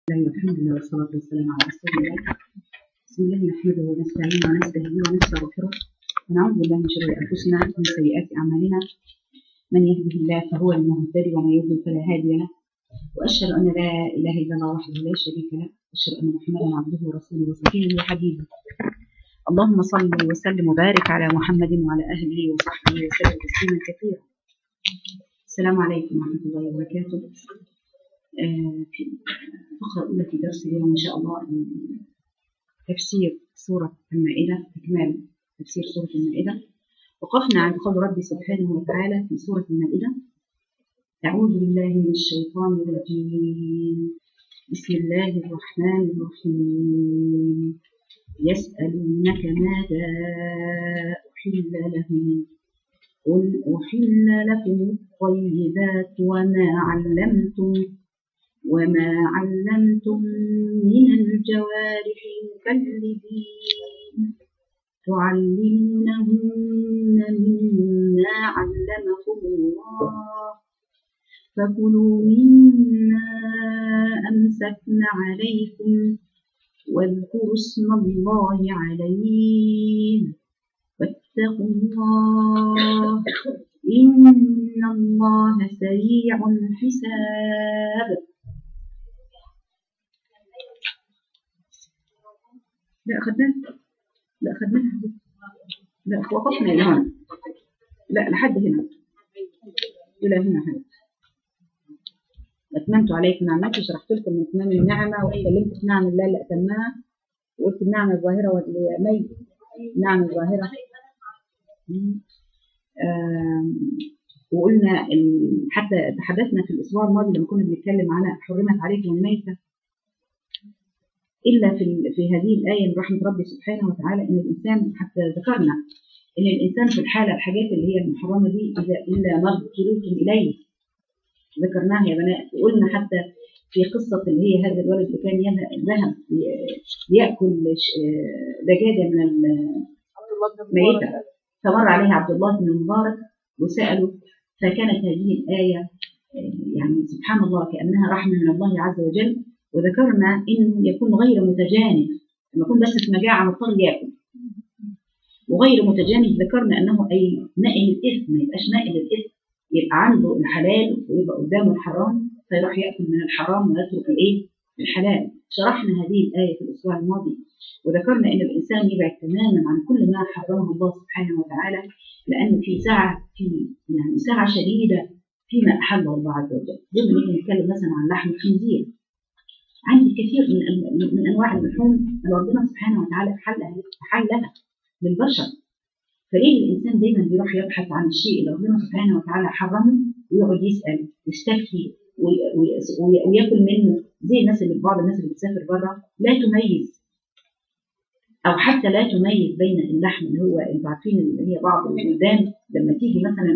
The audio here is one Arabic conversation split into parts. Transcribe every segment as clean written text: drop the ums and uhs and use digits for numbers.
الله والحمد لله والصلاة والسلام على رسول الله. بسم الله نحمده ونستعينه ونستهديه ونستغفره ونعوذ بالله من شرور أنفسنا ومن سيئات أعمالنا. من يهده الله فهو المهتدي ومن يضلل فلا هادي له. وأشهد أن لا إله إلا الله وحده لا شريك له، وأشهد أن محمدا عبده ورسوله وصفيه وحبيبه. اللهم صل وسلم وبارك على محمد وعلى أهله وصحبه وسلم تسليما كثيرا. السلام عليكم ورحمة الله وبركاته. في الفقرة الأولى في درس اليوم إن شاء الله تفسير سورة المائدة، إكمال تفسير سورة المائدة. وقفنا عند قول ربي سبحانه وتعالى في سورة المائدة: أعوذ بالله من الشيطان الرجيم، بسم الله الرحمن الرحيم. يسألونك ماذا أحل لهم، قل أحل لكم الطيبات وما علمتم من الجوارح مكلبين تعلمونهن مما علمكم الله، فكلوا مما أمسكن عليكم واذكروا اسم الله عليه واتقوا الله إن الله سريع الحساب. لا أخذناها لا وقفنا إلى هنا، لا لحد هنا إلى هنا. أتممت عليكم نعمتي، شرحت لكم من إتمام النعمة واتكلمت في نعم الله اللي أتمها، وقلت النعمة الظاهرة واليمين النعمة الظاهرة. وقلنا حتى تحدثنا في الأسبوع الماضي لما كنا بنتكلم على حرمت عليكم الميتة إلا في هذه الآية من رحمة ربي سبحانه وتعالى إن الإنسان، حتى ذكرنا إن الإنسان في الحالة الحاجات اللي هي المحرمة دي إلا ما اضطررتم إليه، ذكرناها يا بنات. وقلنا حتى في قصة اللي هي هذا الولد اللي كان ذهب ليأكل دجاجة من الميتة، فمر عليه عبد الله بن المبارك وسأله، فكانت هذه الآية يعني سبحان الله كأنها رحمة من الله عز وجل. وذكرنا إنه يكون غير متجانب، لما يكون بس في مجاعة مضطر يأكل، وغير متجانب ذكرنا أنه أي مائل الإثم، ما يبقاش مائل الإثم، يبقى عنده الحلال ويبقى قدامه الحرام فيروح يأكل من الحرام ويترك الحلال. شرحنا هذه الآية في الأسبوع الماضي، وذكرنا أن الإنسان يبعد تماما عن كل ما حرمه الله سبحانه وتعالى، لأن في ساعة شديدة فيما أحله الله عز وجل. زي ما نيجي نتكلم مثلا عن لحم الخنزير، عندي كثير من أنواع اللحوم اللي ربنا سبحانه وتعالى أحلها للبشر. فليه الإنسان دايما بيروح يبحث عن الشيء اللي ربنا سبحانه وتعالى حرمه ويقعد يسأل يستفتي ويأكل منه، زي الناس اللي بعض الناس اللي بتسافر بره لا تميز، أو حتى لا تميز بين اللحم اللي هو انتوا عارفين اللي هي بعض البلدان لما تيجي مثلا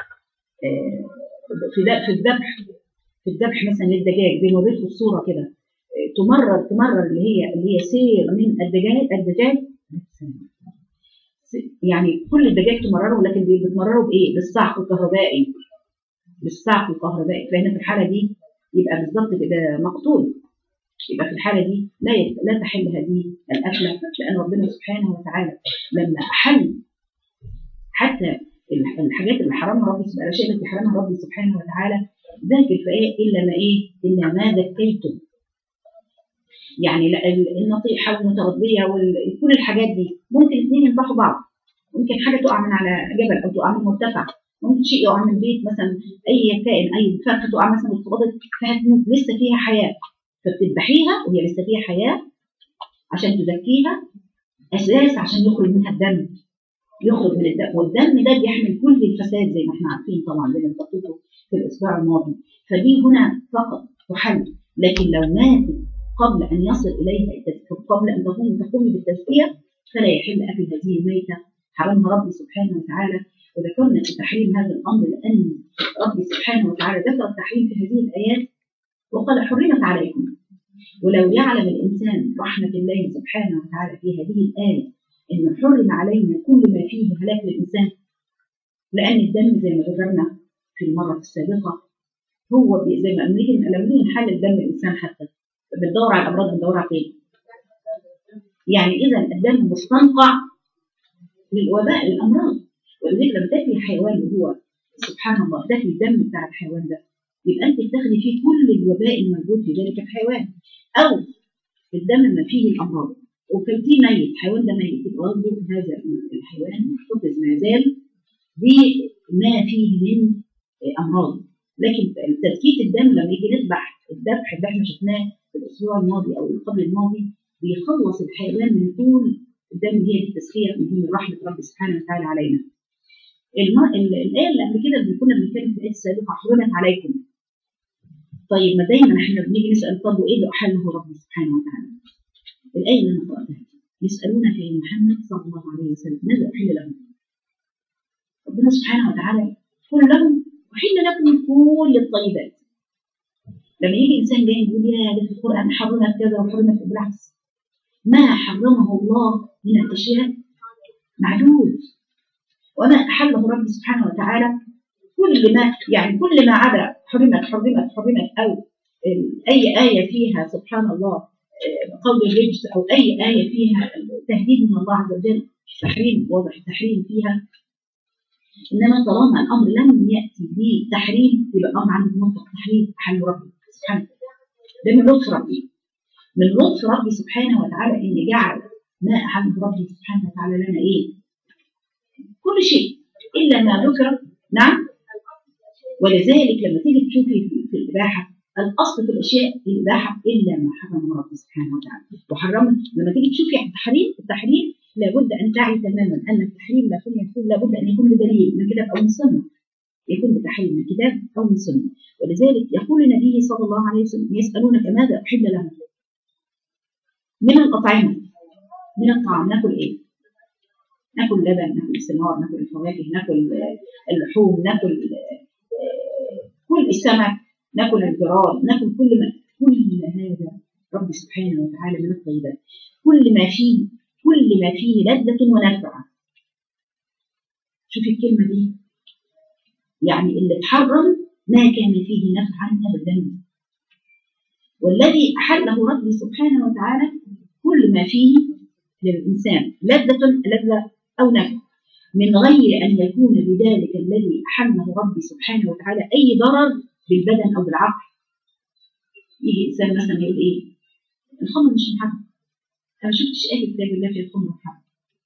في الذبح مثلا للدجاج زي ما وريتكم الصورة كده، تمرر اللي هي سير من الدجاج يعني كل الدجاج تمرره، لكن بتمرره بإيه؟ بالصعق الكهربائي. فهنا في الحالة دي يبقى بالضبط كده مقتول. يبقى في الحالة دي لا تحل هذه الأكلة، لأن ربنا سبحانه وتعالى لما أحل حتى الحاجات اللي حرمها ربي سبحانه، الأشياء التي حرمها ربي سبحانه وتعالى ذاكر فإيه إلا ما ذكيتم، يعني النطيحة والمتغذية وكل الحاجات دي ممكن اثنين ينطحوا بعض، ممكن حاجة تقع من على جبل أو تقع من مرتفع، ممكن شيء يقع من بيت مثلا، أي كائن أي فرخة تقع مثلا وتتغضب فهتموت لسه فيها حياة، فبتذبحيها وهي لسه فيها حياة عشان تزكيها أساس عشان يخرج منها الدم، والدم ده بيحمل كل الفساد زي ما احنا عارفين طبعا زي ما اتفقتوا في الأسبوع الماضي. فدي هنا فقط تحل، لكن لو ماتت قبل أن يصل إليها قبل أن تقوم بالتزكية فلا يحل أكل هذه الميتة، حرمها ربي سبحانه وتعالى. وذكرنا في تحريم هذا الأمر لأن ربي سبحانه وتعالى ذكر التحريم في هذه الآيات وقال حرمت عليكم. ولو يعلم الإنسان رحمة الله سبحانه وتعالى في هذه الآية إنه حرم علينا كل ما فيه هلاك للإنسان، لأن الدم زي ما ذكرنا في المرة السابقة هو زي ما لما نيجي نحلل دم الإنسان حتى بندور على الامراض بندور على فين؟ يعني اذا الدم مستنقع للوباء للامراض. ولذلك لما تاكل الحيوان اللي هو سبحان الله تاكل الدم بتاع الحيوان ده يبقى انت بتاخدي فيه كل الوباء الموجود في ذلك الحيوان، او الدم ما فيه الامراض. وكلتيه ميت، حيوان ده ميت، يبقى برضه هذا الحيوان محتفظ ما زال بما فيه من امراض. لكن تزكيه الدم لما يجي نذبح الذبح اللي احنا شفناه في الاسبوع الماضي او قبل الماضي بيخلص الحيوان من طول الدم. هي دي التزكيه من رحمه رب سبحانه وتعالى علينا. الايه اللي قبل كده اللي كنا بنتكلم في الايه السابقه حرمت عليكم. طيب ما دايما احنا بنيجي نسال طب وايه اللي احله رب سبحانه وتعالى؟ الايه اللي انا قراتها يسالونك يا محمد صلى الله عليه وسلم ماذا احل لهم؟ ربنا سبحانه وتعالى قل لهم احل لكم كل الطيبات. لما يجي انسان جاي يقول يا ده في القران حرمت كذا وحرمت، بالعكس ما حرمه الله من الاشياء معدود، وما احله رب سبحانه وتعالى كل ما يعني كل ما عدا حرمت حرمت حرمت او اي ايه فيها سبحان الله قول الرجس او اي ايه فيها تهديد من الله عز وجل تحريم، واضح التحريم فيها. انما طالما الامر لم ياتي بتحريم يبقى الامر عنده منطق تحريم حل ربي سبحانه. ده من لطف ربي، من لطف ربي سبحانه وتعالى ان جعل ما احله ربي سبحانه وتعالى لنا ايه؟ كل شيء الا ما ذكر. نعم. ولذلك لما تيجي تشوفي في الاباحه الاصل في الاشياء الاباحه الا ما حرم ربي سبحانه وتعالى وحرم. لما تيجي تشوفي التحريم لابد ان تعي تماما ان التحريم لابد ان يكون بدليل من كتاب او من سنه، يكون بتحريم من كتاب او من سنه. ولذلك يقول النبي صلى الله عليه وسلم يسالونك ماذا احل لهم؟ من الاطعمه، من الطعام ناكل ايه؟ ناكل لبن، ناكل ثمار، ناكل الفواكه، ناكل اللحوم، ناكل كل السمك، ناكل الجراد، ناكل كل هذا رب سبحانه وتعالى من الطيبات، كل ما فيه لذة ونفع. شوفي الكلمة دي، يعني اللي اتحرم ما كان فيه نفعا أبدا، والذي أحله ربي سبحانه وتعالى كل ما فيه للإنسان لذة أو نفع من غير أن يكون بذلك الذي أحله ربي سبحانه وتعالى أي ضرر بالبدن أو بالعقل. يجي إنسان مثلا يقول إيه؟ الخمر مش محرم. أنا شفتش آية كتاب الله في الخمر محرم.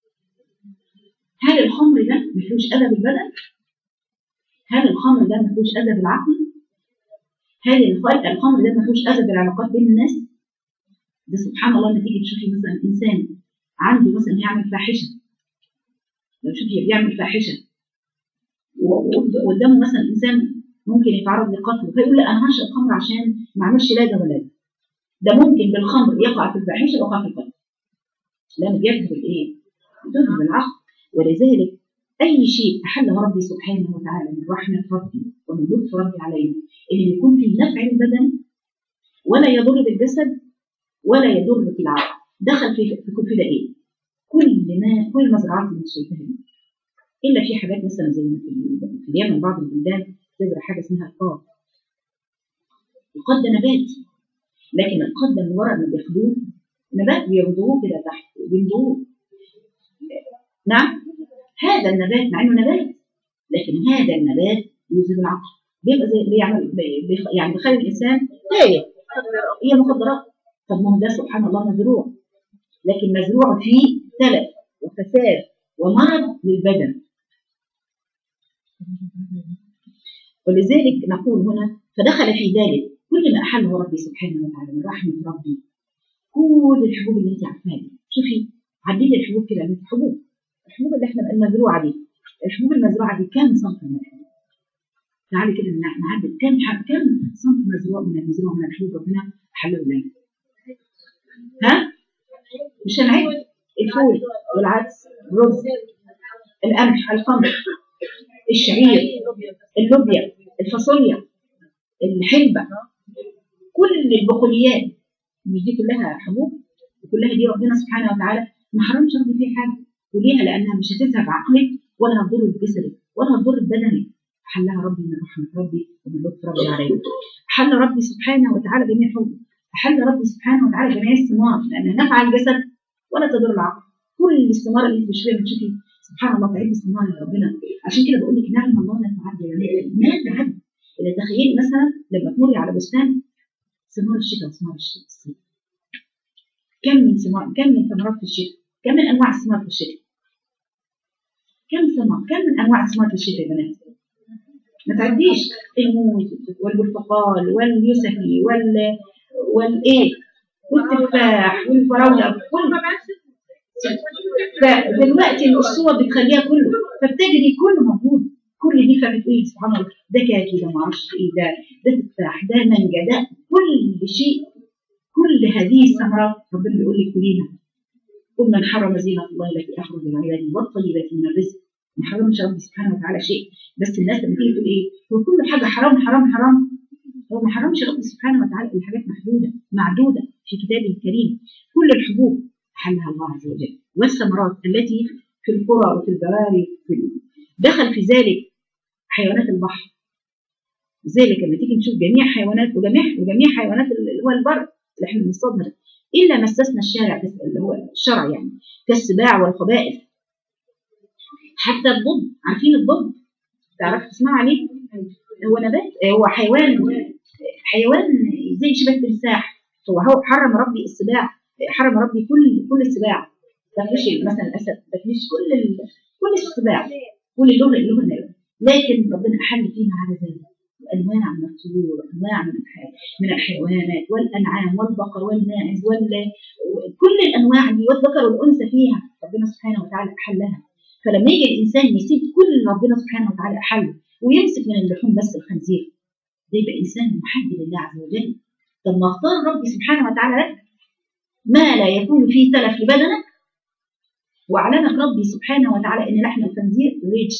هل الخمر ده ما فيهوش أذى بالبدن؟ هل الخمر ده ما فيهوش أذى بالعقل؟ هل الخمر ده ما فيهوش أذى بالعلاقات بين الناس؟ ده سبحان الله لما تيجي تشوفي مثلا إنسان عنده مثلا يعمل فاحشة، لو شوفي بيعمل فاحشة وقدامه مثلا إنسان ممكن يتعرض لقتل فيقول لا أنا هشرب خمر عشان ما أعملش لا ده ولا ده. ده ممكن بالخمر يقع في الفاحشة ويقع في القتل. لأنه بيذهب الإيه؟ بيذهب العقل. ولذلك أي شيء أحله ربي سبحانه وتعالى من رحمة ربي ومن لطف ربي علينا إن يكون في نفع البدن ولا يضر بالجسد ولا يضر في العقل، دخل في كل ده إيه؟ كل المزرعات اللي شايفاها دي، إلا في حاجات مثلا زي في اليمن بعض البلدان تزرع حاجة اسمها القاض. القاض ده نبات، لكن القاض ده من ورا ما بياخدوه نبات بياخدوه كده تحت بيمضوه. نعم. هذا النبات مع انه نبات لكن هذا النبات يذهب العقل، بيبقى زي بيعمل يعني بيخلي الانسان هي مخدرات. طب ما هو ده سبحان الله مزروع، لكن مزروع فيه تلف وفساد ومرض للبدن. ولذلك نقول هنا فدخل في ذلك كل ما احله ربي سبحانه وتعالى من رحمه ربي. كل الحبوب اللي انت عارفاها دي، شوفي عديد الحبوب كده، الحبوب اللي احنا المزروعه دي، الحبوب المزروعه دي كام صنف من الحبوب؟ تعالي كده نعدد كم صنف مزروع من الحبوب ربنا حله لنا. ها؟ مش هنعد. الفول والعدس، الرز، القمح، القمح، الشعير، اللوبيا، الفاصوليا، الحلبة، كل البقوليات، مش دي كلها حبوب؟ وكلها دي ربنا سبحانه وتعالى ما حرمش ربي فيها حاجه، وليها لانها مش هتذهب عقلك ولا هتضر بجسدك ولا هتضر ببدنك. حلها ربي من رحمه ربي ومن لطف ربي علينا. حل ربي سبحانه وتعالى جميع حبوب، أحل ربي سبحانه وتعالى جميع الثمار لأنها نفع الجسد ولا تضر العقل. كل الثمار اللي انت بتشوفي سبحان الله تعد الثمار لربنا. عشان كده بقول لك نعم الله لا تعد ما تعد. إذا تخيلي مثلا لما تمري على بستان ثمار الشتاء وثمار الصيف، كم من ثمرات في الشتاء، كم من أنواع الثمار في الشتاء، كم من أنواع الثمار في الشتاء يا بنات، ما تعديش. الموز والبرتقال واليوسفي والايه والتفاح والفراوله فدلوقتي الصور بتخليها كله، فبتجري كله موجود، كل دي فبتقولي سبحان الله ده كاكي، ده معرفش ايه، ده تفاح، ده مانجا، ده كل شيء. كل هذه الثمرات ربنا بيقول لك كليها. قل من حرم زينة الله التي أخرج لعباده والطيبات من الرزق. ما حرمش ربي سبحانه وتعالى شيء، بس الناس لما تيجي تقول ايه هو كل حاجه حرام حرام حرام، هو ما حرمش ربي سبحانه وتعالى. الحاجات محدوده معدوده في كتابه الكريم. كل الحبوب حلها الله عز وجل، والثمرات التي في القرى وفي البراري دخل في ذلك حيوانات البحر. ذلك لما تيجي نشوف جميع حيوانات وجميع حيوانات اللي هو البر اللي احنا بنصطادها الا ما استثنى الشارع اللي هو الشرع يعني، كالسباع والخبائث. حتى الضب، عارفين الضب؟ تعرف تسمع عليه؟ هو نبات، هو حيوان زي شبه التمساح. هو حرم ربي السباع، حرم ربي كل السباع. تفلش مثلا الاسد، تفلش كل السباع، كل له لكن ربنا احل فيها على ذلك انواع من الطيور، انواع من الحيوانات والانعام والبقر والماعز كل الانواع دي والذكر والانثى فيها ربنا سبحانه وتعالى احلها. فلما يجي الانسان يسيب كل اللي ربنا سبحانه وتعالى احله ويمسك من اللحوم بس الخنزير، ده يبقى انسان محب لله عز وجل. طب ما اختار ربي سبحانه وتعالى لك ما لا يكون فيه تلف لبدنك، واعلمك ربي سبحانه وتعالى ان لحم الخنزير رجس،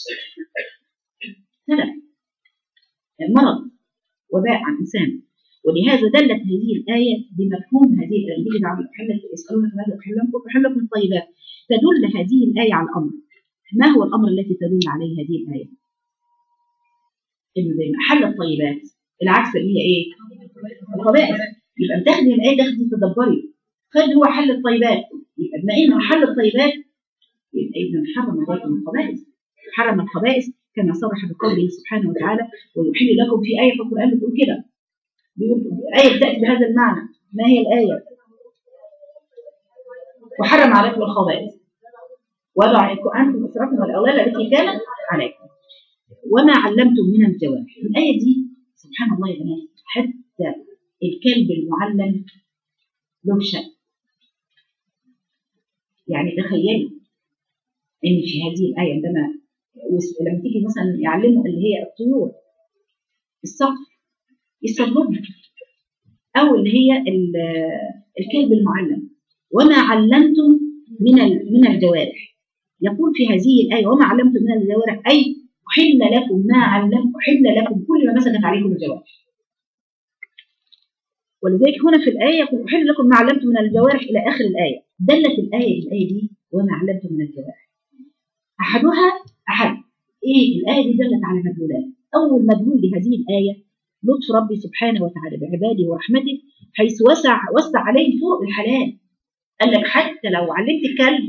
تلف، مرض، وباء عن انسان. ولهذا دلت هذه الايه بمفهوم هذه الايه. يسالونك ماذا احل لكم الطيبات. تدل هذه الايه على الامر. ما هو الأمر التي تدل عليه هذه الآية؟ إنه زي ما أحل الطيبات، العكس اللي هي إيه؟ الخبائث. يبقى بتاخدي الآية تاخدي تدبري، خد هو حل الطيبات، يبقى بما إنه حل الطيبات يبقى إذا حرم عليكم الخبائث. حرم الخبائث كما صرح بقوله سبحانه وتعالى ويحل لكم. في آية في القرآن بتقول كده، بيقول آية بتأتي بهذا المعنى. ما هي الآية؟ وحرم عليكم الخبائث وضع عنكم إسرافكم والأغلال التي كانت عليكم وما علمتم من الجوارح. الآية دي سبحان الله يا بنات حتى الكلب المعلم له شأن. يعني تخيلي إن في هذه الآية لما تيجي مثلا يعلموا اللي هي الطيور الصقر يصطادوها، أو اللي هي الكلب المعلم وما علمتم من الجوارح. يقول في هذه الآية وما علمتم من الجوارح أي أحل لكم ما علمتم، أحل لكم كل ما مسكت عليكم الجوارح. ولذلك هنا في الآية يقول أحل لكم ما علمتم من الجوارح إلى آخر الآية. دلت الآية دي وما علمتم من الجوارح أحد إيه؟ الآية دي دلت على مدلولات. أول مدلول لهذه الآية لطف ربي سبحانه وتعالى بعباده ورحمته، حيث وسع عليه طرق الحلال. قال لك حتى لو علمت الكلب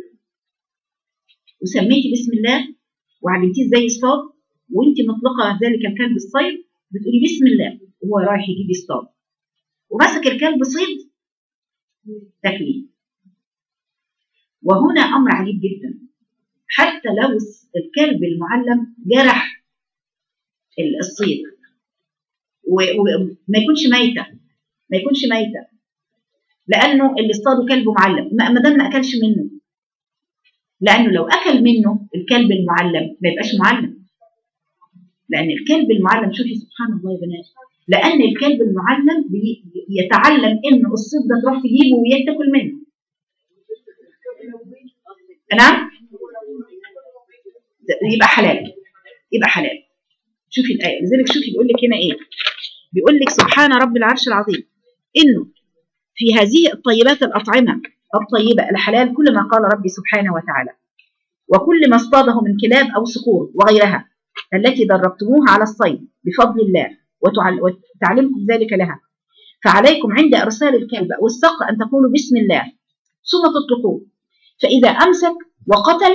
وسميتي بسم الله وعلمتيه ازاي يصطاد وانت مطلقه ذلك الكلب الصيد، بتقولي بسم الله وهو رايح يجيب يصطاد ومسك الكلب صيد، تكليف. وهنا امر عجيب جدا، حتى لو الكلب المعلم جرح الصيد وما يكونش ميته، لانه اللي اصطاده كلب معلم ما دام ما اكلش منه، لانه لو اكل منه الكلب المعلم ما يبقاش معلم. لان الكلب المعلم شوفي سبحان الله يا بنات، لان الكلب المعلم يتعلم انه الصيد ده تروح تجيبه ويتاكل منه. نعم يبقى حلال. شوفي الايه لذلك شوفي بيقول لك هنا ايه، بيقول لك سبحان رب العرش العظيم انه في هذه الطيبات الأطعمة الطيبة الحلال كل ما قال ربي سبحانه وتعالى وكل ما اصطاده من كلاب أو صقور وغيرها التي دربتموها على الصيد بفضل الله وتعلمكم ذلك لها، فعليكم عند إرسال الكلب أو الصقر أن تقولوا بسم الله ثم تطلقوه، فإذا أمسك وقتل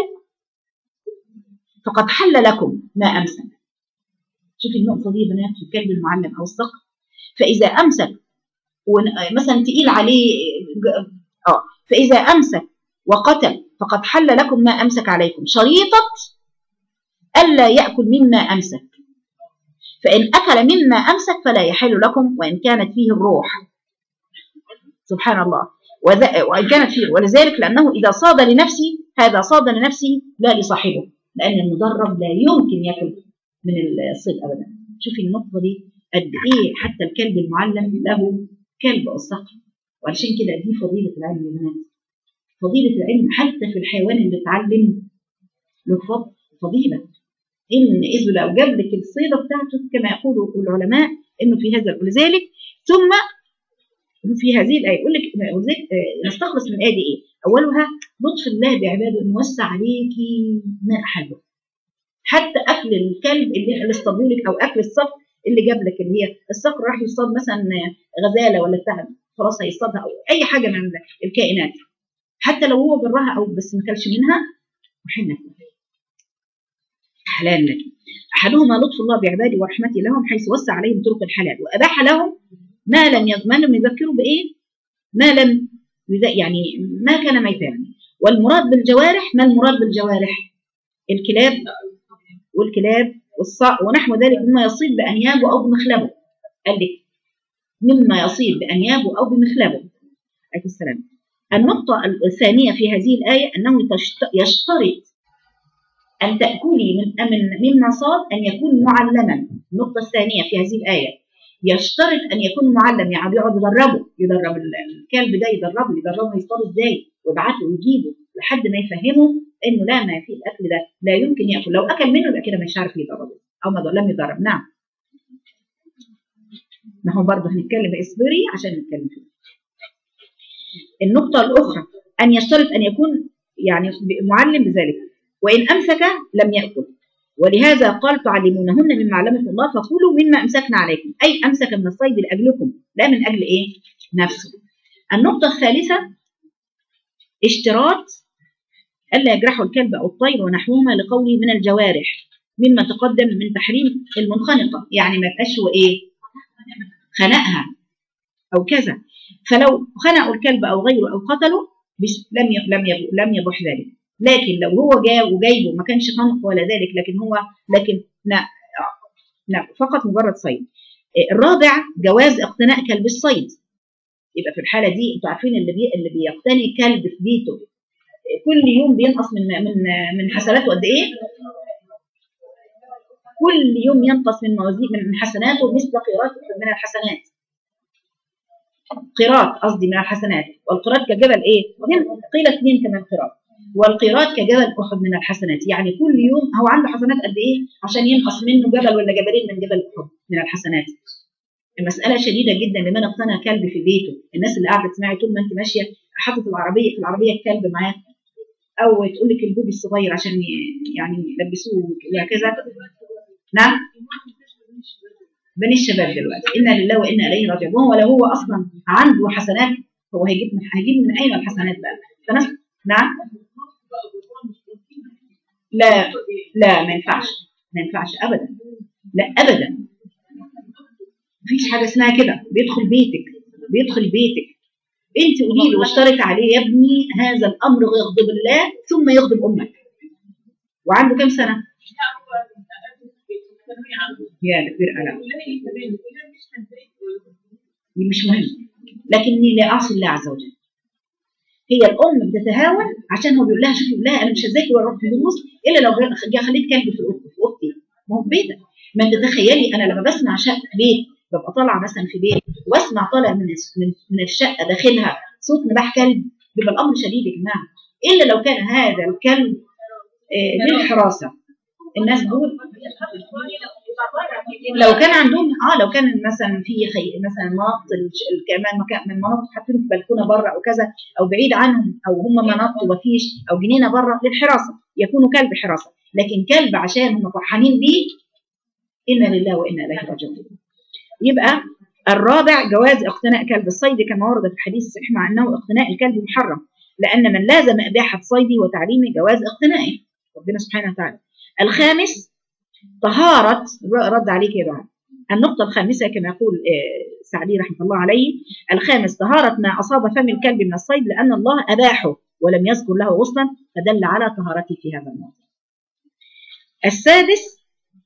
فقد حل لكم ما أمسك. شوفي النقطة دي يا بنات في الكلب المعلم أو الصقر. فإذا أمسك مثلا تقيل عليه فإذا أمسك وقتل فقد حل لكم ما أمسك عليكم، شريطة ألا يأكل مما أمسك، فإن أكل مما أمسك فلا يحل لكم وإن كانت فيه الروح. سبحان الله. وإن كانت فيه، ولذلك لأنه إذا صاد لنفسه هذا صاد لنفسه لا لصاحبه، لأن المدرب لا يمكن يأكل من الصيد أبدا. شوفي النقطة دي قد إيه حتى الكلب المعلم له كلب أو الصقر. وعشان كده دي فضيلة العلم يا بنات، فضيلة العلم حتى في الحيوان اللي اتعلم له فضيلة. إن إذا لو جاب لك الصيدة بتاعته كما يقول العلماء إنه في هذا، ولذلك ثم في هذه الآية يقول لك نستخلص من الآية دي إيه؟ أولها لطف الله بعباده إنه وسع عليكي ما أحله. حتى أكل الكلب اللي اصطادوا لك أو أكل الصقر اللي جاب لك، اللي هي الصقر راح يصطاد مثلا غزالة ولا بتاع، خلاص هيصطادها أو أي حاجة من الكائنات، حتى لو هو جراها أو بس ما كلش منها وحنك حلال لك. أحدهما لطف الله بعباده ورحمته لهم حيث وسع عليهم طرق الحلال وأباح لهم ما لم يضمنهم يذكروا بإيه؟ ما لم يعني ما كان ميتان. والمراد بالجوارح، ما المراد بالجوارح؟ الكلاب والصقر ونحو ذلك مما يصيب بأنيابه أو بمخلبه. قال لك مما يصيب بأنيابه أو بمخلبه. عليه السلام. النقطة الثانية في هذه الآية أنه يشترط أن تأكلي مما صاد أن يكون معلما. النقطة الثانية في هذه الآية يشترط أن يكون معلم، يعني يقعد يدرب الكلب ده، يدربه هيصطاد ازاي ويبعته ويجيبه لحد ما يفهمه إنه لا، ما في الأكل ده لا يمكن يأكل، لو أكل منه يبقى كده مش عارف يدربه أو ما لم يدرب. نعم، ما هو برضه هنتكلم، اصبري عشان نتكلم فيه. النقطة الأخرى أن يشترط أن يكون يعني معلم بذلك، وإن أمسك لم يأكل، ولهذا قال تعلمونهن مما علمكم الله فكلوا مما أمسكنا عليكم، أي أمسك من الصيد لأجلكم لا من أجل إيه؟ نفسه. النقطة الثالثة اشتراط ألا يجرحوا الكلب أو الطير ونحوهما لقوله من الجوارح مما تقدم من تحريم المنخنقة، يعني ما يبقاش هو إيه؟ خنقها أو كذا، فلو خنقوا الكلب أو غيره أو قتلوا لم يبح ذلك. لكن لو هو جاء وجايبه ما كانش خنق ولا ذلك، لكن لا فقط مجرد صيد. الرابع جواز اقتناء كلب الصيد. يبقى في الحالة دي انتوا عارفين اللي بيقتني كلب في بيته كل يوم بينقص من حسناته قد ايه؟ كل يوم ينقص من حسناته مثل قيراط من الحسنات. قيراط قصدي من الحسنات، والقيراط كجبل ايه؟ قيل 2 كمان قيراط، والقيراط كجبل احد من الحسنات. يعني كل يوم هو عنده حسنات قد ايه عشان ينقص منه جبل ولا جبلين من جبل احد من الحسنات. المسألة شديدة جدا لمن اقتنى كلب في بيته. الناس اللي قاعدة تسمعي طول ما انت ماشية حاطط في العربية الكلب معاه، او تقول لك البوبي الصغير عشان يعني يلبسوه وهكذا. نعم، بني الشباب دلوقتي إنا لله وإنا إليه راجعون، وهو لو هو أصلا عنده حسنات هو هيجيب من أين الحسنات بقى؟ فناس نعم، لا ما ينفعش أبدا، لا أبدا، مفيش حاجة اسمها كده. بيدخل بيتك أنت قولي له واشترط عليه يا ابني هذا الأمر يغضب الله ثم يغضب أمك. وعنده كم سنة؟ يا كبير أنا مش مهم، لكني لا أعصي الله عز وجل. هي الأم بتتهاون عشان هو بيقول لها شوفي، يقول لها أنا مش هذاكر واروح في دروس إلا لو خليت كلبي في أوضتي. ما هو بيتك، ما أنت تخيلي أنا لما بسمع شقة بيت ببقى طالعة مثلا في بيت واسمع طالع من الشقة داخلها صوت نباح كلب، بيبقى الأمر شديد يا جماعة. إلا لو كان هذا الكلب للحراسة. الناس دول لو كان عندهم لو كان مثلا في مثلا مناطق كمان من مناطق حاطين في بلكونه بره او كذا او بعيد عنهم او هم مناطق وفيش او جنينه بره للحراسه يكونوا كلب حراسه، لكن كلب عشان هم فرحانين بيه انا لله وانا اليه راجعون. يبقى الرابع جواز اقتناء كلب الصيد كما ورد في الحديث الصحيح، مع انه اقتناء الكلب محرم، لان من لازم اباحه صيده وتعليمه جواز اقتنائه ربنا سبحانه وتعالى. الخامس طهاره، رد عليك يا دعاء. النقطه الخامسه كما يقول سعدي رحمه الله عليه، الخامس طهاره ما اصاب فم الكلب من الصيد، لان الله اباحه ولم يذكر له غسلا، فدل على طهارته في هذا الموضوع. السادس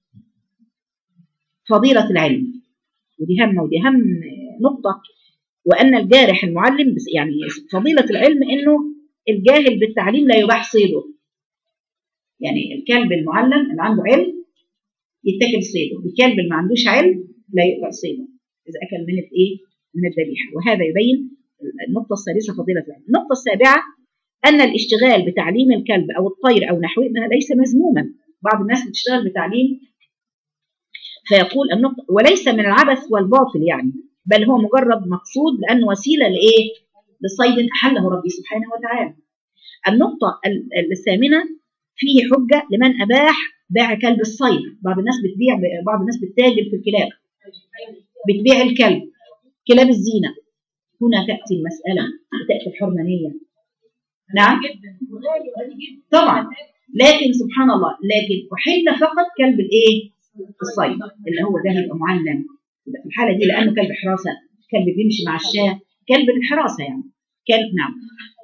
فضيله العلم، ودي هم نقطة، وأن الجارح المعلم، يعني فضيلة العلم إنه الجاهل بالتعليم لا يباح صيده، يعني الكلب المعلم اللي عنده علم يتاكل صيده، الكلب اللي ما عندوش علم لا يؤكل صيده إذا أكل من الإيه؟ من الذبيحة. وهذا يبين النقطة السادسة فضيلة العلم. النقطة السابعة أن الاشتغال بتعليم الكلب أو الطير أو نحوه ليس مذموما. بعض الناس بتشتغل بتعليم فيقول النقطة وليس من العبث والباطل يعني، بل هو مجرد مقصود لأنه وسيلة لإيه؟ لصيد أحله ربي سبحانه وتعالى. النقطة الثامنة فيه حجة لمن أباح بيع كلب الصيد. بعض الناس بتبيع، بعض الناس بتتاجر في الكلاب، بتبيع الكلب كلاب الزينة. هنا تأتي المسألة وتأتي الحرمانية. نعم طبعا، لكن سبحان الله، لكن أحل فقط كلب الإيه؟ الصيد اللي هو ده هيبقى معلم في الحالة دي، لأنه كلب حراسة، كلب بيمشي مع الشاة، كلب الحراسة يعني كلب. نعم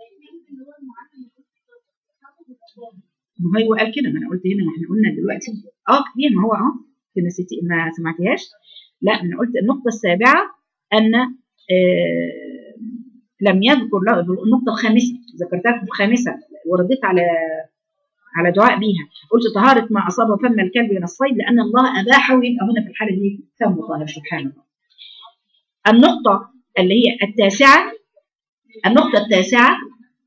ما هو قال كده، ما أنا قلت هنا، ما احنا قلنا دلوقتي كتير، ما هو في ما سمعتيهاش. لا أنا قلت النقطة السابعة أن لم يذكر له. النقطة الخامسة ذكرتها في الخامسة ورديت على دعاء بيها، قلت طهارة ما أصاب فم الكلب من الصيد لأن الله أباحه، يبقى هنا في الحالة دي فمه طاهر سبحانه الله. النقطة اللي هي التاسعة، النقطة التاسعة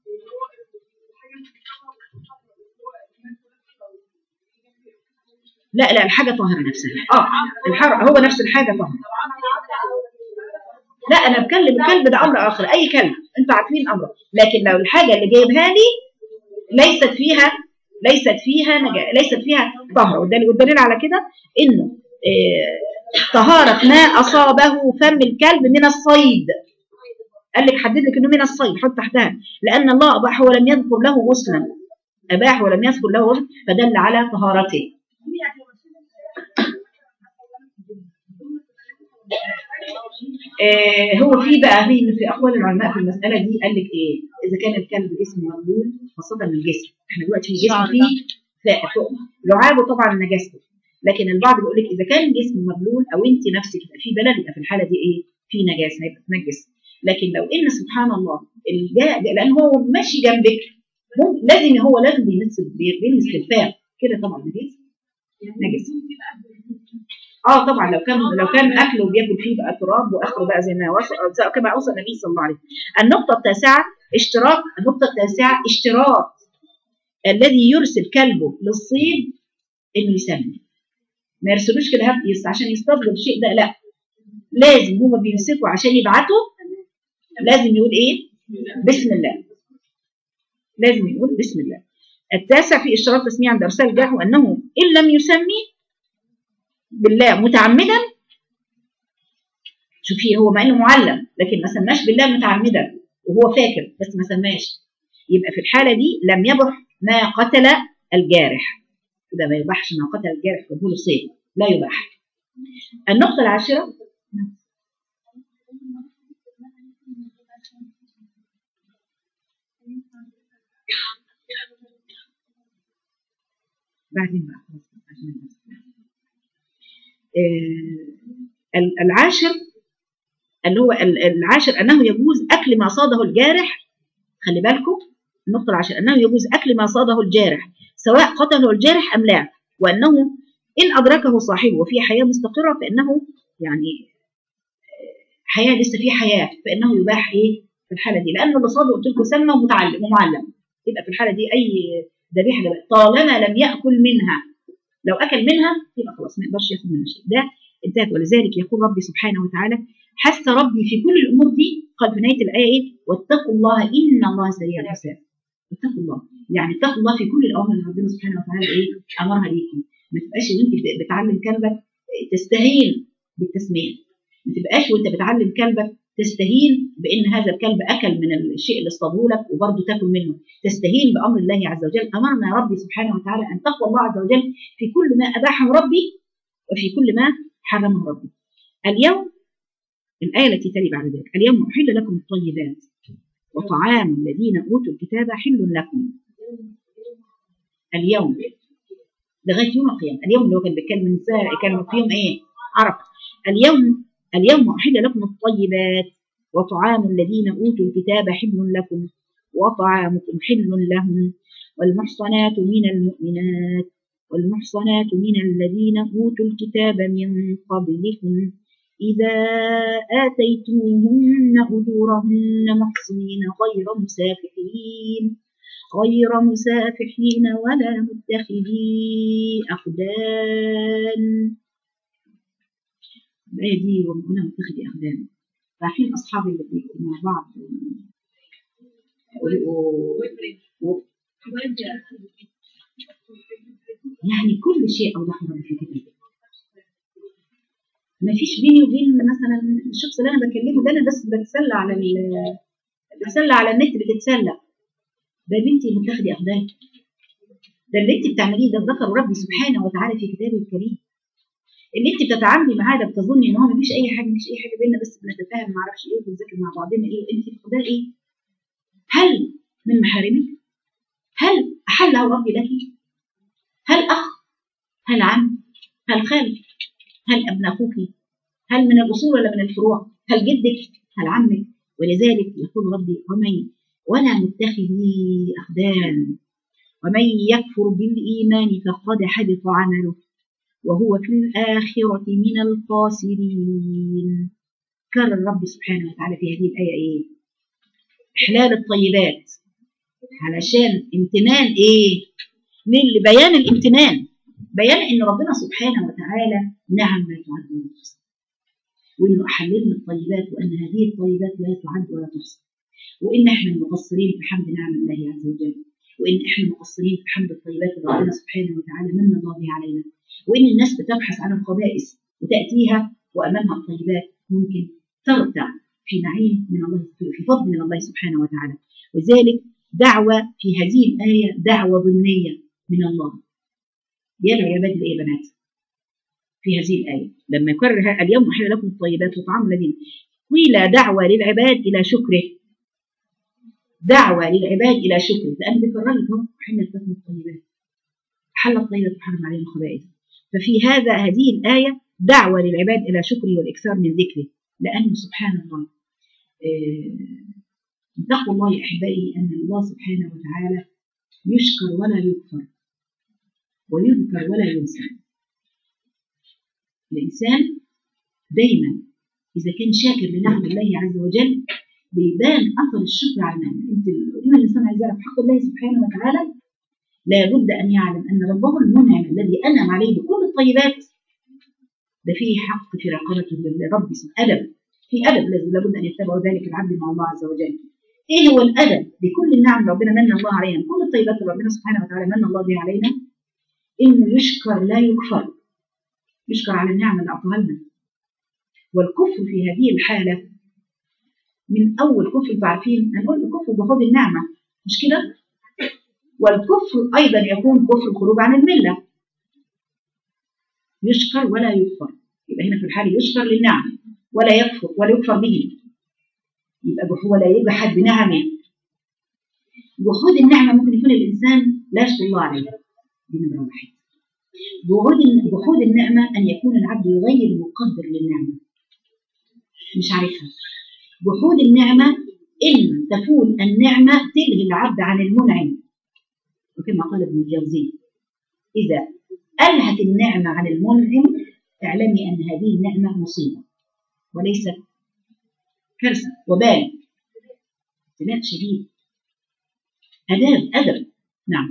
لا الحاجة طاهرة نفسها، هو نفس الحاجة طاهرة. لا أنا بكلم الكلب ده أمر آخر، أي كلب أنتوا عارفين أمره، لكن لو الحاجة اللي جايبها لي ليست فيها طهر، والدليل على كده إنه طهارة ما أصابه فم الكلب من الصيد، قال لك حدد لك إنه من الصيد، حط تحتها لأن الله أباح ولم يذكر له غسلا، أباح ولم يذكر له غسلا فدل على طهارته. هو في بقى في أقوال العلماء في المسألة دي، قال لك إيه؟ إذا كان الكلب جسمه مبلول، خاصة من الجسم، إحنا دلوقتي في جسم فيه لعابه طبعا نجاسته، لكن البعض بيقول لك إذا كان جسمه مبلول أو أنت نفسك في بلد، يبقى في الحالة دي إيه؟ في نجاسة، هيبقى تنجس. لكن لو إن سبحان الله لأن هو ماشي جنبك لازم بيلمس الفم كده، طبعا نجس. طبعا لو كان اكله بياكل فيه بقى تراب واخره بقى زي ما وصل كما اوصى النبي صلى الله عليه وسلم. النقطه التاسعه اشتراط الذي يرسل كلبه للصيد انه يسمي، ما يرسلوش كده عشان يصطاد الشيء ده، لا لازم هو بيمسكه عشان يبعته، لازم يقول ايه؟ بسم الله، لازم يقول بسم الله. التاسع في اشتراط تسمية عند ارسال الجرح، وانه ان لم يسمي بالله متعمدا، شوفي هو مع انه معلم لكن ما سماش بالله متعمدا وهو فاكر بس ما سماش، يبقى في الحاله دي لم يبح ما قتل الجارح، يبقى ما يبحش ما قتل الجارح قبول الصيد، لا يباح. النقطه العاشره بعدين بقى العاشر اللي هو العاشر أنه يجوز أكل ما صاده الجارح. خلي بالكم النقطة العاشر أنه يجوز أكل ما صاده الجارح سواء قتله الجارح أم لا، وأنه إن أدركه صاحبه وفي حياة مستقرة فإنه يعني حياة لسه في حياة، فإنه يباح إيه في الحالة دي، لأنه اللي صاده قلت لكم سمى ومعلم، يبقى في الحالة دي أي ذبيحة طالما لم يأكل منها، لو أكل منها يبقى خلاص ما يقدرش ياخد منها شيء، ده انتهت. ولذلك يقول ربي سبحانه وتعالى حث ربي في كل الأمور دي، قال في نهاية الآية إيه؟ واتقوا الله إن الله سريع الحساب. اتقوا الله يعني اتقوا الله في كل الأوامر اللي ربنا سبحانه وتعالى إيه أمرها ليكم، ما تبقاش وأنت بتعلم كلبك تستهين بالتسمية، ما تبقاش وانت بتعلم كلبك تستهين بان هذا الكلب اكل من الشيء اللي اصطادوه لك وبرضه تاكل منه، تستهين بامر الله عز وجل. امرنا ربي سبحانه وتعالى ان تقوى الله عز وجل في كل ما اباحه ربي وفي كل ما حرمه ربي. اليوم الايه التي تلي بعد ذلك: اليوم احل لكم الطيبات وطعام الذين اوتوا الكتاب حل لكم. اليوم لغايه يوم القيامه، اليوم اللي هو كان بيتكلم من ساعه كان في يوم ايه؟ عرفه. اليوم احل لكم الطيبات وطعام الذين اوتوا الكتاب حل لكم وطعامكم حل لهم والمحصنات من المؤمنات والمحصنات من الذين اوتوا الكتاب من قبلكم إذا آتيتموهن أجورهن محصنين غير مسافحين ولا متخذي أخدان. الآية دي ولا متخذي أخدان، عارفين أصحاب اللي بيبقوا مع بعض يعني كل شيء أوضح ربي في كتابه. ما فيش بيني وبين مثلا الشخص اللي انا بكلمه ده، انا بس بتسلى على النت بتتسلى. ده بنتي متاخدي اخدان، ده اللي انت بتعمليه ده ذكر ربي سبحانه وتعالى في كتابه الكريم. اللي انت بتتعاملي معاه ده بتظني ان هو ما فيش اي حاجه بيننا، بس بنتفاهم ما اعرفش ايه وبنذاكر مع بعضنا ايه، انت ده ايه؟ هل من محارمك؟ هل احله ربي لك؟ هل اخ؟ هل عم؟ هل خال؟ هل ابن اخوك؟ هل من الاصول ولا من الفروع؟ هل جدك؟ هل عمك؟ ولذلك يقول ربي: ولا متخذي اخدان ومن يكفر بالايمان فقد حبط عمله وهو في الاخره من الخاسرين. كرر ربي سبحانه وتعالى في هذه الايه ايه؟ احلال الطيبات علشان امتنان ايه؟ بيان الامتنان، بيان ان ربنا سبحانه وتعالى نعم لا تعد ولا تحصى، وانه احل لنا الطيبات وان هذه الطيبات لا تعد ولا تحصى، وان احنا مقصرين في حمد نعم الله عز وجل، وان احنا مقصرين في حمد الطيبات اللي ربنا سبحانه وتعالى من الله بها علينا، وان الناس بتبحث عن الخبائث وتاتيها وامامها الطيبات ممكن ترتع في نعيم من الله، في فضل من الله سبحانه وتعالى. وذلك دعوه في هذه الايه دعوه ضمنيه من الله. يدعو عباد الايه يا بنات؟ في هذه الآية لما يكرر اليوم أحل لكم الطيبات وطعام الذين، قيل دعوة للعباد إلى شكره، دعوة للعباد إلى شكره، لأن بيكرر لكم أحلت لكم الطيبات، أحل الطيبات وحرم عليهم الخبائث. ففي هذه الآية دعوة للعباد إلى شكره والإكثار من ذكره، لأنه سبحان الله اتقوا الله يا أحبائي أن الله سبحانه وتعالى يشكر ولا يكفر ويذكر ولا ينسى. الإنسان دايما إذا كان شاكر لنعم الله عز وجل بيبان أثر الشكر على النعمة. إن الإنسان عايز يعرف حق الله سبحانه وتعالى لابد أن يعلم أن ربه المنعم الذي أنعم عليه بكل الطيبات ده فيه حق في رقبته للرب، أدب، في أدب لابد أن يتبع ذلك العبد مع الله عز وجل. إيه هو الأدب بكل النعم ربنا من الله علينا، كل الطيبات ربنا سبحانه وتعالى من الله بها علينا، إنه يشكر لا يكفر، يشكر على النعمة اللي أعطاها لنا. والكفر في هذه الحالة من أول كفر تعرفين هنقول الكفر بخوض النعمة مش كده؟ والكفر أيضا يكون كفر الخروج عن الملة، يشكر ولا يكفر. يبقى هنا في الحالة يشكر للنعمة ولا يكفر به، يبقى هو لا يجحد بنعمه. وخوض النعمة ممكن يكون الإنسان لا يشكر الله عليه، دي نمرة واحد. بخوض النعمة أن يكون العبد غير مقدر للنعمة مش عارفها. بخوض النعمة إن تكون النعمة تلهي العبد عن المنعم، وكما قال ابن الجوزي: إذا ألهت النعمة عن المنعم اعلمي أن هذه النعمة مصيبة وليست كارثة وبال، ابتلاء شديد، أدب. نعم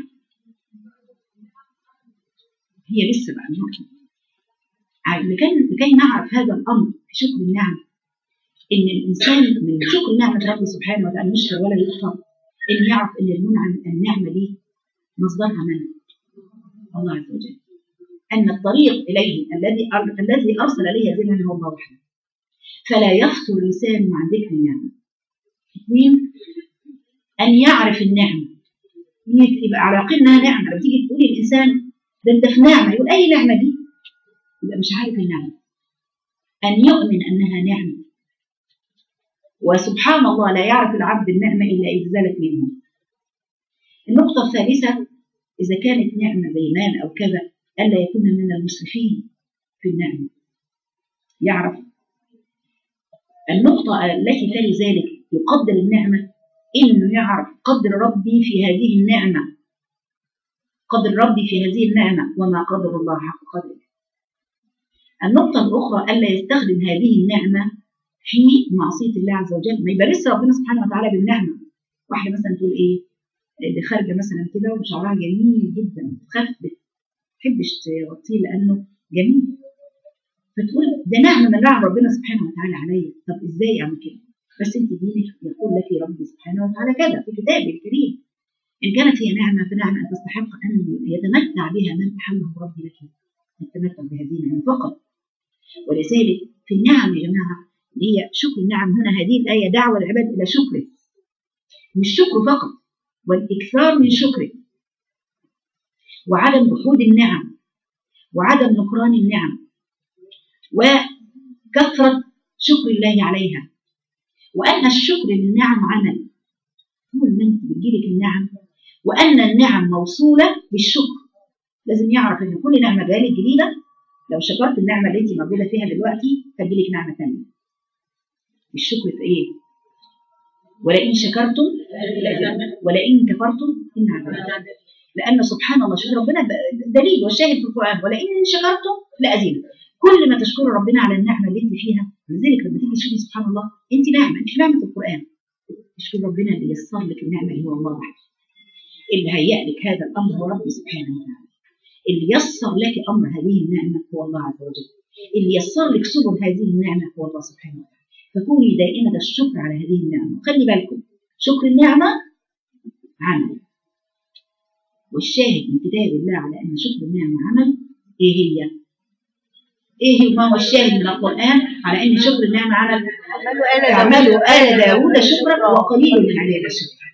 هي لسه بقى النقطة. لكي نعرف هذا الأمر في شكر النعمة، إن الإنسان من شكر نعمة ربي سبحانه وتعالى يشكر ولا يكفر، إن يعرف إن المنعم النعمة دي مصدرها من الله عز وجل، أن الطريق إليه الذي أرسل إليه هذه النعمة هو الله وحده. فلا يفطر لسانه عن ذكر النعمة. 2 أن يعرف النعمة، يبقى على يقين انها نعمة. لو تيجي تقولي الإنسان ده أنت في نعمة، يقول أي نعمة دي؟ يبقى مش عارف النعمة. أن يؤمن أنها نعمة، وسبحان الله لا يعرف العبد النعمة إلا إذا زالت منه. النقطة الثالثة إذا كانت نعمة زي مال أو كذا ألا يكون من المسرفين في النعمة، يعرف. النقطة التي تلي ذلك يقدر النعمة، إنه يعرف قدر ربي في هذه النعمة، قدر ربي في هذه النعمة وما قدر الله حق قدره. النقطة الأخرى ألا يستخدم هذه النعمة في معصية الله عز وجل، ما يبارس ربنا سبحانه وتعالى بالنعمة. واحدة مثلا تقول إيه، اللي خارجة مثلا كده وشعرها جميل جدا، تخاف تحبش تغطيه لأنه جميل، فتقول ده نعمة من نعم ربنا سبحانه وتعالى عليا. طب إزاي أعمل كده؟ بس أنت دينك يقول لك ربي سبحانه وتعالى كذا في كتابه الكريم. إن كانت هي نعمة فنعمة أن تستحق أن يتمتع بها من أحله ربي لك، يتمتع بهذه النعمة فقط. ولذلك في النعم يا جماعة هي شكر النعم. هنا هذه الآية دعوة العباد إلى شكره، مش شكر فقط، والإكثار من شكره، وعدم جحود النعم، وعدم نكران النعم، وكثرة شكر الله عليها. وأن الشكر للنعم عمل، طول ما أنت بتجيلك النعم، وأن النعم موصولة بالشكر. لازم يعرف أن كل نعمة جالك جديدة، لو شكرت النعمة اللي أنت موجودة فيها دلوقتي تجيلك نعمة ثانية. الشكر في إيه؟ ولئن شكرتم ولئن كفرتم إن عذاب. لأن سبحان الله شكر ربنا دليل والشاهد في القرآن، ولئن شكرتم لأزيدكم. كل ما تشكر ربنا على النعمة اللي أنت فيها، لذلك لما تيجي تشوفي سبحان الله أنت نعمة، أنت في نعمة القرآن، تشكر ربنا اللي يسر لك النعمة اللي هو الله وحده، اللي هيأ لك هذا الأمر هو ربي سبحانه وتعالى، اللي يسر لك أمر هذه النعمة هو الله عز وجل، اللي يسر لك سبل هذه النعمة هو الله سبحانه وتعالى. فكوني دائمة الشكر على هذه النعمة. خلي بالكم شكر النعمة عمل، والشاهد من كتاب الله على أن شكر النعمة عمل. إيه هي؟ إيه ما هو الشاهد من القرآن على أن شكر النعمة عمل؟ اعملوا آل داود شكرا وقليل من عبادي الشكر.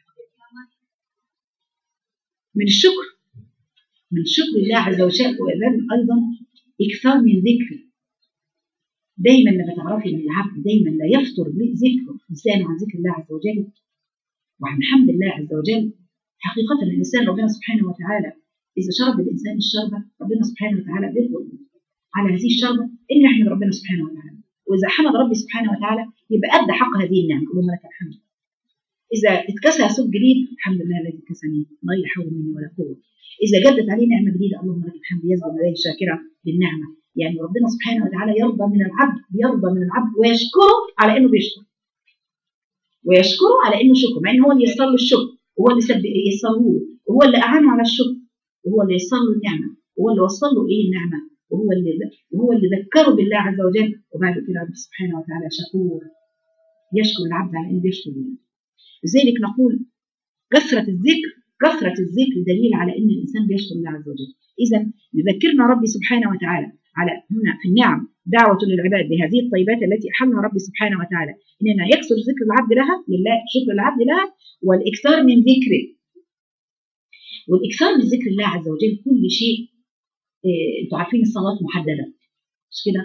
من الشكر، من شكر الله عز وجل. وإذن أيضا إكثار من ذكر. دايما لما تعرفي ان العبد دايما لا يفتر ذكره لسانه عن ذكر الله عز وجل وعن حمد الله عز وجل. حقيقة الإنسان ربنا سبحانه وتعالى إذا شرب الإنسان الشربة ربنا سبحانه وتعالى بيطلب على هذه الشربة إن يحمد ربنا سبحانه وتعالى. وإذا حمد ربي سبحانه وتعالى يبقى أدى حق هذه النعمة، اللهم لك الحمد. إذا اتكسى سوق جديد الحمد لله الذي كسني غير حول مني ولا قوة. إذا جدت عليه نعمة جديدة اللهم لك الحمد، يزداد عليه شاكرا للنعمة. يعني ربنا سبحانه وتعالى يرضى من العبد، يرضى من العبد ويشكره على انه بيشكر، ويشكره على انه شكر، مع ان هو اللي يسر له الشكر، وهو اللي يسره له، وهو اللي اعانه على الشكر، وهو اللي يسر له النعمه، وهو اللي وصل له ايه النعمه، وهو اللي ذكره بالله عز وجل. وبعد كده رب سبحانه وتعالى شكور، يشكر العبد على انه بيشكر الله. لذلك نقول كثرة الذكر، كثرة الذكر دليل على ان الانسان بيشكر الله عز وجل. اذا يذكرنا ربي سبحانه وتعالى على هنا في النعم دعوة للعباد بهذه الطيبات التي أحلها ربي سبحانه وتعالى، إننا يكثر ذكر العبد لها لله، شكر العبد لها، والإكثار من ذكره. والإكثار من ذكر الله عز وجل كل شيء. أنتوا عارفين الصلاة محددة مش كده؟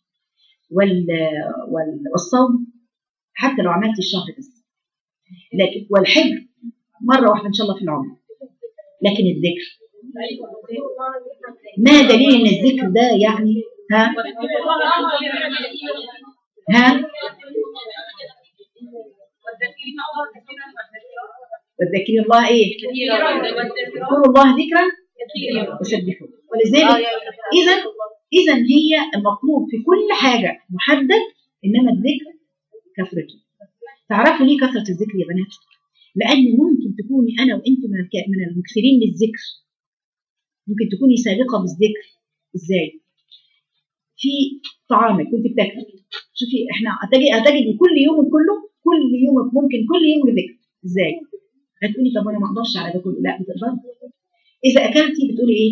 والصوم حتى لو عملت الشهر بس، لكن والحج مرة واحدة إن شاء الله في العمر. لكن الذكر ما دليل ان الذكر ده يعني ها والذكر الله ايه؟ اذكروا الله ذكرا وسبحوه. ولذلك اذا هي المطلوب في كل حاجه محدد، انما الذكر كثرته. تعرفوا ليه كثره الذكر يا بنات؟ لان ممكن تكوني انا وانت من المكثرين للذكر، ممكن تكوني سابقة بالذكر. ازاي؟ في طعامك كنت بتاكلي، شوفي احنا هتجدي كل يوم كله، كل يومك ممكن كل يوم ذكر. ازاي؟ هتقولي طب انا ما اقدرش على ده كله. لا بتقدري. اذا اكلتي بتقولي ايه؟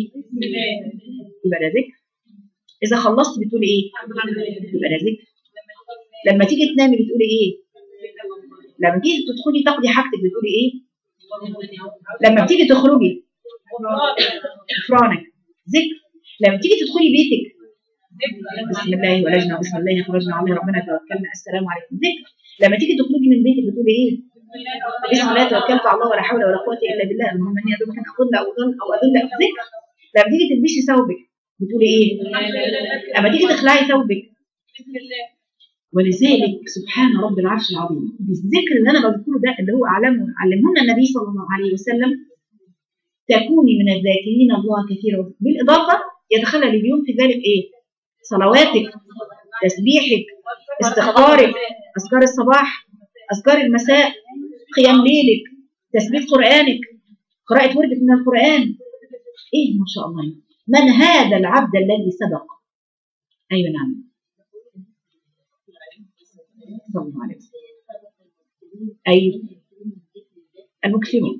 يبقى ده ذكر. اذا خلصتي بتقولي ايه؟ يبقى ده ذكر. لما تيجي تنامي بتقولي ايه؟ لما تيجي تدخلي تاخدي حاجتك بتقولي ايه؟ لما بتيجي تخرجي غفرانك ذكر. لما تيجي تدخلي بيتك بسم الله ولجنا بسم الله خرجنا عليه ربنا توكلنا السلام عليكم ذكر. لما تيجي تخرجي من بيتك بتقولي ايه؟ بسم الله توكلت على الله ولا حول ولا قوه الا بالله اللهم اني ادعوك ان اضل او اضل او اذل ذكر. لما تيجي تلبسي ثوبك بتقولي ايه؟ لما تيجي تخلعي ثوبك بسم الله. ولذلك سبحان رب العرش العظيم بالذكر اللي انا بذكره ده اللي هو علمهن النبي صلى الله عليه وسلم تكوني من الذاكرين الله كثيرا. بالاضافه يتخلل اليوم في ذلك ايه؟ صلواتك، تسبيحك، استغفارك، اذكار الصباح، اذكار المساء، قيام ليلك، تثبيت قرانك، قراءه وردك من القران. ايه ما شاء الله. من هذا العبد الذي سبق؟ ايوه نعم صلى الله عليه وسلم. ايوه المكثرون.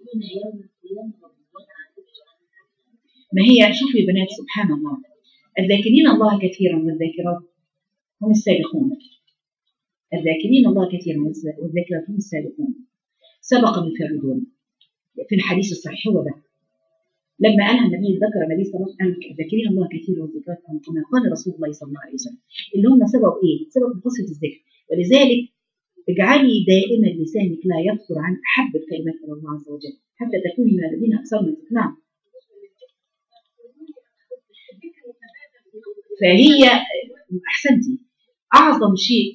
ما هي شوفوا يا بنات سبحان الله الذاكرين الله كثيرا والذاكرات هم السابقون. الذاكرين الله كثيرا والذاكرات هم السابقون سبق المفردون. في الحديث الصحيح هو ده لما قالها النبي ذكر النبي صلى الله عليه وسلم الذاكرين الله كثيرا والذاكرات كما قال رسول الله صلى الله عليه وسلم اللي هم سبقوا ايه؟ سبقوا قصه الذكر. ولذلك اجعلي دائما لسانك لا يفتر عن احب الكلمات الى الله عز وجل حتى تكوني من الذين اكثروا الذكر. نعم. فهي احسنتي اعظم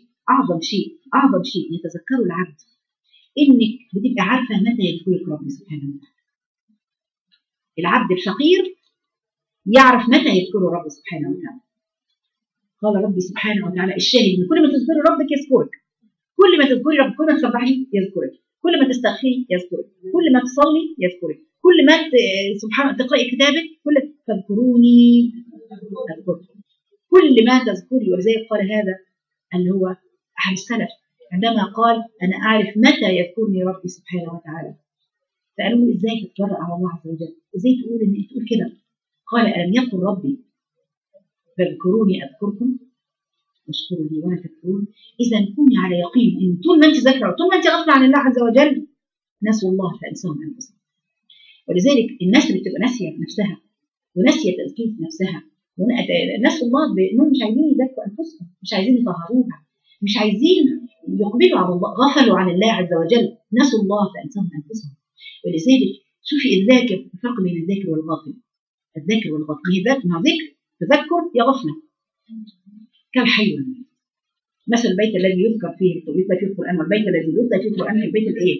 شيء يتذكره العبد انك بتبقى عارفه متى يذكرك ربي سبحانه وتعالى. العبد الفقير يعرف متى يذكره ربي سبحانه وتعالى. قال ربي سبحانه وتعالى الشاهد من كل ما تذكري ربك يذكرك. كل ما تذكري ربك كل ما تسبحي يذكرك. كل ما تستغفري يذكرك. كل ما تصلي يذكرك. كل ما سبحان تقرأي كتابك كل تذكروني أذكركم. كل ما تذكري. ولذلك قال هذا اللي هو أحد السلف عندما قال أنا أعرف متى يذكرني ربي سبحانه وتعالى. فقالوا إزاي تتجرأ على الله عز وجل؟ إزاي تقول إن تقول كده؟ قال ألم يقل ربي فاذكروني أذكركم واشكروا لي ولا تكفرون. إذا كوني على يقين إن طول ما أنت ذاكرة طول ما أنت غافلة عن الله عز وجل نسوا الله فأنساهم أنفسهم. ولذلك الناس اللي بتبقى ناسية نفسها وناسية تزكية نفسها نسوا الله بأنهم مش عايزين يزكوا أنفسهم، مش عايزين يطهروها، مش عايزين يقبلوا على الله، غفلوا عن الله عز وجل نسوا الله فأنساهم أنفسهم. ولذلك شوفي الذاكر الفرق بين الذاكر والغافل. الذاكر والغافل هي ذات مع ذكر تذكر يا غفلة كالحي والميت. مثل البيت الذي يذكر فيه القرآن والبيت الذي يذكر فيه القرآن في البيت الإيه؟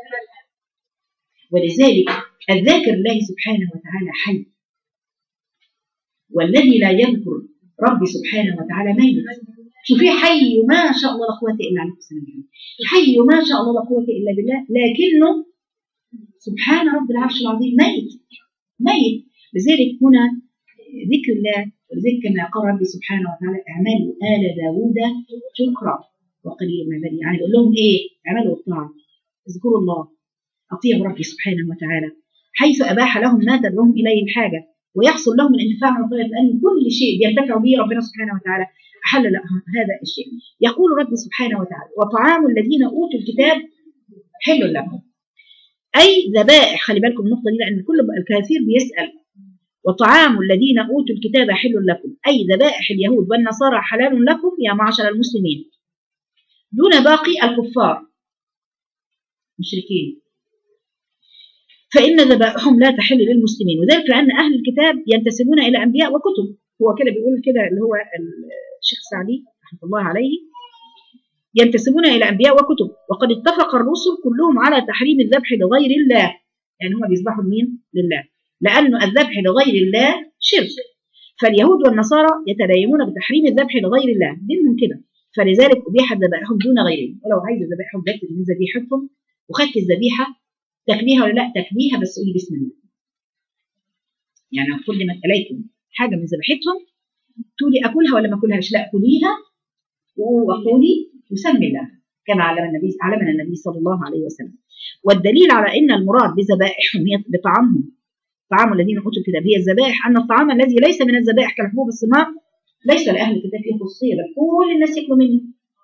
ولذلك الذاكر الله سبحانه وتعالى حي والذي لا يذكر ربي سبحانه وتعالى ميت. شوفي حي ما شاء الله لا قوة إلا بالله. حي ما شاء الله لا قوة إلا بالله لكنه سبحان رب العرش العظيم ميت. لذلك هنا ذكر الله. ولذلك كما قال ربي سبحانه وتعالى اعملوا آل داوود شكرا وقليل من عبادي. يعني بقول لهم ايه؟ اعملوا الطاعة اذكروا الله اطيعوا ربي سبحانه وتعالى حيث اباح لهم ما تدعوهم اليه الحاجة ويحصل لهم الانتفاع من طريق لأن كل شيء بينتفعوا به ربنا سبحانه وتعالى أحل لهم هذا الشيء. يقول ربي سبحانه وتعالى وطعام الذين أوتوا الكتاب حل لهم أي ذبائح. خلي بالكم النقطة دي لأن كل الكثير بيسأل. وطعام الذين أوتوا الكتاب حل لكم أي ذبائح اليهود والنصارى حلال لكم يا معشر المسلمين دون باقي الكفار مشركين فإن ذبائحهم لا تحل للمسلمين. وذلك لأن أهل الكتاب ينتسبون إلى أنبياء وكتب. هو كده بيقول كده اللي هو الشيخ السعدي رحمه الله عليه ينتسبون إلى أنبياء وكتب وقد اتفق الرسل كلهم على تحريم الذبح لغير الله. يعني هم بيذبحوا لمين؟ لله لأنه الذبح لغير الله شرك. فاليهود والنصارى يتدينون بتحريم الذبح لغير الله دينهم كده فلذلك أبيحت ذبائحهم دون غيرهم. ولو عايز ذبائحهم ذات من ذبيحتهم وخدت الذبيحة تكبيها ولا لا تكبيها بس قولي بسم الله. يعني كل ما عليكم حاجة من ذبيحتهم تقولي أكلها ولا ما أكلهاش؟ لا كليها وقولي وسمي الله كما علمنا النبي صلى الله عليه وسلم. والدليل على أن المراد بذبائحهم هي بطعامهم طعام الذين أوتوا الكتاب هي الذبائح أن الطعام الذي ليس من الذبائح كالحبوب الصماء ليس لأهل الكتاب فيه خصوصية بل كل الناس يأكلوا منه.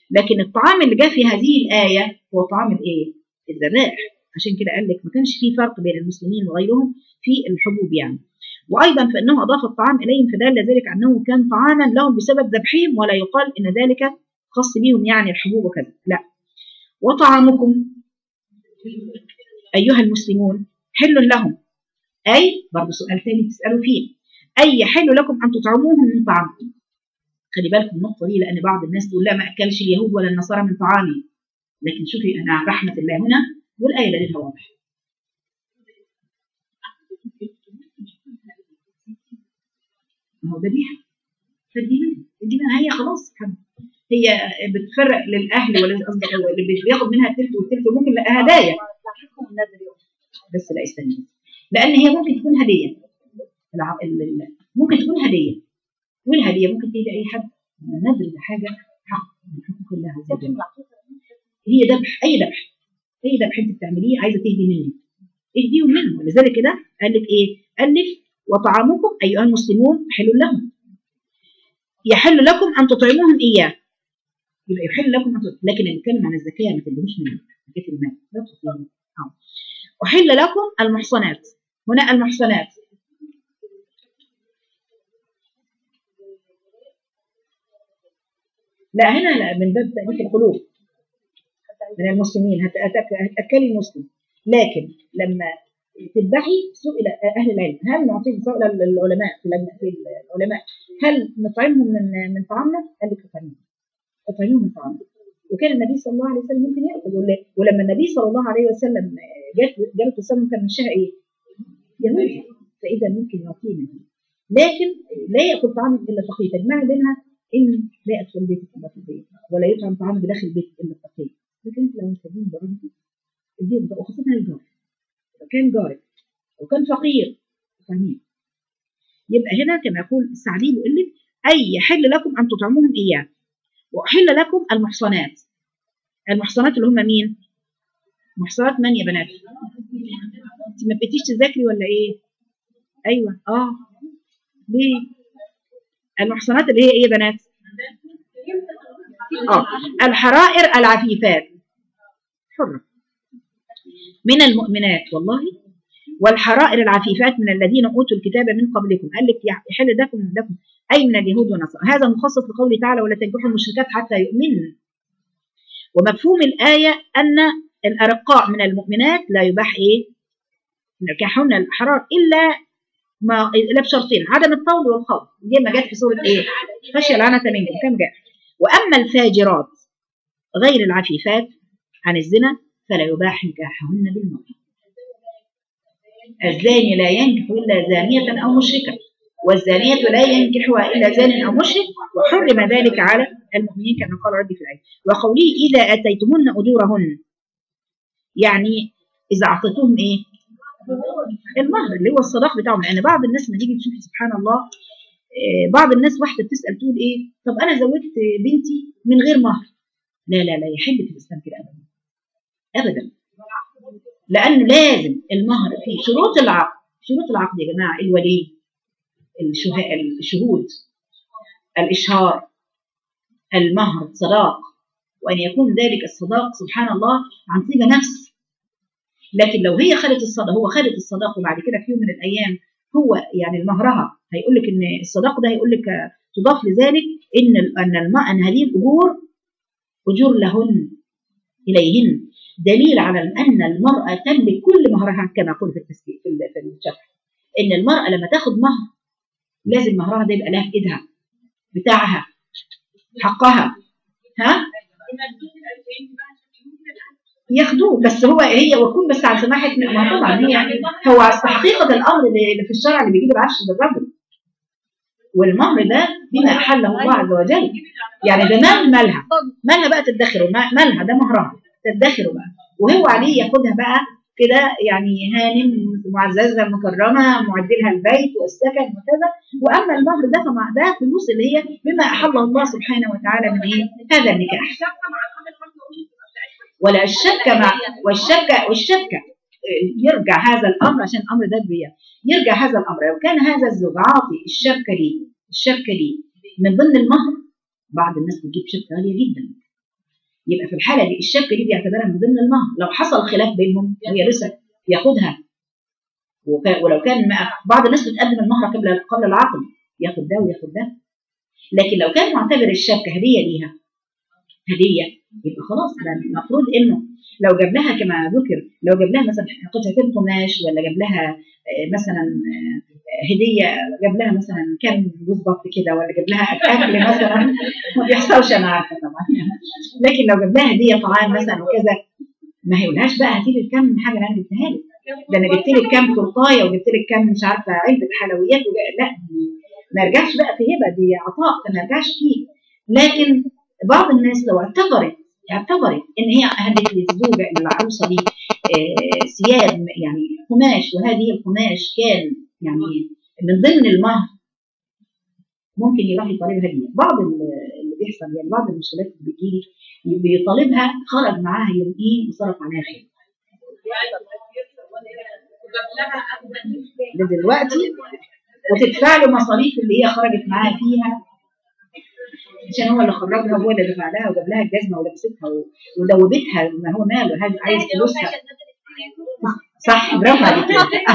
لكن الطعام اللي جاء في هذه الآية هو طعام الايه؟ الذبائح. عشان كده قال لك ما كانش في فرق بين المسلمين وغيرهم في الحبوب يعني. وايضا فانه اضاف الطعام اليهم فدل ذلك انه كان طعاما لهم بسبب ذبحهم، ولا يقال ان ذلك خاص بهم يعني الحبوب وكذا، لا. وطعامكم ايها المسلمون حل لهم، اي برضه سؤال ثاني تسالوا فيه، اي يحل لكم ان تطعموهم من طعامكم. خلي بالكم النقطه دي، لان بعض الناس تقول لا ما اكلش اليهود ولا النصارى من طعامي، لكن شوفي انا رحمه الله هنا والايه دليلها واضح. ما هو ذبيحه، فدي منها هي خلاص هي بتفرق للاهل ولا قصدي اللي بياخد منها الثلث والثلث ممكن لها هدايا، بس لا استني، لان هي ممكن تكون هديه، ممكن تكون هديه، والهديه ممكن تيجي لاي حد، نذر ده حاجه حق من حقوق الله عز وجل. هي ذبح، اي ذبح، اي ذبح انت بتعمليه عايزه تهدي منه، اهديهم منه. ولذلك كده قال لك ايه؟ الف وطعامكم ايها المسلمون حل لهم، يحل لكم ان تطعموهم اياه، يبقى يحل لكم ان تطعموهم. لكن اللي بيتكلم عن الزكاه ما تدلوش منه زكاه المال، لا تطعموا. احل لكم المحصنات، هنا المحصنات لا، هنا لا، من باب تأليف القلوب من المسلمين، هتأكلي المسلم. لكن لما تذبحي سئل اهل العلم هل نعطيه، سئل العلماء في العلماء هل نطعمهم من طعامنا؟ قال لك اطعموهم من طعامنا. وكان النبي صلى الله عليه وسلم ممكن ياكل، ولما النبي صلى الله عليه وسلم جاله تسمم كان من شهر ايه؟ يهودي، فاذا ممكن يعطيه منه، لكن لا ياكل طعام الا تقي. تجمع بينها ان لا يدخل بيتك الا تقي، ولا يطعم طعام بداخل البيت الا تقي. لكن انت لو مستدين برامتك الدين ده، وخاصه الجار، كان جارك وكان فقير، فاهمين؟ يبقى هنا كما يقول السعدي بيقول لك اي يحل لكم ان تطعموهم اياه، واحل لكم المحصنات. المحصنات اللي هم مين؟ محصنات من يا بنات؟ انت ما بقيتيش تذاكري ولا ايه؟ ايوه ليه؟ المحصنات اللي هي ايه يا بنات؟ الحرائر العفيفات حرة من المؤمنات، والله، والحرائر العفيفات من الذين اوتوا الكتاب من قبلكم. قال لك يحل لكم اي من اليهود والنصارى. هذا مخصص لقوله تعالى ولا تنكحوا المشركات حتى يؤمنوا. ومفهوم الايه ان الارقاء من المؤمنات لا يباح ايه؟ نكاحهن الحرار الا بشرطين: عدم الطول والخوف، دي ما جت في سوره ايه؟ خشيه العنة منكم، كم جاء. واما الفاجرات غير العفيفات عن الزنا فلا يباح نكاحهن بالمرأة. الزاني لا ينكح الا زانيه او مشركه، والزانيه لا ينكحها الا زان او مشرك، وحرم ذلك على المؤمنين كما قال ربي في الايه. وقوله اذا اتيتمون اجورهن، يعني اذا اعطيتوهم ايه؟ المهر اللي هو الصداق بتاعهم. لان بعض الناس ما تيجي تشوفي سبحان الله، بعض الناس واحده بتسال تقول ايه؟ طب انا زوجت بنتي من غير مهر. لا يحل في الاسلام كده ابدا ابدا، لان لازم المهر في شروط العقد. شروط العقد يا جماعه: الولي، الشهود، الاشهار، المهر، صداق، وان يكون ذلك الصداق سبحان الله عن طيب نفس. لكن لو هي خدت الصداق، هو خدت الصداق وبعد كده في يوم من الايام هو يعني مهرها هيقول لك ان الصداق ده، هيقول لك تضاف لذلك ان هذه الاجور اجور لهن اليهن، دليل على ان المراه تملك كل مهرها كما قلت في التسبيح في الشرح، ان المراه لما تاخد مهر لازم مهرها ده يبقى لها ايدها بتاعها حقها، ياخدوه. بس هي ويكون بس على سماحه، ما طبعا هي هو حقيقه الامر اللي في الشرع اللي بيجيب العفش بالرجل، والمهر ده بما احله الله عز وجل، يعني ده مالها بقى تدخره، مالها ده مهرها تدخره بقى، وهو عليه ياخدها بقى كده، يعني هانم معززه مكرمه معدلها البيت والسكن وكذا. واما المهر ده ده فلوس اللي هي بما احله الله سبحانه وتعالى من ايه؟ هذا النكاح. ولا والشك يرجع هذا الامر، عشان الامر ده يرجع هذا الامر لو كان هذا الزوج عاطي الشبكه لي من ضمن المهر. بعض الناس بتجيب شبكه غاليه جدا يبقى في الحاله دي الشبكه دي بيعتبرها من ضمن المهر. لو حصل خلاف بينهم وهي لسه ياخدها، ولو كان بعض الناس بتقدم المهر قبل العقد، ياخد ده وياخد ده. لكن لو كان معتبر الشبكه هديه ليها، هديه، يبقى خلاص ده المفروض انه لو جاب لها كما ذكر، لو جاب لها مثلا قطعتين قماش، ولا جاب لها مثلا هديه، جاب لها مثلا كام جوز بط كده، ولا جاب لها اكل مثلا، ما بيحصلش انا عارفه طبعا. لكن لو جاب لها هديه طعام مثلا وكذا، ما هيقولهاش بقى هاتي لي كام حاجه اللي انا جبتها لك، ده انا جبت لك كام تورتايه وجبت لك كام مش عارفه علبه حلويات لا، ما يرجعش بقى في هبه، دي عطاء فما يرجعش فيه. لكن بعض الناس لو اعتبرت ان هي هدت للزوجه العروسه دي ثياب يعني قماش، وهذه القماش كان يعني من ضمن المهر، ممكن يروح يطالبها بيه. بعض اللي بيحصل يعني بعض المشكلات اللي بتجيلي بيطالبها، خرج معاها يوم ايه وصرف عليها خير دلوقتي، وتدفع له مصاريف اللي هي خرجت معاها فيها، عشان هو اللي خرجها وهو اللي دفع لها وجاب لها الجزمه ولبستها ودوبتها، ما هو ماله هذا عايز فلوسها. صح، برافو عليك.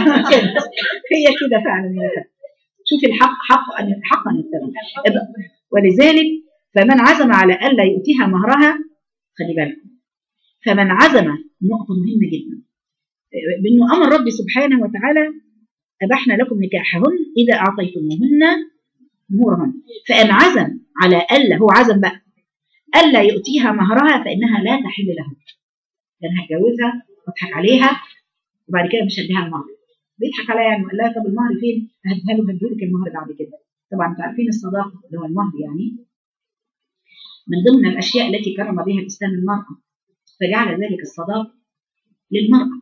هي كده فعلا. شوفي الحق حقا يتبع. ولذلك فمن عزم على الا يؤتيها مهرها، خلي بالكم، فمن عزم، نقطه مهمه جدا، بانه امر ربي سبحانه وتعالى ابحنا لكم نكاحهن اذا اعطيتموهن مهورهن، فان عزم على الا، هو عزم بقى الا يؤتيها مهرها فانها لا تحل له، لان هتجوزها واضحك عليها وبعد كده مش هديها المهر. بيضحك عليها يعني، قال لها طب المهر فين؟ هديها له، هديلك المهر بعد كده. طبعا انتوا عارفين الصداقه اللي هو المهر يعني من ضمن الاشياء التي كرم بها الاسلام المراه، فجعل ذلك الصداق للمراه.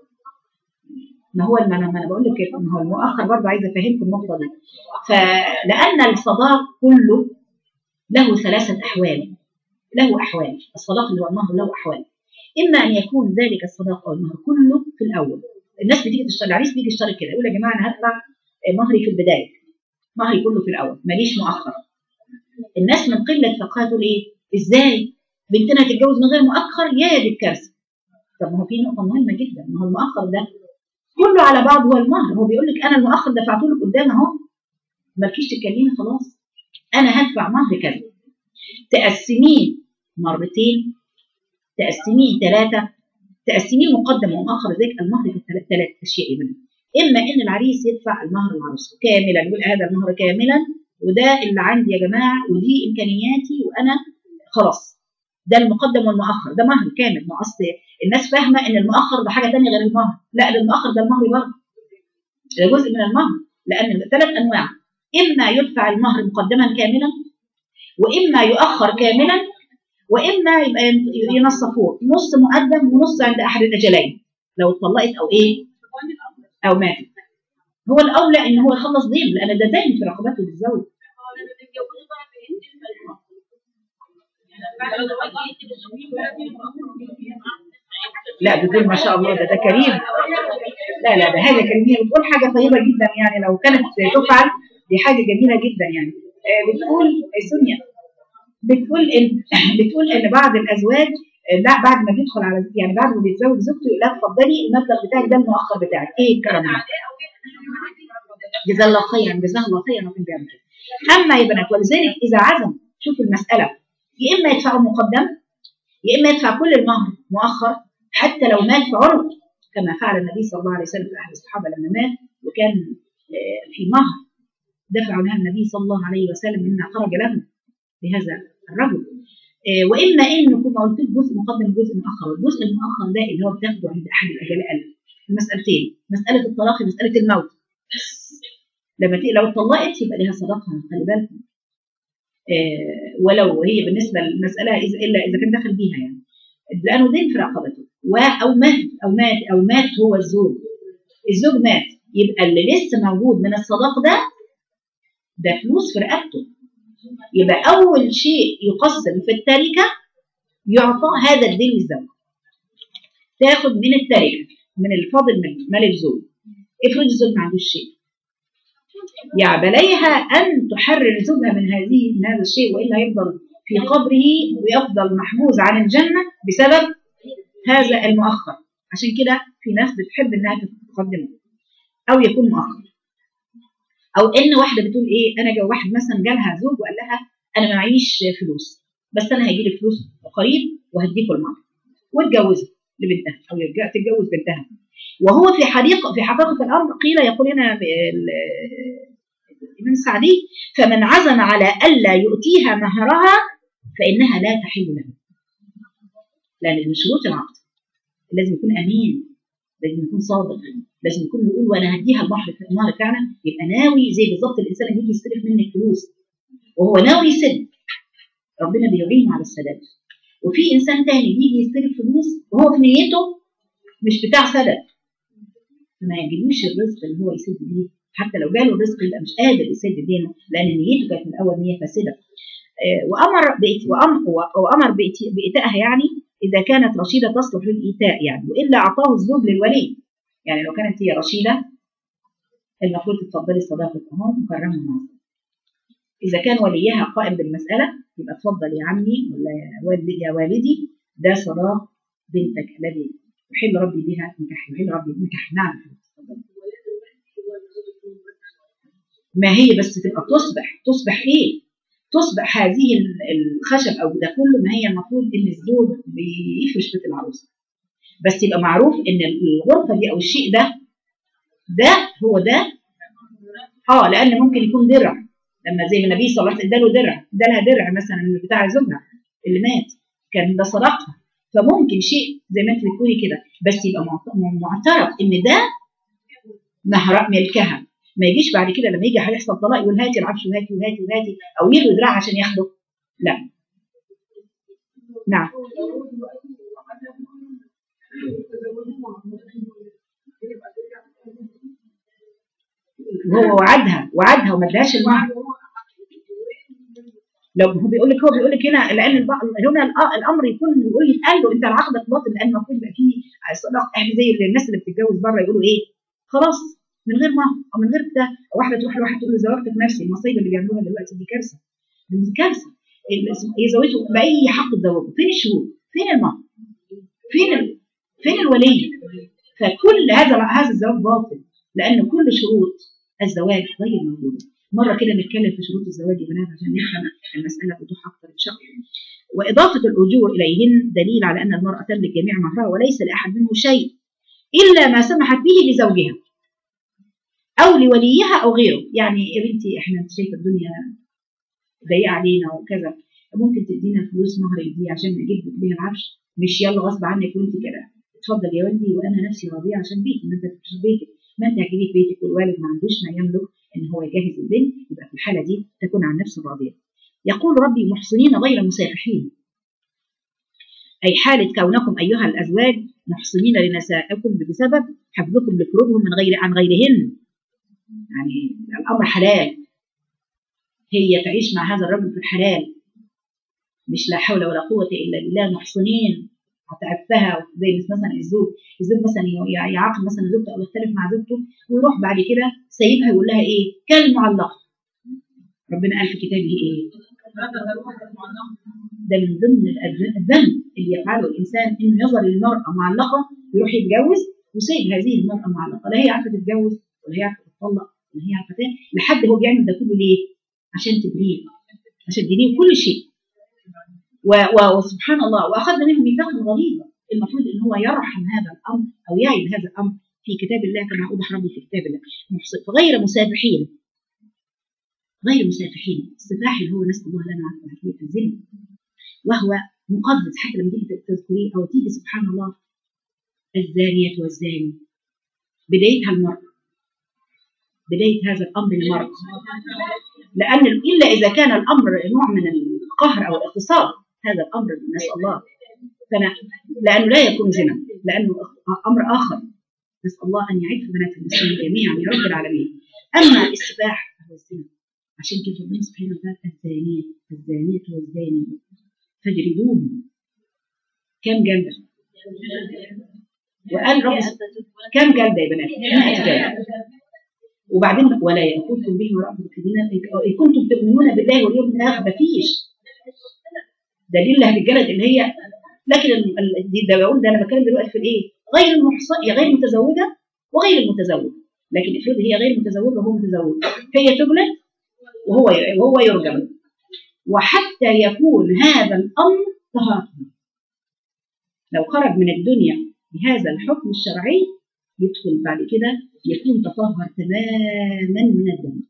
ما هو ما انا بقول لك، ما هو المؤخر برضه عايزه افهمكم النقطه دي. فلان الصداق كله له ثلاثه احوال، له احوال. الصداق اللي هو المهر له احوال، اما ان يكون ذلك الصداق او المهر كله في الاول. الناس بتيجي تشتري، العريس بيجي يشتري كده، يقول يا جماعه انا هدفع مهري في البدايه، مهري كله في الاول، ماليش مؤخر. الناس من قله فقهها تقول ايه؟ ازاي بنتنا تتجوز من غير مؤخر؟ يا دي الكارثه. طب ما هو في نقطه مهمه جدا، ما هو المؤخر ده كله على بعض هو المهر. هو بيقول لك انا المؤخر دفعته لك قدام اهو، مالكيش تكلمي، خلاص انا هدفع مهر كذا، تقسميه مرتين، تقسميه ثلاثه، تقسميه مقدم ومؤخر. ذلك المهر في ثلاث اشياء منه، اما ان العريس يدفع المهر العروسه كاملا، يقول هذا المهر كاملا وده اللي عندي يا جماعه ودي امكانياتي وانا خلاص، ده المقدم والمؤخر، ده مهر كامل. ما اصل الناس فاهمه ان المؤخر ده حاجه ثانيه غير المهر، لا ده المؤخر ده المهر برضه، ده جزء من المهر. لان ثلاث انواع، اما يدفع المهر مقدما كاملا، واما يؤخر كاملا، واما يبقى ينصفوه نص مقدم ونص عند احد الاجلين لو اتطلقت او ايه او ماتت. هو الاولى ان هو يخلص دين، لان ده دين في رقبته للزوج. لا دول ما شاء الله، ده كريم. لا ده حاجه كريمه، بتقول حاجه طيبه جدا يعني، لو كانت تفعل دي حاجه جميله جدا يعني. بتقول سونيا، بتقول ان بعض الازواج لا بعد ما بيدخل على يعني بعد ما بيتزوج زوجته يقول لها اتفضلي المبلغ بتاعك ده المؤخر بتاعك. ايه الكلام ده؟ جزاه الله خيرا، جزاه الله خيرا. ممكن بيعمل كده. اما يا بنات، ولذلك اذا عزم، شوف المساله، يا اما يدفعوا مقدم، يا اما يدفع كل المهر مؤخر حتى لو مات في عنق، كما فعل النبي صلى الله عليه وسلم في احد الصحابه لما مات وكان في مهر دفع لها النبي صلى الله عليه وسلم مما خرج له بهذا الرجل. واما انه كما قلت جزء مقدم وجزء مؤخر. الجزء المؤخر ده اللي هو بتاخده عند احد الاجلاء المسالتين، مساله الطلاق ومساله الموت. لو اتطلقت يبقى لها صداقها، خلي بالكم. ولو هي بالنسبه للمساله الا اذا كان دخل بيها يعني، لانه دين في رقبته، او مات هو الزوج مات، يبقى اللي لسه موجود من الصداق ده فلوس في رقبته. يبقى اول شيء يقسم في التركه يعطى هذا الدين للزوج، تاخد من التركه من الفاضل من مال الزوج. افرض الزوج ما عندوش شيء، يعب عليها ان تحرر زوجها من هذا الشيء، والا هيفضل في قبره ويفضل محجوز عن الجنة بسبب هذا المؤخر. عشان كده في ناس بتحب انها تقدمه او يكون مؤخر. او ان واحده بتقول ايه، انا جو واحد مثلا جالها زوج وقال لها انا معيش فلوس بس انا هيجي لي فلوس قريب وهديكوا المهر، واتجوزها لبنتها او تتجوز بنتها. وهو في حقيقه الامر قيل يقول هنا الامام السعدي فمن عزم على الا يؤتيها مهرها فانها لا تحل له، لان من شروط العقد لازم يكون امين، لازم يكون صادق، لازم يكون بيقول وانا هديها المهر فعلا، يبقى ناوي. زي بالظبط الانسان اللي يجي يستلف منك فلوس وهو ناوي يسد، ربنا بيعينه على السداد. وفي انسان تاني يجي يستلف فلوس وهو في نيته مش بتاع سدد، ما يجيلوش الرزق اللي هو يسد بيه، حتى لو جاله الرزق يبقى مش قادر يسد دينه لان نيته كانت من الاول نيه فاسده. وامر بإيتائها، يعني اذا كانت رشيده تصلح للايتاء يعني، والا اعطاه الزوج للولي. يعني لو كانت هي رشيده المفروض تتفضلي الصداقه اهو مكرمه معها. اذا كان وليها قائم بالمساله يبقى اتفضل يا عمي ولا يا والدي، ده صداق بنتك الذي يحل ربي بها نكاح، يحل ربي نكاح. نعم. ما هي بس تبقى تصبح ايه؟ تصبح هذه الخشب او ده كله، ما هي المفروض ان الزوج بيفرش بيت العروسه، بس يبقى معروف ان الغرفه دي او الشيء ده هو ده. لان ممكن يكون درع، لما زي النبي صلى الله عليه وسلم ادالها درع مثلا بتاع زوجها اللي مات، كان ده صداقها. فممكن شيء زي ما انت بتقولي كده، بس يبقى معترف ان ده مهر ملكها. ما يجيش بعد كده لما يجي هيحصل طلاق يقول هاتي العفش وهاتي وهاتي وهاتي، او يلغي دراع عشان ياخده. لا. نعم. هو وعدها وما ادهاش المهر. لو هو بيقول لك هنا، لان هنا الامر يكون يتقال له انت عقدك باطل، لان المفروض يبقى فيه صداقه. احنا زي الناس اللي بتتجوز بره يقولوا ايه، خلاص من غير مهر او من غير بتاع. واحده تروح لواحد تقول له زوجتك نفسي. المصيبه اللي بيعملوها دلوقتي دي كارثه، دي كارثه. يزوجوا باي حق الزواج، فين الشهود؟ فين المهر؟ فين الولي؟ فكل هذا الزواج باطل، لان كل شروط الزواج غير موجوده. مره كده نتكلم في شروط الزواج يا بنات عشان نفهم المساله بوضوح اكثر ان شاء الله. واضافه الاجور اليهن دليل على ان المراه تملك جميع مهرها وليس لاحد منه شيء الا ما سمحت به لزوجها او لوليها او غيره. يعني يا بنتي احنا انت شايفه الدنيا ضيقه علينا وكذا، ممكن تدينا فلوس مهر دي عشان نجيب بيها العفش، مش يلا غصب عنك وانت كده اتفضل يا والدي وانا نفسي راضيه عشان بيتي. ما انت في بيتك، ما انت هتجيبي في بيتك والوالد ما عندوش ما يملك ان هو يجهز البنت، يبقى في الحاله دي تكون عن نفس الراضيه. يقول ربي محصنين غير مسافحين، اي حاله كونكم ايها الازواج محصنين لنسائكم بسبب حفظكم لفروجهم عن غيرهن. يعني الامر حلال، هي تعيش مع هذا الرجل في الحلال، مش لا حول ولا قوه الا بالله. محصنين هتعفها زي مثلا الزوج مثلا يعاقب مثلا زوجته او يختلف مع زوجته ويروح بعد كده سايبها يقول لها ايه؟ كالمعلقه. ربنا قال في كتابه ايه؟ ده من ضمن الذنب اللي يفعله الانسان، انه يظهر المراه معلقه ويروح يتجوز وسايب هذه المراه معلقه، لا هي عارفه تتجوز ولا هي عارفه تطلق ولا هي عارفه لحد هو بيعمل ده كله ليه؟ عشان تبريه، عشان تدينيه كل شيء. وسبحان الله، واخذنا منه ميثاقا غليظا. المفروض ان هو يرحم هذا الامر او يعيد هذا الامر في كتاب الله كما اوضح ربي في كتاب الله. غير مسافحين. السفاح اللي هو نسال الله لنا عافيه في الزنا، وهو مقدس. حتى لما تيجي تذكريه او تيجي سبحان الله الزانيه والزاني، بدايتها المرأة، بدايه هذا الامر المرأة، لان الا اذا كان الامر نوع من القهر او الاغتصاب، هذا الامر نسال الله، لانه لا يكون زنا، لانه امر اخر. نسال الله ان يعف بنات المسلمين جميعا يا رب العالمين. اما السفاح فهو الزنا. عشان كده ربنا سبحانه وتعالى الزانية والزاني فاجلدوهم. كم جلدة؟ وقال رب كم جلدة يا بنات؟ 100 جلدة. وبعدين ولا يأخذكم به وراءكم في دين إن كنتم تؤمنون بالله واليوم الآخر. مفيش دليل اللي هتتجلد اللي هي. لكن ده بقول ده انا بتكلم دلوقتي في الايه؟ غير المحصنه، غير المتزوجه وغير المتزوج. لكن افرض هي غير متزوجه وهو متزوج، هي تجلد وهو يرجم، وحتى يكون هذا الامر طهارته. لو خرج من الدنيا بهذا الحكم الشرعي يدخل بعد كده يكون تطهر تماما من الذنب.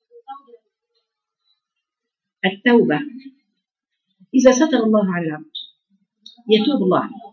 التوبة إذا ستر الله على العبد يتوب الله عليه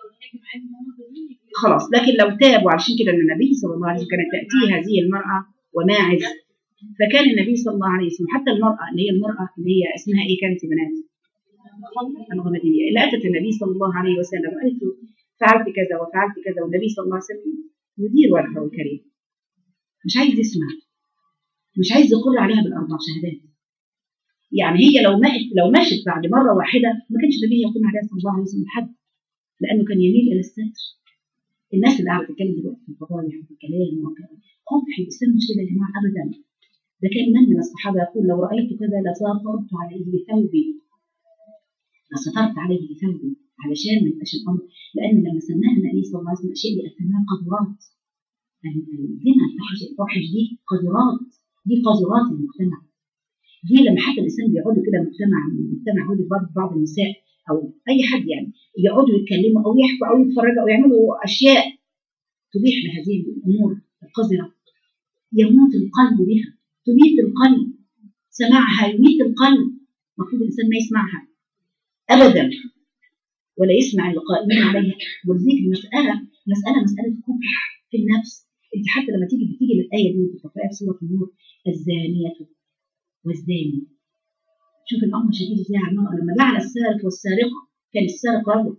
خلاص. لكن لو تابوا، علشان كده النبي صلى الله عليه وسلم كانت تأتيه هذه المرأة وماعز، فكان النبي صلى الله عليه وسلم حتى المرأة اللي هي اسمها ايه كانت بنات الغمدية اللي أتت النبي صلى الله عليه وسلم وقالت له فعلت كذا وفعلت كذا، والنبي صلى الله عليه وسلم يدير وجهه الكريم، مش عايز يسمع، مش عايز يقر عليها بالأربع شهادات. يعني هي لو مشت بعد مرة واحدة ما كانش النبي يقوم عليها صلى الله عليه وسلم حد، لأنه كان يميل إلى الستر. الناس اللي قاعدة تتكلم دلوقتي في الفضائح وفي الكلام وكذا قبح الإسلام مش كده يا جماعة أبدا. ده كان من الصحابة يقول لو رأيت كذا لسترت عليه بثوبي، لسترت عليه بثوبي، علشان ما يبقاش الأمر. لأن لما سماها النبي صلى الله عليه وسلم أشياء بأسماها قذرات، يعني الزنا الفاحش دي قذرات، دي قذرات المجتمع. دي لما حتى الإنسان بيقعدوا كده المجتمع يقعدوا بعض النساء أو أي حد يعني يقعدوا يتكلموا أو يحكوا أو يتفرجوا أو يعملوا أشياء تبيح لهذه الأمور القذرة، يموت القلب بها، تميت القلب، سماعها يميت القلب. المفروض الإنسان ما يسمعها أبدا ولا يسمع القائمين عليها. ولذلك مسألة قبح في النفس. أنت حتى لما بتيجي للآية دي وتقرأها في سورة النور، الزانية والزاني، شوف الأمر شديد ازاي على المرأة. لما جعل السارق والسارقة، كان السارق رجل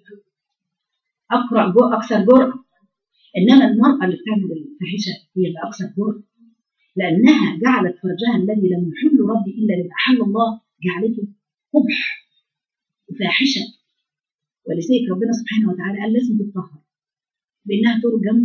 أكثر جرأة، إنما المرأة اللي بتعمل الفاحشة هي اللي أكثر جرأة، لأنها جعلت فرجها الذي لم يحل ربي إلا لما أحل الله جعلته قبح وفاحشة. ولذلك ربنا سبحانه وتعالى قال لازم تتطهر بأنها ترجم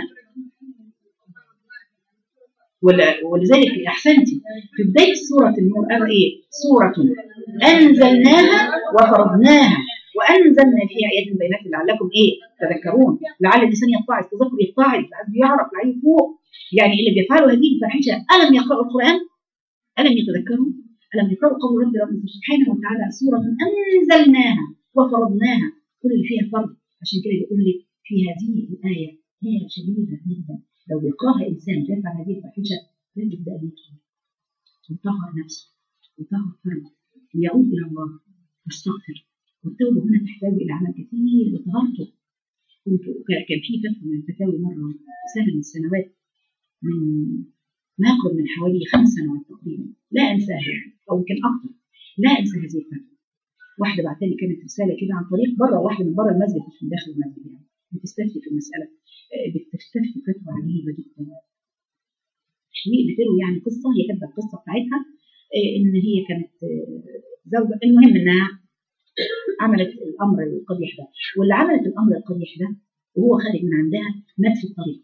ولذلك أحسنتي في بداية سورة النور قال إيه؟ سورة أنزلناها وفرضناها وأنزلنا فيها آيات بينات لعلكم إيه؟ تذكرون. لعل الإنسان يتعظ، تذكر يتعظ، يعرف لعل فوق. يعني اللي بيفعلوا هذه الفاحشة ألم يقرأوا القرآن؟ ألم يتذكروا؟ ألم يقرأوا قول ربنا سبحانه وتعالى سورة أنزلناها وفرضناها، كل اللي فيها فرض. عشان كده بيقول لك في هذه الآية هي شديدة جدا، لو بيقراها إنسان يفعل هذه الفاحشة لا تبدأ بيته ويطهر نفسه ويطهر فرده ويعود إلى الله واستغفر. والتوبة هنا تحتاج إلى عمل كثير لطهارته. كان في فتوى من الفتاوي مرة سنة من السنوات، من ما يقرب من حوالي 5 سنوات تقريبا، لا أنساها يعني أو يمكن أكثر، لا أنسى هذه الفتوى. واحدة بعتلي كانت رسالة كده عن طريق واحدة من بره المسجد مش من داخل المسجد، يعني بتستفتي في المسألة، بتستفتي فتوى عجيبة جدا. بتروي يعني قصة، هي كاتبة القصة بتاعتها إن هي كانت زوجة، المهم إنها عملت الأمر القبيح ده، واللي عملت الأمر القبيح ده وهو خارج من عندها مات في الطريق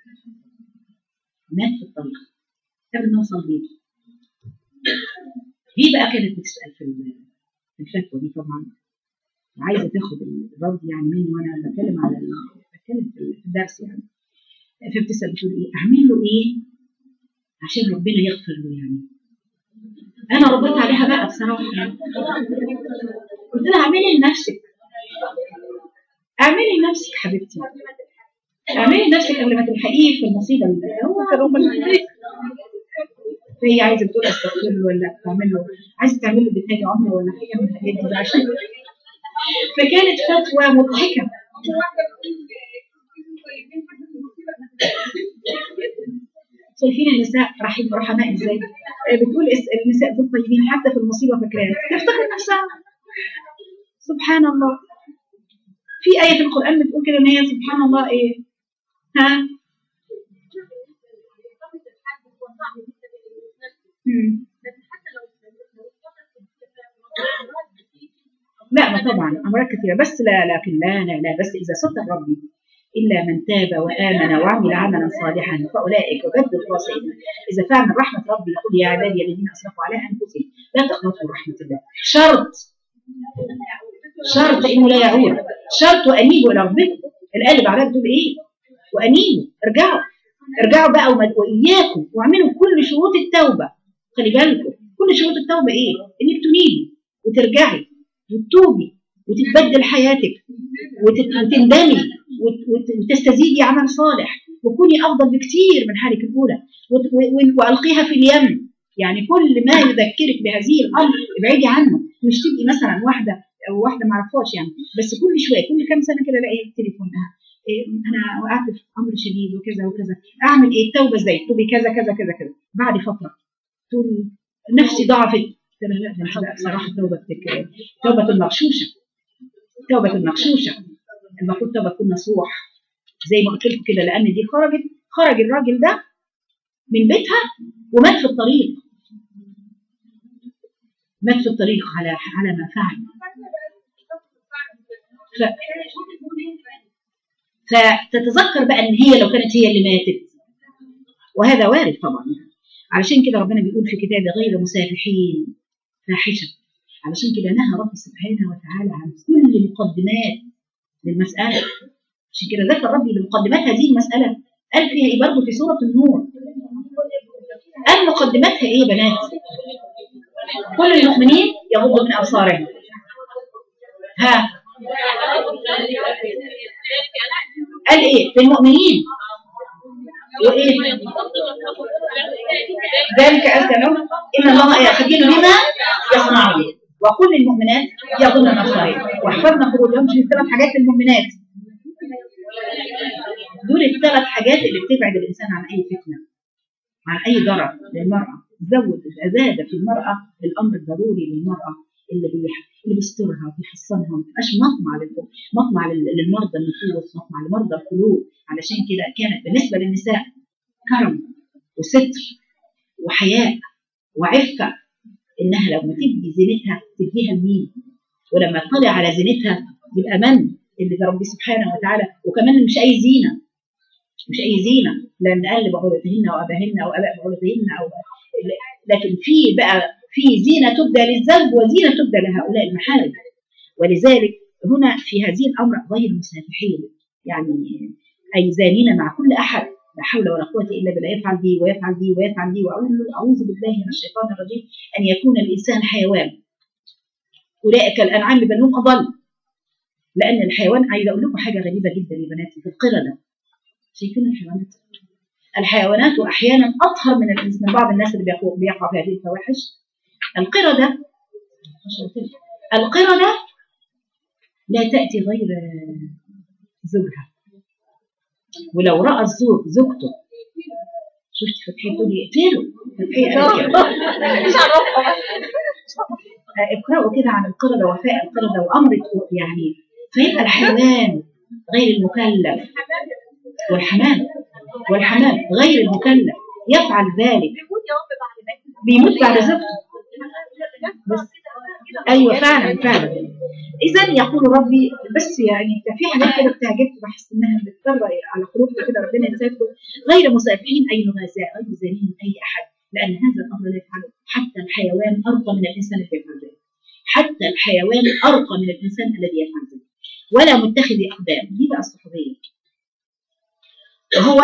قبل ما يوصل بيته. هي بقى كانت بتسأل في الفتوى دي طبعا وعايزة تاخد الرد يعني مني، وأنا بتكلم في الدرس يعني. فبتسأل بتقول إيه؟ أعمل له إيه عشان ربنا يغفر له يعني. أنا رديت عليها بقى بصراحة يعني. قلت لها اعملي لنفسك حبيبتي، اعملي لنفسك قبل ما تلحقيه في المصيبة اللي هو فهي عايزة بتقول استغفر له ولا عايزة تعمل له بتاج عمره ولا حاجة من الحاجات دي عشان. فكانت فتوى مضحكة. شايفين النساء رحماء ازاي؟ بتقول النساء دول طيبين حتى في المصيبة فاكراها تفتكر نفسها. سبحان الله. في آية في القرآن بتقول كده ان هي سبحان الله ايه؟ ها؟ لا ما طبعا أمرات كثيرة، بس لكن لا بس إذا ستر ربي إلا من تاب وآمن وعمل عملا صالحا فأولئك يبدل الخاسرين. إذا فعل من رحمة ربي يقول يا عبادي الذين أسرفوا على أنفسهم لا تقنطوا من رحمة الله. شرط شرط انه لا يعود، شرط وانيبوا الى ربكم. الايه اللي بعدها بتقول ايه؟ وانيبوا، ارجعوا بقى واياكم واعملوا كل شروط التوبه. خلي بالكم كل شروط التوبه ايه؟ انك تنيبي وترجعي وتتوبي وتتبدل حياتك وتندمي وتستزيدي عمل صالح وكوني افضل بكثير من حالك الاولى والقيها في اليم. يعني كل ما يذكرك بهذه الامر ابعدي عنه. مش تبقي مثلا واحده ما اعرفهاش يعني، بس كل شويه كل كام سنه كده الاقي التليفون انا وقعت في امر شديد وكذا وكذا، اعمل ايه؟ التوبه ازاي؟ توبي كذا كذا كذا كذا. بعد فتره تقول نفسي ضعفت. لا ده بصراحه توبه المغشوشه، توبه المغشوشه. المفروض توبه تكون نصوح زي ما قلت لكم كده، لان دي خرج الراجل ده من بيتها ومات في الطريق، مات في الطريق على ما فعل. فتتذكر بقى ان هي لو كانت هي اللي ماتت، وهذا وارد طبعا. علشان كده ربنا بيقول في كتابه غير مسافحين فاحشه. علشان كده نهى رب سبحانه وتعالى عن كل المقدمات للمساله. عشان كده ذكر ربي لمقدمات هذه المساله، قال فيها ايه برضه في سوره النور؟ قال مقدماتها ايه يا بنات؟ كل المؤمنين يغضوا من ابصارهم. ها قال ايه للمؤمنين؟ وايه ذلك أزكى لهم ان الله يخبر بما يصنعون. وكل المؤمنات يغضن من ابصارهن واحفظن فروجهن. في الثلاث حاجات للمؤمنات، دول الثلاث حاجات اللي بتبعد الانسان عن اي فتنه، عن اي ضرر للمراه. زاد في المراه الامر الضروري للمراه اللي بيسترها وبيحصنها وما تبقاش مطمع للمرضى النفوس، مطمع لمرضى القلوب. علشان كده كانت بالنسبه للنساء كرم وستر وحياء وعفه، انها لما تبدي زينتها تديها لمين؟ ولما تطلع على زينتها يبقى من اللي ربي سبحانه وتعالى. وكمان مش اي زينه، مش اي زينه، لان قال بعولتهن واباهن او اباء بعولتهن او، لكن في زينه تبدى للزوج وزينه تبدى لهؤلاء المحارم. ولذلك هنا في هذه الامر غير مسافحين، يعني اي زانين مع كل احد، لا حول ولا قوه الا بالله. يفعل دي ويفعل دي ويفعل دي. واعوذ بالله من الشيطان الرجيم ان يكون الانسان حيوان. اولئك الانعام بل هم اضل. لان الحيوان، عايزه اقول لكم حاجه غريبه جدا يا بناتي، في القرده شايفين الحيوانات احيانا اطهر من بعض الناس اللي بيقع في هذه الفواحش. القرده لا تاتي غير زوجها، ولو راى الزوج زوجته، شفت فتحيه تقول يقتله فتحيه اقرأوا كده عن القردة وفاء القردة وأمر يعني. فيبقى الحيوان غير المكلف، والحمام غير المكلف يفعل ذلك، بيموت بعد زوجته. بس أيوة فعلا. إذا يقول ربي، بس يعني في حاجات كده بتعجبني بحس إنها بتطلع على قلوبنا كده. ربنا يسعدكم. غير مسافحين أي نغزاء غير زانين من أي أحد، لأن هذا الأمر لا يفعله. حتى الحيوان أرقى من الإنسان الذي يفعل ذلك، حتى الحيوان أرقى من الإنسان الذي يفعل ذلك. ولا متخذ أقدام، دي بقى الصحوبية. وهو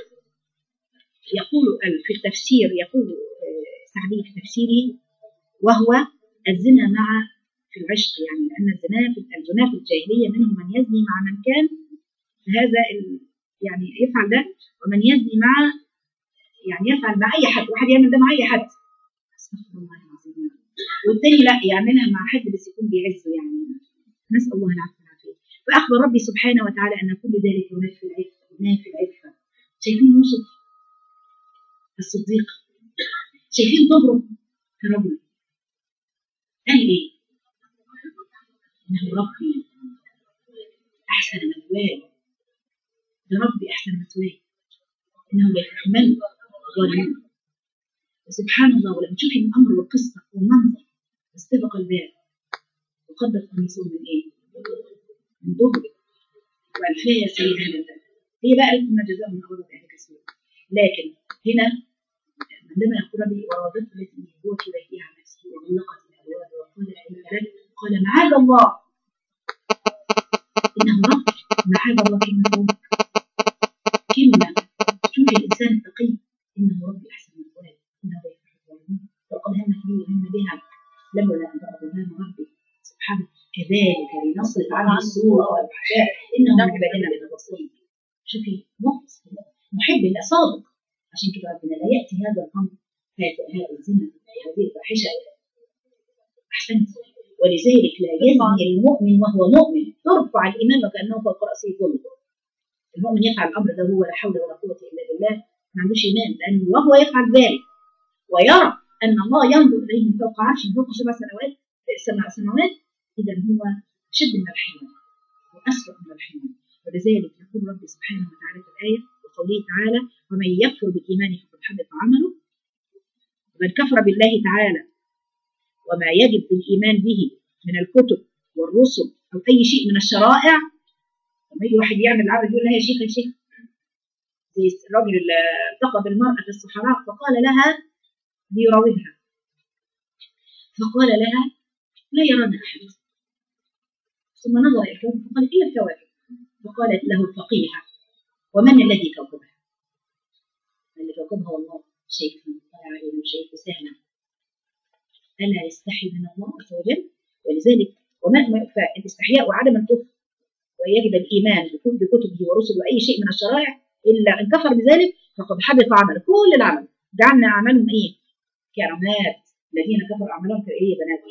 يقول في التفسير، يقول سعدي في تفسيره، وهو الزنا مع في العشق. يعني لأن الزنا في الجاهلية منهم من يزني مع من كان هذا يعني يفعل ده، ومن يزني مع يعني يفعل مع أي حد. واحد يعمل ده مع أي حد، استغفر الله العظيم، والتاني لا يعملها مع حد بس يكون بيعزه. يعني نسأل الله العافية والعافية. فأخبر ربي سبحانه وتعالى أن كل ذلك ينافي العفة. شايفين يوسف الصديق، شايفين طهره كرجل، قال إيه؟ إنه ربي أحسن مثواي، ده ربي أحسن مثواي إنه لا يفحمن ظالمين. وسبحان الله، ولما تشوفي الأمر والقصة والمنظر استبق الباب وقدر قميصه من إيه؟ من دبر وألفية سيئة لله. هي بقى لكم جزاء من أول ذلك السوء. لكن هنا عندما يقول ربي وراودته التي هو في بيتها عن نفسه وغلقت الأبواب وقال قال قال معاذ الله إنه رب. معاذ الله كلمة كلمة. شوف الإنسان التقي إنه ربي أحسن الأقوال إنه لا يفلح الظالمون وقد همت به وهم بها لولا أن ترى برهان ربي سبحانه كذلك لنصرف عنه السوء والفحشاء إنه من عبادنا المخلصين. شوفي مخلص محب صادق. عشان كده ربنا لا يأتي هذا الأمر هذا الزنا هذه الفاحشة أحسنت. ولذلك لا يزني المؤمن وهو مؤمن ترفع الإيمان وكأنه فوق رأسه كله. المؤمن يفعل الأمر ده هو لا حول ولا قوة إلا بالله ما عندوش إيمان لأنه وهو يفعل ذلك ويرى أن الله ينظر إليه من فوق عرشه من فوق 7 سماوات إذا هو شد من الحيوان وأسرع من الحيوان. ولذلك يقول ربي سبحانه وتعالى في الآية وقوله تعالى ومن يكفر بالإيمان فقد حبط عمله. ومن كفر بالله تعالى وما يجب بالإيمان به من الكتب والرسل أو أي شيء من الشرائع. لما يجي واحد يعمل العمل يقول لها يا شيخ يا شيخ زي الراجل اللي التقى بالمرأة في الصحراء فقال لها ليراودها فقال لها لا يرانا أحد ثم نظر إلى الكواكب فقال إلا الكواكب فقالت له الفقيهة ومن الذي كوكبها؟ الذي كوكبها والله شيخ طلع عليه شيخ سهلا ألا يستحي من الله عز وجل. ولذلك فالاستحياء وعدم الكفر ويجب الإيمان بكتبه ورسله وأي شيء من الشرائع إلا أن كفر بذلك فقد حبط عمله كل العمل. جعلنا أعمالهم إيه؟ كرمات. الذين كفروا أعمالهم كإيه يا بنات؟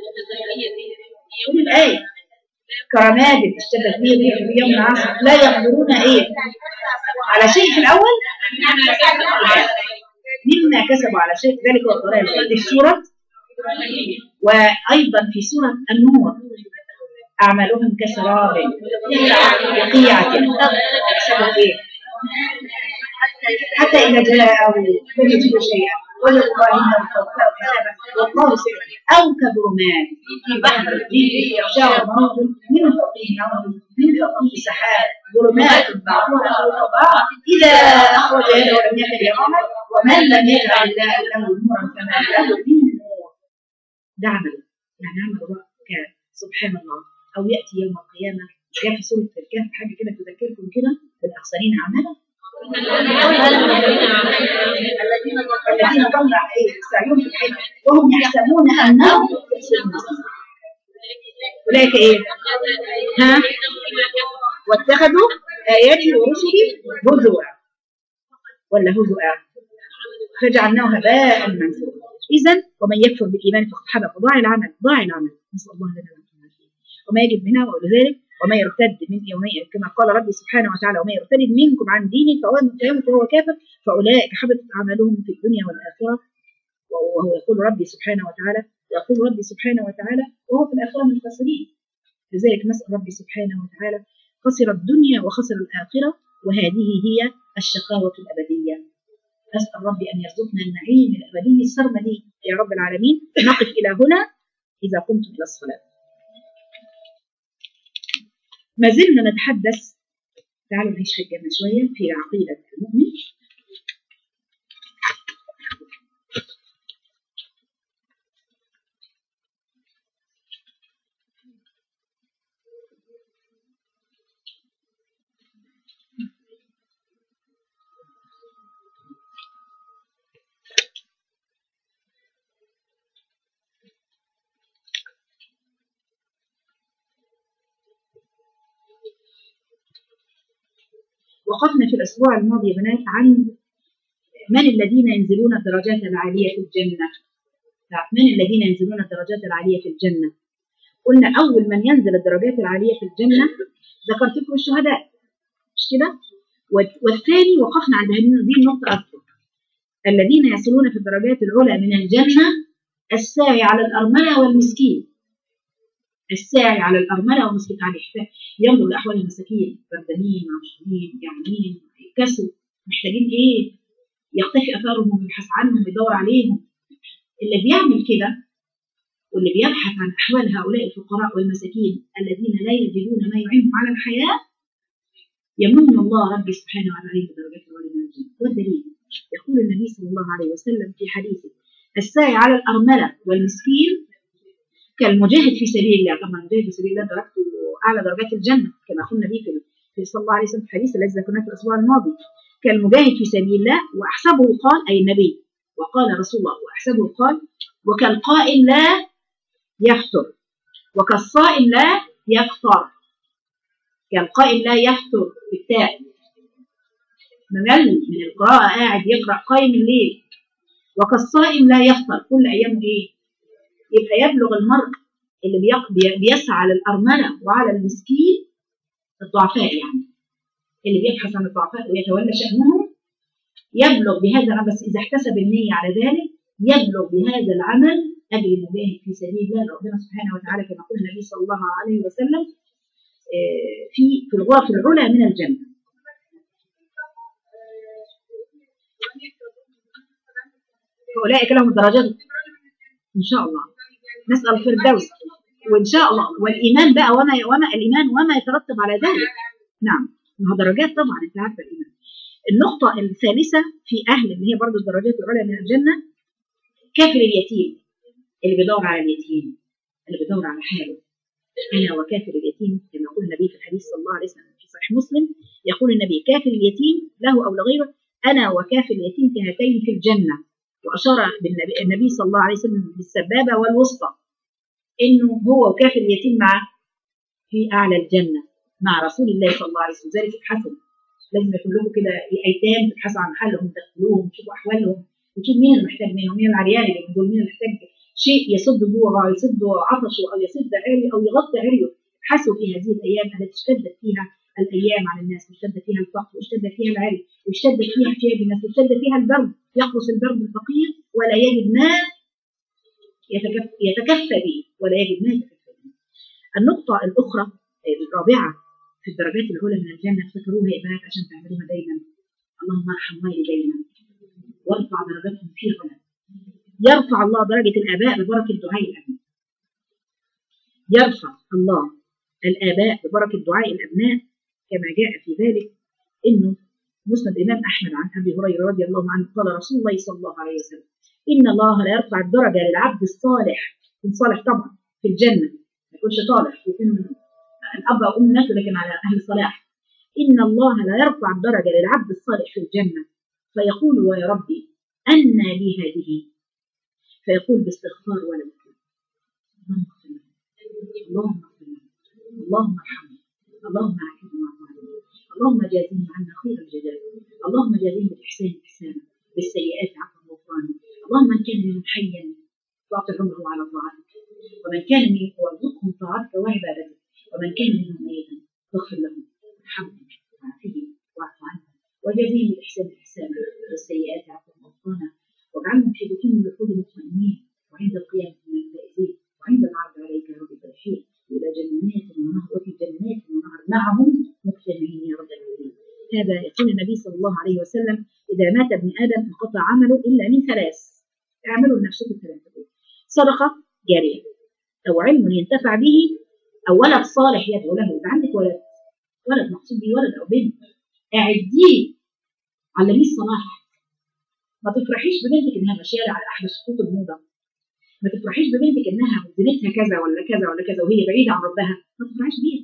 كل الآية كرمات اشتدت به في يوم العصر لا يقدرون إيه على شيء في الأول مما كسبوا على شيء ذلك هو الضلال. في السورة وأيضا في سورة النور أعمالهم كسراب بقيعة يحسبوا إيه حتى إذا جاءوا لم يجدوا شيئا وجدوا الله إنه والله سبحانه أو كظلمات في بحر يغشاه موج من فوقه موج من فوقه سحاب ظلمات بعضها فوق بعض إذا أخرج يده لم يكن يراها ومن لم يجعل الله له نورا فما له من نور. ده عمل يعني عمل الله سبحان الله. أو يأتي يوم القيامة جاء في سورة الكهف حاجة كده تذكركم كده بالأخسرين أعمالا الذين ضل سعيهم في الحياة وهم يحسبون أنهم أولئك إيه؟ ها؟ واتخذوا آياتي ورسلي هزوا ولا هزوا فجعلناه هباء منثورا. إذن ومن يكفر بالإيمان فقد حبط ضاع العمل نسأل الله لنا وما يجب منها. ولذلك وما يرتد من يومين كما قال ربي سبحانه وتعالى وما يرتد منكم عن دينه فيموت وهو كافر فأولئك حبطت أعمالهم في الدنيا والآخرة. وهو يقول ربي سبحانه وتعالى وهو في الآخرة من الخاسرين. لذلك نسأل ربي سبحانه وتعالى خسر الدنيا وخسر الآخرة وهذه هي الشقاوة الأبدية. أسأل ربي أن يرزقنا النعيم الأبدي السرمدي يا رب العالمين. نقف إلى هنا إذا قمتم إلى الصلاة. ما زلنا نتحدث تعالوا نعيش في الجنة شوية في عقيدة المؤمن. وقفنا في الأسبوع الماضي يا بنات عن من الذين ينزلون الدرجات العالية في الجنة. من الذين ينزلون الدرجات العالية في الجنة؟ قلنا أول من ينزل الدرجات العالية في الجنة ذكرت لكم الشهداء مش كده؟ والثاني وقفنا عند هذه النقطة أكثر. الذين يصلون في الدرجات العلى من الجنة الساعي على الأرملة والمسكين. الساعي على الأرملة والمسكين على الإحفاء ينظر لأحوال المساكين بردانين معشرين جعانين يكسوا محتاجين إيه؟ يختفي أثارهم ويبحث عنهم ويدور عليهم. اللي بيعمل كده واللي بيبحث عن أحوال هؤلاء الفقراء والمساكين الذين لا يجدون ما يعينهم على الحياة يمن الله ربي سبحانه وتعالى بدرجات العلى من الجنة. والدليل يقول النبي صلى الله عليه وسلم في حديثه الساعي على الأرملة والمسكين كالمجاهد في سبيل الله. طبعا المجاهد في سبيل الله درجته اعلى درجات الجنه كما قلنا به في صلى الله عليه وسلم في الحديث الذي ذكرناه في الاسبوع الماضي. كالمجاهد في سبيل الله واحسبه قال اي النبي وقال رسول الله واحسبه قال وكالقائم لا يفطر وكالصائم لا يفطر. كالقائم لا يفطر بالتاء ممل من القراءة قاعد يقرأ قائم الليل. وكالصائم لا يفطر كل أيامه إيه؟ يبقى يبلغ المرء اللي بيسعى للأرملة وعلى المسكين الضعفاء، يعني اللي بيبحث عن الضعفاء ويتولى شأنهم يبلغ بهذا العمل، بس إذا احتسب النية على ذلك يبلغ بهذا العمل أجر المجاهد في سبيل الله. ربنا سبحانه وتعالى كما قال النبي صلى الله عليه وسلم في الغرف العلى من الجنة. أولئك لهم الدرجات إن شاء الله، نسأل الفردوس وإن شاء الله. والإيمان بقى وما الإيمان وما يترتب على ذلك. نعم ما درجات طبعا أنت عارفة الإيمان. النقطة الثالثة في أهل اللي هي برضه الدرجات العلى من الجنة كافر اليتيم، اللي بيدور على اليتيم، اللي بيدور على حاله. أنا وكافر اليتيم كما يقول النبي في الحديث صلى الله عليه وسلم في صحيح مسلم، يقول النبي كافر اليتيم له أو لغيره أنا وكافر اليتيم كهاتين في الجنة. وأشار النبي صلى الله عليه وسلم بالسبابة والوسطى إنه هو وكافر اليتيم مع في أعلى الجنة مع رسول الله صلى الله عليه وسلم. ذلك ابحثوا، لازم يكون لكم كده الأيتام تبحثوا عن حالهم تدخلوهم تشوفوا أحوالهم وتشوفوا مين اللي محتاج منهم، مين العريان اللي دول، مين اللي محتاج شيء يسد جوعه أو يسد عطشه أو يسد عريه أو يغطي عريه. ابحثوا في هذه الأيام التي اشتدت فيها الأيام على الناس، واشتد فيها الفقر واشتد فيها العري واشتد فيها احتياج الناس واشتد فيها البرد، يقرص البرد الفقير ولا يجد ما يتكفى به ولا يجد ما يتكفى به. النقطة الأخرى الرابعة في الدرجات العلى من الجنة، افتكروها يا بنات عشان تعملوها دايما. اللهم ارحم والدينا وارفع درجاتهم في العلى. يرفع الله درجة الآباء ببركة دعاء الأبناء. يرفع الله الآباء ببركة دعاء الأبناء كما جاء في ذلك إنه مسند الإمام أحمد عن أبي هريرة رضي الله عنه قال رسول الله صلى الله عليه وسلم إن الله لا يرفع الدرجة للعبد الصالح، يكون صالح طبعا في الجنة ما يكونش طالح، يكون الأب أو أم ماتوا لكن على أهل صلاح. إن الله لا يرفع الدرجة للعبد الصالح في الجنة فيقول ويا ربي أنى لي هذه، فيقول باستغفار ولدك اللهم اغفر له اللهم اغفر له اللهم ارحمه اللهم عافيه وعنه اللهم جازيه عنا خير الجزاء اللهم جازيه بالإحسان إحسانا بالسيئات عفوا وغفرانا. اللهم من كان منهم حيا فاعطه عمره على طاعتك، ومن كان منهم وارزقهم طاعتك وعبادتك، ومن كان منهم ميتا فاغفر له وارحمه وعافيه واعف عنه وجازيه بالإحسان إحسانا بالسيئات عفوا وغفرانا. واجعلهم في بطون الوقود مطمئنين وعند القيامة من الفائزين وعند العرض عليك يا رب فرحين إلى جنات ونهر وفي جنات ونهر معهم مجتمعين يا رب العالمين. هذا يقول النبي صلى الله عليه وسلم إذا مات ابن آدم انقطع عمله إلا من ثلاث. اعملوا لنفسكم ثلاثة: صدقة جارية أو علم ينتفع به أو ولد صالح يدعو له. إذا عندك ولد مقصود به ولد أو بنت أعديه علميه الصلاح. ما تفرحيش ببنتك إنها ماشية على أحد سقوط الموضة، ما تفرحيش ببنتك إنها زينتها كذا ولا كذا ولا كذا وهي بعيدة عن ربها، ما تفرحيش بيها.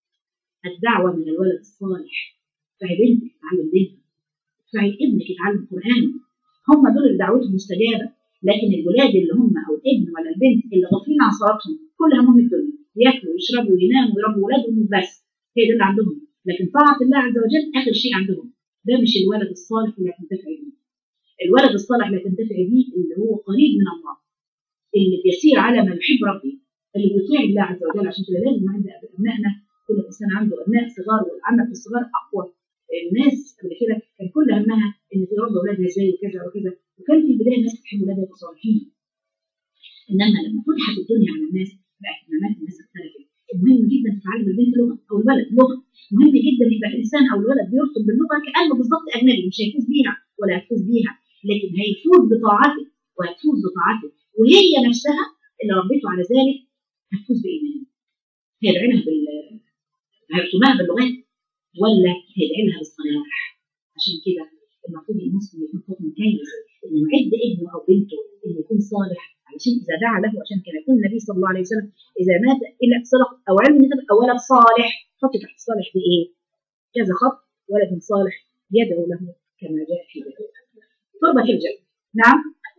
الدعوة من الولد الصالح، فهي بنتك تتعلم دينها، فهي ابنك يتعلم قرآن، هم دول اللي دعوتهم مستجابة. لكن الولاد اللي هم أو الابن ولا البنت اللي غافلين عن صلاتهم كل همهم الدنيا، ياكلوا ويشربوا ويناموا ويربوا ولادهم بس، هي ده اللي عندهم. لكن طاعة الله عز وجل آخر شيء عندهم. ده مش الولد الصالح اللي هتنتفع بيه. الولد الصالح اللي هتنتفع بيه اللي هو قريب من الله، اللي بيسير على ما يحب ربي، اللي بيطيع الله عز وجل. عشان كده لازم عند أبنائنا كل إنسان عنده أبناء صغار، والعمل في الصغار أقوى. الناس قبل كده كان كل همها إن تربي أولادها إزاي وكذا وكذا، وكان في البداية الناس بتحب أولادها يبقوا صالحين. إنما لما فتحت الدنيا على الناس بقت اهتمامات الناس اختلفت. مهم جدا تتعلم البنت لغة أو الولد لغة، مهم جدا يبقى الإنسان أو الولد بيرتب باللغة كأنه بالظبط أجنبي، مش هيفوز بيها ولا هيفوز بيها، لكن هيفوز بطاعته وهتفوز بطاعته، وهي نفسها اللي ربيته على ذلك هتفوز بإيمانها. هيدعي لها هيرتمها باللغات ولا هيدعي لها بالصلاح. عشان كده المفروض المسلم يكون فاهم كويس انه يعد ابنه او بنته انه يكون صالح علشان إذا دعا له، عشان كان يكون النبي صلى الله عليه وسلم إذا مات إلا صدق أو علم أو ولد صالح، حط تحت صالح في إيه؟ كذا خط، ولد صالح يدعو له كما جاء في ذلك. تربة الجنة. نعم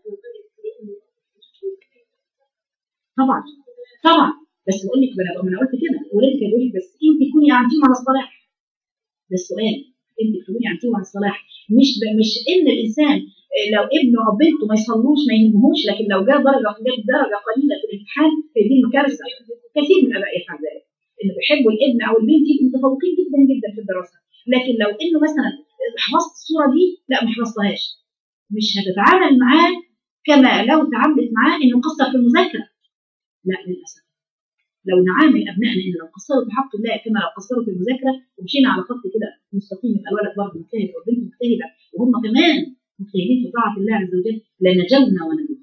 طبعا طبعا، بس بقول لك انا قلت كده، ولادك يقول لك بس انت تكوني عنتيهم على الصلاح. ده السؤال، انت تكوني عنتيهم على الصلاح، مش ان الانسان لو ابنه او بنته ما يصلوش ما يهمهوش، لكن لو جاب درجه قليله في الامتحان فدي كارثه. كثير من الاباء يفعل ذلك، انه بيحبوا الابن او البنت يبقوا متفوقين جدا جدا في الدراسه، لكن لو انه مثلا حفظت الصوره دي لا ما حفظتهاش، مش هتتعامل معاه كما لو تعاملت معاه انه قصر في المذاكره. لا للاسف، لو نعامل ابنائنا ان لو قصروا في حق الله كما لو قصروا في المذاكره ومشينا على خط كده مستقيم، يبقى الولد برضه مجتهد والبنت مجتهده وهم كمان مجتهدين في طاعه الله عز وجل، لنجونا ونجونا.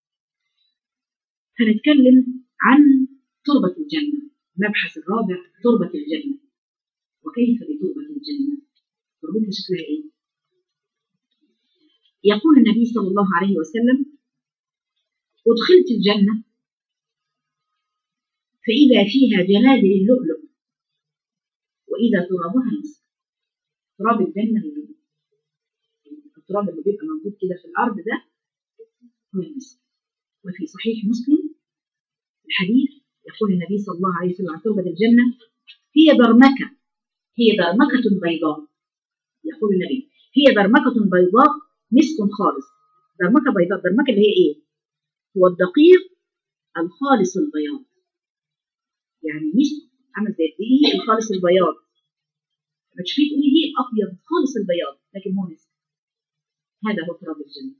هنتكلم عن تربه الجنه، المبحث الرابع تربه الجنه. وكيف بتربه الجنه؟ تربتها شكلها ايه؟ يقول النبي صلى الله عليه وسلم: ادخلت الجنه فإذا فيها جنادل اللؤلؤ وإذا ترابها المسك. تراب الجنة التراب اللي بيبقى موجود كده في الأرض ده هو المسك. وفي صحيح مسلم الحديث يقول النبي صلى الله عليه وسلم عن تربة الجنة: هي درمكة بيضاء. يقول النبي: هي درمكة بيضاء مسك خالص. درمكة بيضاء، درمكة اللي هي إيه؟ هو الدقيق الخالص البياض، يعني مش عامل زي الدقيق الخالص البياض، لما تشوفيه تقولي دي الابيض خالص البياض، لكن هو مسك. هذا هو تراب الجنه.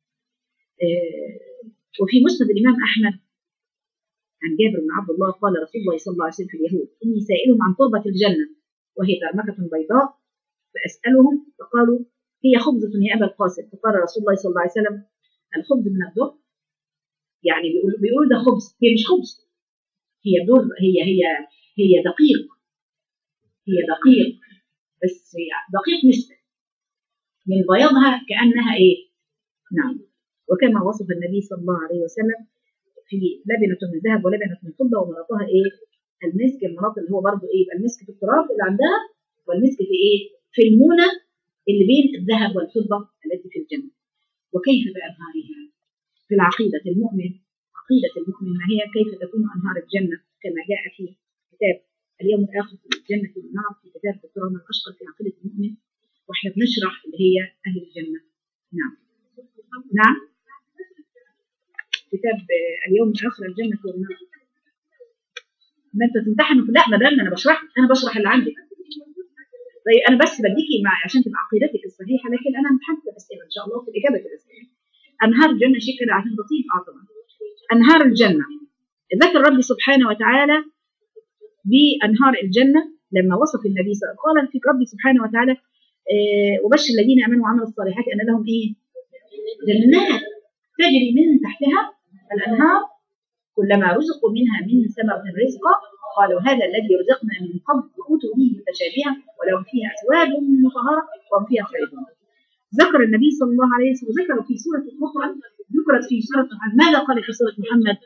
وفي مسند الامام احمد عن جابر بن عبد الله قال رسول الله صلى الله عليه وسلم في اليهود: اني سائلهم عن تربه الجنه وهي درمكه بيضاء فاسالهم فقالوا: هي خبزه يا ابا القاسم. فقال رسول الله صلى الله عليه وسلم: الخبز من الدر، يعني بيقولوا ده خبز، هي مش خبز، هي در، هي دقيق، هي دقيق بس دقيق مسك من بياضها كأنها ايه؟ نعم. وكما وصف النبي صلى الله عليه وسلم في لبنة من ذهب ولبنة من فضة ومرطها ايه؟ المسك. المرط اللي هو برضه ايه؟ المسك في التراب اللي عندها، والمسك في ايه؟ في المونة اللي بين الذهب والفضة التي في الجنة. وكيف بأنهارها؟ في العقيدة المؤمن، عقيدة المؤمن ما هي؟ كيف تكون أنهار الجنة كما جاء في كتاب اليوم الآخر في الجنة والنار، في كتاب الدكتور من الأشقر في عقيدة المؤمن، واحنا بنشرح اللي هي أهل الجنة. نعم نعم، كتاب اليوم الآخر الجنة والنار. ما انت تمتحن لا، ما دام انا بشرح اللي عندك. طيب انا بس بديكي عشان تبقى عقيدتك الصحيحه، لكن انا همتحن الاسئله ان شاء الله في الاجابه الاسئله. انهار الجنه شيء كده عشان لطيف. طبعا انهار الجنه ذكر ربي سبحانه وتعالى بانهار الجنه لما وصف النبي صلى الله عليه وسلم. قال في ربي سبحانه وتعالى: وبشر الذين امنوا وعملوا الصالحات ان لهم ايه؟ جنات تجري من تحتها الانهار كلما رزقوا منها من ثمرة رزقا قالوا هذا الذي رزقنا من قبل وأوتوا به متشابها ولهم فيها أزواج مطهرة وهم فيها خالدون. ذكر النبي صلى الله عليه وسلم ذكر في سورة أخرى، ذكرت في سورة محمد. ماذا قال في سورة محمد؟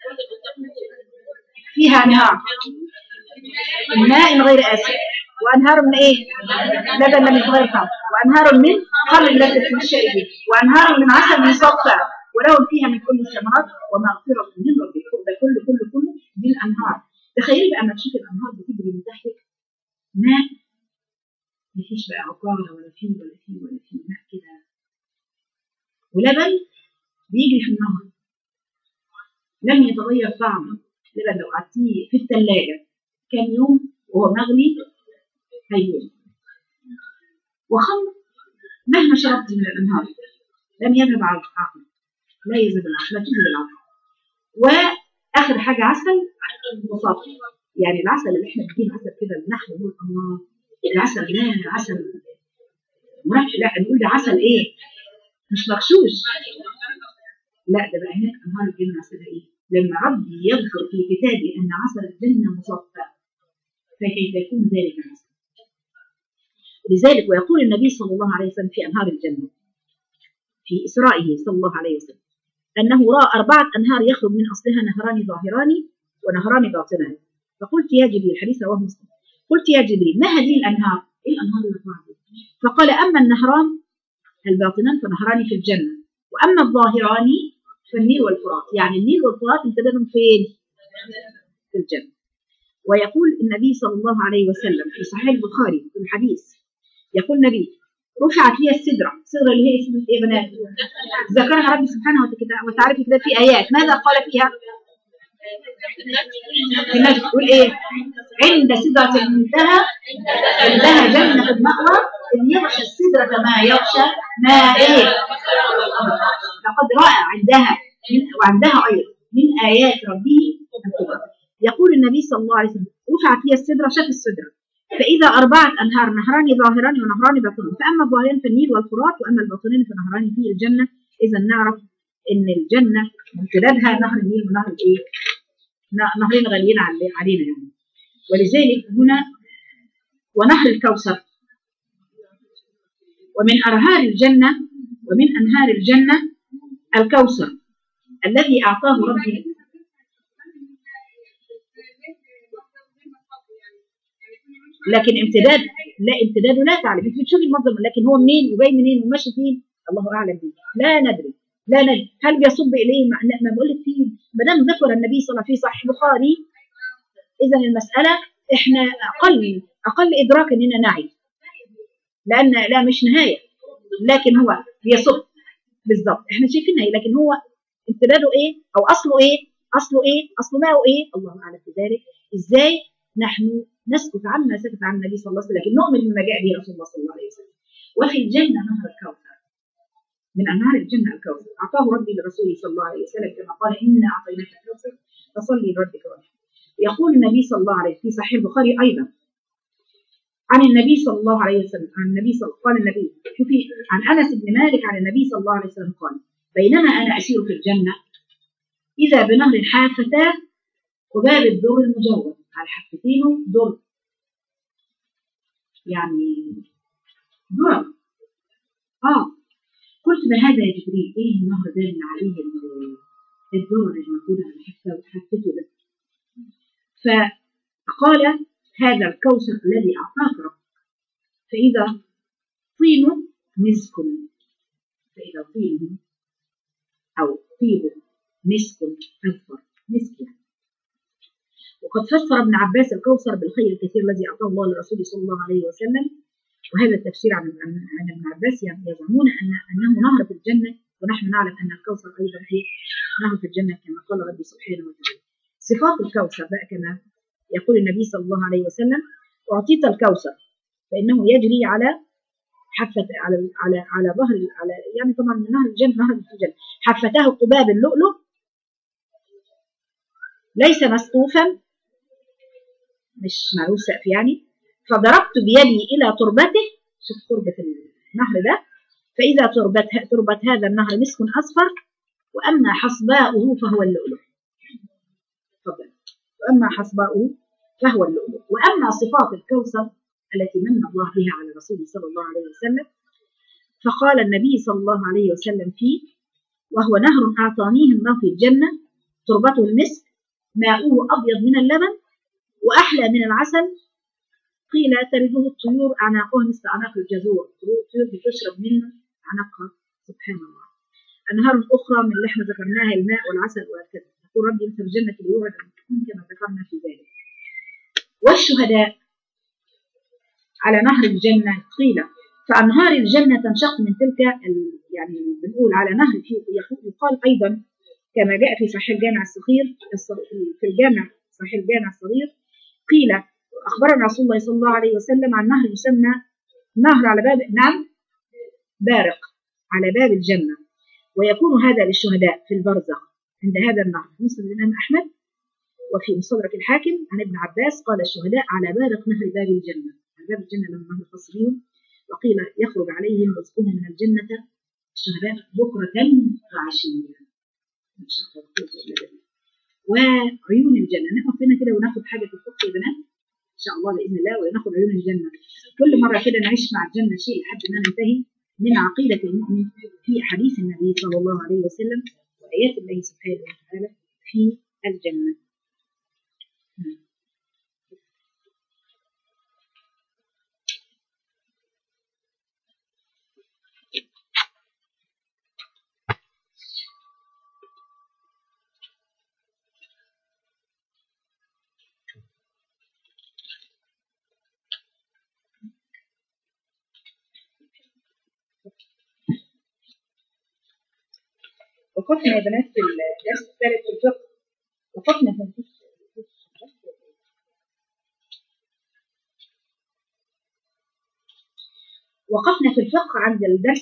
فيها أنهار من ماء غير آسن وأنهار من إيه؟ لبن لم يتغير طعمه وأنهار من خمر لذة للشاربين وأنهار من عسل مصفى ولهم فيها من كل الثمرات ومغفرة من ربك. ده كله دي الأنهار. تخيلي بقى ما تشوف الأنهار بتجري من تحتك ماء، مفيش بقى عقارة ولا فيه ماء كده، ولبن بيجري في النهر لم يتغير طعمه. لبن لو قعدتيه في الثلاجة كام يوم وهو مغلي هيبوظ. وخمر مهما شربت من الأنهار لم يذهب على العقل، لا يذهب العقل، لا تذهب العقل. واخر حاجه عسل مصفى، يعني العسل اللي احنا بنجيب عسل كده النحل نقول الله العسل ده عسل مركب، لا نقول ده عسل ايه؟ مش مغشوش، لا ده بقى هناك انهار الجنه عسلها ايه؟ لما ربي يذكر في كتابه ان عسل الجنه مصفى فكيف يكون ذلك العسل؟ لذلك ويقول النبي صلى الله عليه وسلم في انهار الجنه في اسرائه صلى الله عليه وسلم: أنه رأى 4 أنهار يخرج من أصلها نهران ظاهران ونهران باطنان. فقلت يا جبريل، الحديث رواه مسلم، قلت يا جبريل ما هذه الأنهار؟ إيه الأنهار الأربعة دي؟ فقال أما النهران الباطنان فنهران في الجنة، وأما الظاهران فالنيل والفرات. يعني النيل والفرات امتدادهم فين؟ في الجنة. ويقول النبي صلى الله عليه وسلم في صحيح البخاري في الحديث، يقول النبي رفعت لي السدرة. السدرة اللي هي سدرة ايه يا بنات؟ ذكرها ربي سبحانه وتعالى في كده في آيات. ماذا قال فيها؟ الناس تقول ايه؟ عند سدرة المنتهى عندها جنة المأوى إن يغشى السدرة ما يغشى ما ايه؟ لقد رأى عندها وعندها أيضا من آيات ربه الكبرى. يقول النبي صلى الله عليه وسلم رفعت لي السدرة، شاف السدرة، فإذا 4 أنهار نهران ظاهران ونهران باطنان، فأما الظاهران فالنيل والفرات، وأما الباطنان فنهران في الجنة. إذا نعرف إن الجنة امتدادها نهر النيل ونهر الإيه؟ نهرين غاليين علينا يعني. ولذلك هنا ونهر الكوثر. ومن أنهار الجنة الكوثر الذي أعطاه ربي. لكن امتداده لا تعلم. انت بتشوفي المنظر، لكن هو منين وجاي منين وماشي فين الله اعلم به. لا ندري هل بيصب اليه ما بقول لك فيه. ما دام ذكر النبي صلى الله عليه وسلم في صحيح البخاري، اذا المساله احنا اقل ادراك اننا نعي، لان لا مش نهايه، لكن هو بيصب بالضبط. احنا شايفينها، لكن هو امتداده ايه او اصله ايه؟ اصل ماءه ايه؟ الله اعلم بذلك. ازاي نحن نسكت عما سكت عن النبي صلى الله عليه وسلم، لكن نؤمن بما جاء به رسول الله صلى الله عليه وسلم. وفي الجنة نهر الكوثر، من أنهار الجنة الكوثر أعطاه ربي لرسوله صلى الله عليه وسلم كما قال إنا أعطيناك الكوثر فصلي لربك وانحر. يقول النبي صلى الله عليه وسلم في صحيح البخاري أيضا عن النبي صلى الله عليه وسلم قال النبي شوفي عن أنس بن مالك عن النبي صلى الله عليه وسلم قال بينما أنا أسير في الجنة إذا بنهر حافتاه قباب الدر المجود. على حفتينه در، يعني درر. قلت ما هذا يا جبريل؟ ايه النهر ده اللي عليه الدر الموجود على حفته ده؟ فقال هذا الكوثر الذي اعطاك ربك، فاذا طينه مسك، فاذا طينه او طيبه مسك اذفر، مسك يعني. وقد فسر ابن عباس الكوثر بالخير الكثير الذي اعطاه الله لرسوله صلى الله عليه وسلم. وهذا التفسير عن ابن عباس يعني يزعمون انه نهر في الجنه، ونحن نعلم ان الكوثر ايضا نهر في الجنه كما قال ربي سبحانه وتعالى. صفات الكوثر بقى كما يقول النبي صلى الله عليه وسلم اعطيت الكوثر فانه يجري على حفة على ظهر يعني طبعا نهر الجنه نهر في الجنه حفتاه قباب اللؤلؤ ليس مسقوفا، مش معروف سقف يعني. فضربت بيدي إلى تربته، شوف تربة النهر ده، فإذا تربة هذا النهر مسك أصفر، وأما حصباؤه فهو اللؤلؤ. وأما حصباؤه فهو اللؤلؤ. وأما صفات الكوثر التي من الله بها على رسوله صلى الله عليه وسلم، فقال النبي صلى الله عليه وسلم فيه وهو نهر أعطانيه الله في الجنة تربته المسك ماؤه أبيض من اللبن وأحلى من العسل، قيل ترده الطيور أعناقها مثل أعناق الجزور، الطيور بتشرب منه أعناقها سبحان الله. أنهار أخرى من اللي احنا ذكرناها الماء والعسل وهكذا. يقول ربي مثل الجنة اللي يوعد كما ذكرنا في ذلك. والشهداء على نهر الجنة قيل فأنهار الجنة تنشق من تلك يعني بنقول على نهر يقال أيضا كما جاء في صحيح الجامع الصغير في الجامع صحيح الجامع الصغير قيل أخبرنا رسول الله صلى الله عليه وسلم عن نهر يسمى نهر على باب بارق على باب الجنة، ويكون هذا للشهداء في البرزخ عند هذا النهر. مسند الإمام أحمد وفي مستدرك الحاكم عن ابن عباس قال الشهداء على بارق نهر باب الجنة. باب الجنة لهم نهر خاص بهم، وقيل يخرج عليهم رزقهم من الجنة الشهداء بكرة وعشية. وعيون الجنة نقف هنا كده وناخد حاجة في الفقه يا بنات إن شاء الله بإذن الله، وناخد عيون الجنة كل مرة كده نعيش مع الجنة شيء لحد ما ننتهي من عقيدة المؤمن في حديث النبي صلى الله عليه وسلم آيات الله سبحانه وتعالى في الجنة. وقفنا يا بنات في الدرس الثالث في الفقه. وقفنا في الفقه عند الدرس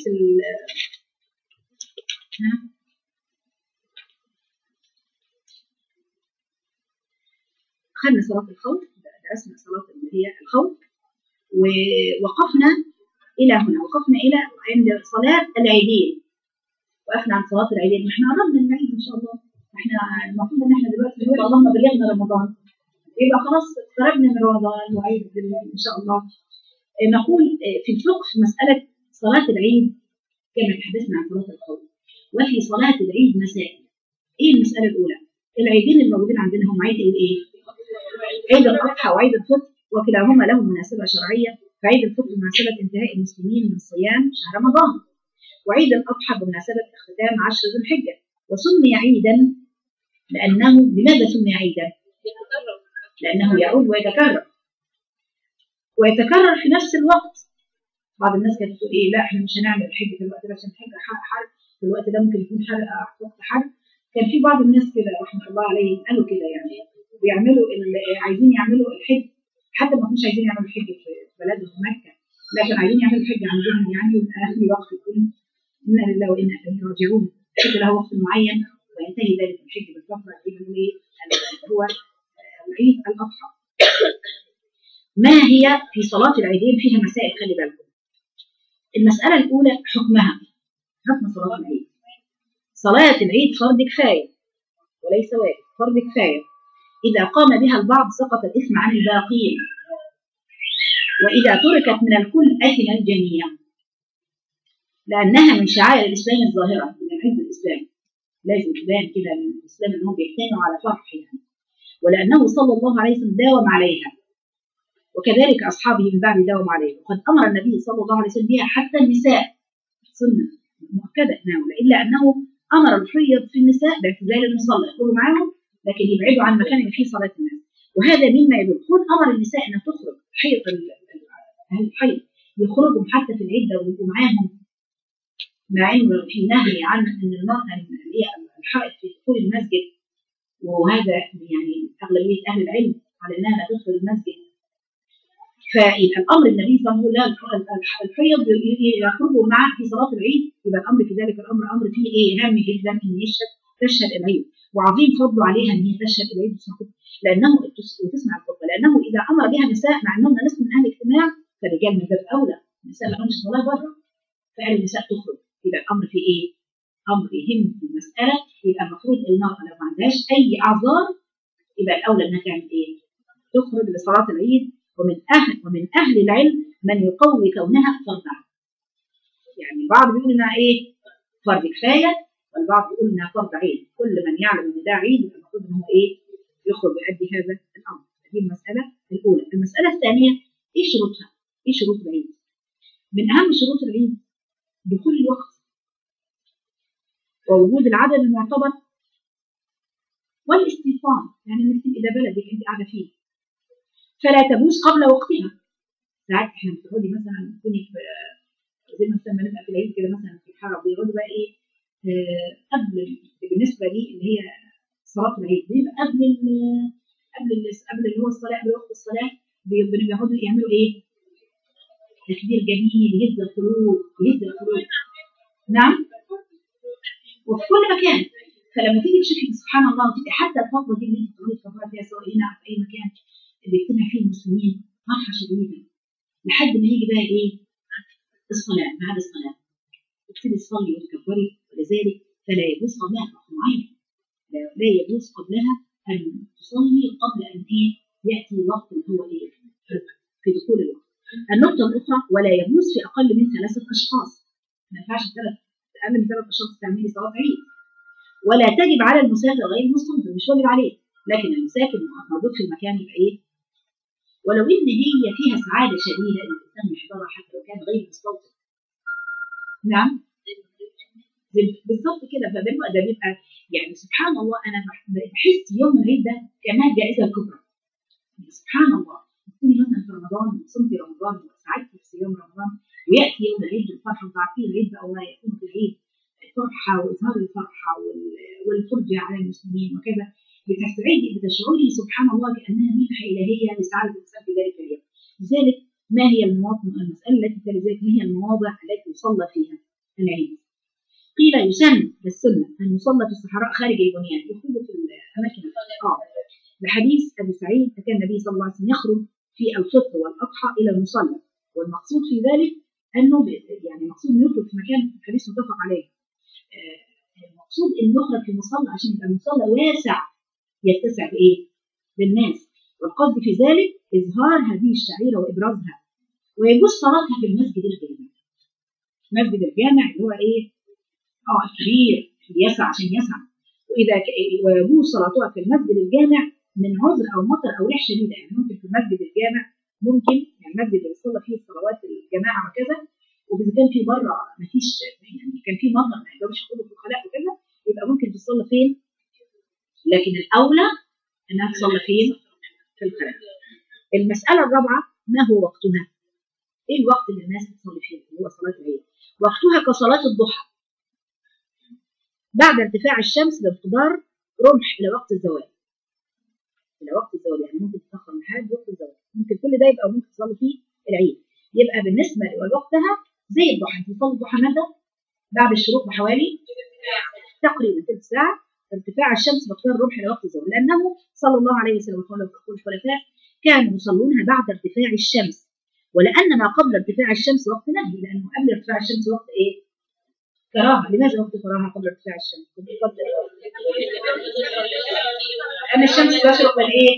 خدنا صلاة الخوف، درسنا صلاة اللي هي الخوف، ووقفنا إلى هنا، وقفنا إلى عند صلاة العيدين، وقفنا عن صلاة العيدين. احنا قربنا العيد إن شاء الله، احنا المفروض إن احنا دلوقتي بنقول اللهم بلغنا رمضان، يبقى خلاص اقتربنا من رمضان وعيد إن شاء الله. نقول في الفقه في مسألة صلاة العيد كما تحدثنا عن صلاة الخوف، وفي صلاة العيد مسائل. إيه المسألة الأولى؟ العيدين الموجودين عندنا هم عيد إيه؟ عيد الأضحى وعيد الفطر، وكلاهما له مناسبة شرعية. فعيد الفطر بمناسبة انتهاء المسلمين من صيام شهر رمضان، وعيد الأضحى بمناسبة اختتام 10 ذي الحجة. وسمي عيدا لأنه، لماذا سمي عيدا؟ لأنه يعود ويتكرر في نفس الوقت. بعض الناس كانت تقول إيه، لا إحنا مش هنعمل الحج في الوقت ده عشان الحج حرب، في الوقت ده ممكن يكون حرب وقت حرب. كان في بعض الناس كده رحمة الله عليهم قالوا كده، يعني بيعملوا عايزين يعملوا الحج، حتى ما كانوش عايزين يعملوا الحج في بلدهم في مكة، لكن عايزين يعملوا الحج عندهم، يعني وآخر وقت يكون إنا لله وإنا إليه راجعون، الحج له وقت معين وينتهي ذلك الحج بالفترة اللي هو العيد الأضحى. ما هي في صلاة العيدين؟ فيها مسائل، خلي بالكم. المسألة الأولى حكمها، حكم صلاة العيد. صلاة العيد فرض كفاية وليس واجب، فرض كفاية. إذا قام بها البعض سقط الإثم عن الباقين، وإذا تركت من الكل أثم الجميع، لأنها من شعائر الإسلام الظاهرة، من عز الإسلام. لازم تبان كده من الإسلام أنهم بيجتمعوا على فرح يعني. ولأنه صلى الله عليه وسلم داوم عليها، وكذلك أصحابه من بعد داوم عليها، وقد أمر النبي صلى الله عليه وسلم بها حتى النساء، سنة مؤكدة ناوله، إلا أنه أمر الحيض في النساء باعتزال المصلى، يدخلوا معاهم لكن يبعدوا عن مكان فيه صلاة الناس. وهذا مما يدل كون أمر النساء أن تخرج حيض، أهل الحيض يخرجوا حتى في العدة ويبقوا معاهم، مع إنه في نهي عن أن المرأة اللي هي الحائض في دخول المسجد، وهذا يعني أغلبية أهل العلم على أنها لا تدخل المسجد. فيبقى الأمر النبي صلى الله عليه وسلم الحيض يخرجوا معه في صلاة العيد، يبقى الأمر في ذلك الأمر أمر فيه إيه هام جدا، إن تشهد العيد، وعظيم فضله عليها ان هي تشهد العيد لانه وتسمع الخطبه، لانه اذا امر بها نساء مع انهم ناس من اهل الاجتماع، فالرجال من باب اولى، النساء ما لهمش صلاه بره، فقال النساء تخرج. يبقى الامر في ايه؟ امر يهم في المساله. يبقى المفروض المراه لو ما عندهاش اي اعذار يبقى الاولى انها تعمل ايه؟ تخرج لصلاه العيد. ومن اهل العلم من يقوي كونها فرض، يعني بعض بيقول انها ايه؟ فرض كفايه، والبعض يقول انها فرض عين. كل من يعلم ان ده عيد يبقى المفروض ان هو ايه؟ يخرج ويؤدي هذا الامر. دي المساله الاولى. المساله الثانيه، ايه شروطها؟ ايه شروط العيد؟ من اهم شروط العيد دخول الوقت، ووجود العدد المعتبر، والاستيطان، يعني انك تبقي ده بلدك انت قاعده فيه، فلا تجوز قبل وقتها. ساعات احنا بتقعدي مثلا تكوني في زي مثلا ما نبقى في العيد كده مثلا في الحرم، بيقعدوا بقى ايه؟ قبل، بالنسبه لي اللي هي صلاه العيد، بيبقى قبل اللي هو الصلاه، قبل وقت الصلاه بيقعدوا يعملوا ايه؟ تكبير جميل يهز القلوب، يهز القلوب. نعم، وفي كل مكان. فلما تيجي تشوفي سبحان الله، وتبقي حتى الفتره دي اللي انت بتقعدي تفكري فيها سواء هنا او في اي مكان بيجتمع فيه المسلمين، فرحه شديده لحد ما يجي بقى ايه؟ الصلاه، بعد الصلاه تبتدي تصلي وتكبري، ولذلك فلا يجوز قبلها وقت معين، لا يجوز قبلها ان تصلي قبل ان ايه؟ ياتي وقت اللي هو ايه؟ في دخول الوقت. النقطه الاخرى، ولا يجوز في اقل من 3 اشخاص، ما ينفعش اقل من 3 اشخاص تعملي صلاه عيد. ولا تجب على المسافر غير المستنصر، مش واجب عليه، لكن المساكن موجود في المكان يبقى ايه؟ ولو ان هي فيها سعاده شديده ان الانسان يحضرها حتى لو كان غير مستوطن. نعم بالظبط كده. فبالبقى ده بيبقى يعني سبحان الله، انا بحس يوم العيد ده كانها الجائزه الكبرى. يعني سبحان الله، تكوني مثلا في رمضان وصمتي رمضان وسعدتي في صيام رمضان، وياتي يوم العيد بالفرحه، وتعرفين العيد بقى وما يكون في العيد الفرحه واظهار الفرحه والفرجه على المسلمين وكذا، بتشعري سبحان الله كانها منحه الهيه لسعاده الانسان في ذلك اليوم. لذلك ما هي المواطن، المساله التي تلي ما هي المواضع التي يصلى فيها العيد؟ قيل يسن بالسنه ان يصلى في الصحراء خارج البنيان، يخرج في الاماكن لحديث ابي سعيد كان النبي صلى الله عليه وسلم يخرج في الفطر والاضحى الى المصلى، والمقصود في ذلك انه يعني المقصود انه يخرج في مكان، الحديث متفق عليه، المقصود انه يخرج في مصلى عشان يبقى المصلى واسع يتسع بايه؟ بالناس، والقصد في ذلك اظهار هذه الشعيره وابرازها، ويجوز صلاتها في المسجد الجامع. مسجد الجامع اللي هو ايه؟ الكبير يسع عشان يسع، ويجوز صلاتها في المسجد الجامع من عذر او مطر او ريح شديده. يعني ممكن في المسجد الجامع، ممكن يعني المسجد اللي بيصلى فيه الصلوات الجماعه وكذا، واذا كان في بره ما فيش، يعني كان في مطر ما يقدرش يخرجوا في الخلاء وكذا، يبقى ممكن تصلي فين؟ لكن الاولى انها تصلي فين؟ في الخلاء. المساله الرابعه، ما هو وقتها؟ ايه الوقت اللي الناس بتصلي فيه اللي هو صلاه العيد؟ وقتها كصلاه الضحى بعد ارتفاع الشمس بمقدار رمح الى وقت الزوال. الى وقت الزوال يعني ممكن تتاخر لحد وقت الزوال، ممكن كل ده يبقى ممكن تصلي فيه العيد. يبقى بالنسبه لوقتها زي الضحى، تصلي الضحى متى؟ بعد الشروق بحوالي تقريبا ثلث ساعه، ارتفاع الشمس بمقدار رمح الى وقت الزوال، لانه صلى الله عليه وسلم والخلفاء كانوا يصلونها بعد ارتفاع الشمس، ولان ما قبل ارتفاع الشمس وقت نهي، لانه قبل ارتفاع الشمس وقت ايه؟ كراهه. لماذا وقت كراهه قبل ارتفاع الشمس؟ لأن الشمس تشرق من إيه؟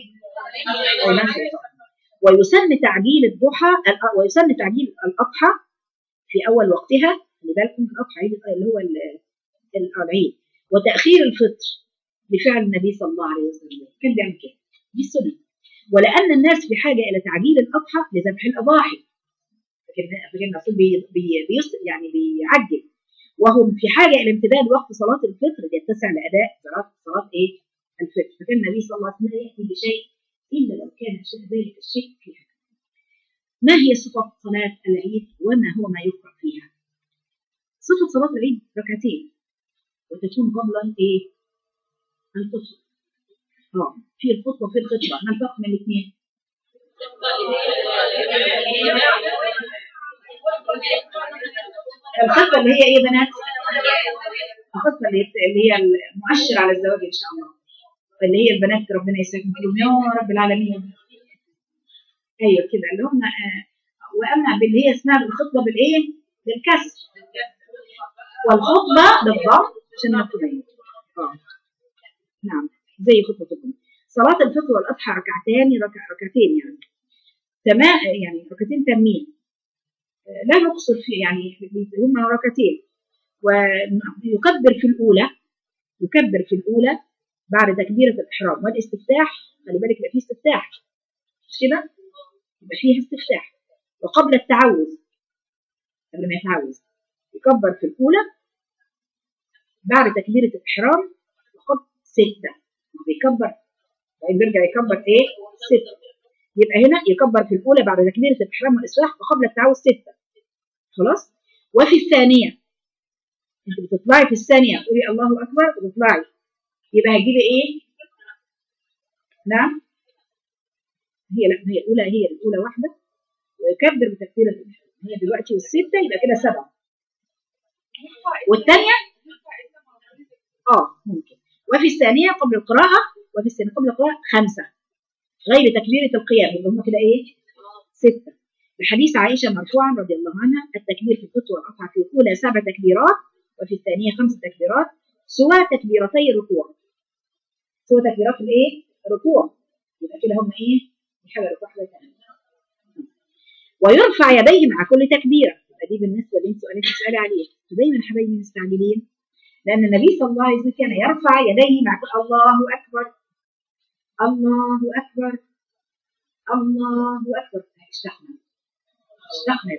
ويسن تعجيل الضحى، ويسن تعجيل الأضحى في أول وقتها، خلي بالكم الأضحى اللي هو العيد، وتأخير الفطر لفعل النبي صلى الله عليه وسلم كان بيعمل كده، دي السنة. ولأن الناس في حاجة إلى تعجيل الأضحى لذبح الأضاحي، فكان الرسول يعني بيعجل، وهم في حاجة إلى امتداد وقت صلاة الفطر يتسع لأداء صلاة إيه؟ الفطر. فكان النبي صلى الله عليه وسلم يأتي بشيء إلا لو كان ذلك الشيء في حاجة. ما هي صفة صلاة العيد وما هو ما يقرأ فيها؟ صفة صلاة العيد ركعتين، وتكون قبل إيه؟ الخطبة. في الخطبة وفي الخطبة، ما الفرق بين الاثنين؟ الخطبة اللي هي إيه يا بنات؟ الخطبة اللي هي المؤشر على الزواج إن شاء الله، اللي هي البنات ربنا يسعدهم فيهم يا رب العالمين. ايوه كده اللي هم واما باللي هي اسمها بالخطبه بالايه؟ بالكسر، والخطبه بالضم عشان نكتبها. نعم زي خطبه الجمعه. صلاه الفطر والاضحى ركعتين يعني تمام، يعني ركعتين تامين، لا نقصر في يعني هم ركعتين. ويكبر في الاولى بعد تكبيره الاحرام والاستفتاح. خلي بالك يبقى فيه استفتاح، مش كده؟ يبقى فيها استفتاح. وقبل التعوذ، قبل ما يتعوذ يكبر في الأولى بعد تكبيرة الإحرام وقد 6، بيكبر بعدين بيرجع يكبر إيه؟ 6. يبقى هنا يكبر في الأولى بعد تكبيرة الإحرام والإصلاح وقبل التعوذ 6. خلاص؟ وفي الثانية أنت بتطلعي في الثانية تقولي الله أكبر وتطلعي، يبقى هتجيبي إيه؟ نعم؟ هي الأولى واحدة، ويكبر بتكبيرة الإحرام، هي دلوقتي والستة يبقى كده 7. والثانية ممكن. وفي الثانية قبل القراءة 5 غير تكبيرة القيام، اللي هم كده ايه 6. بحديث عائشة مرفوعا رضي الله عنها: التكبير في الفطر والأضحى في الأولى 7 تكبيرات وفي الثانية 5 تكبيرات سوى تكبيرتي الركوع. سوى تكبيرات الايه؟ الركوع، يبقى كده هم ايه؟ حاجة ركوع حاجة ثانية. ويرفع يديه مع كل تكبيرة. دي بالنسبة للسؤال اللي بتسألي عليه. دايما حبايبي مستعجلين، لأن النبي صلى الله عليه وسلم كان يرفع يديه مع الله أكبر الله أكبر الله أكبر. اشتقنا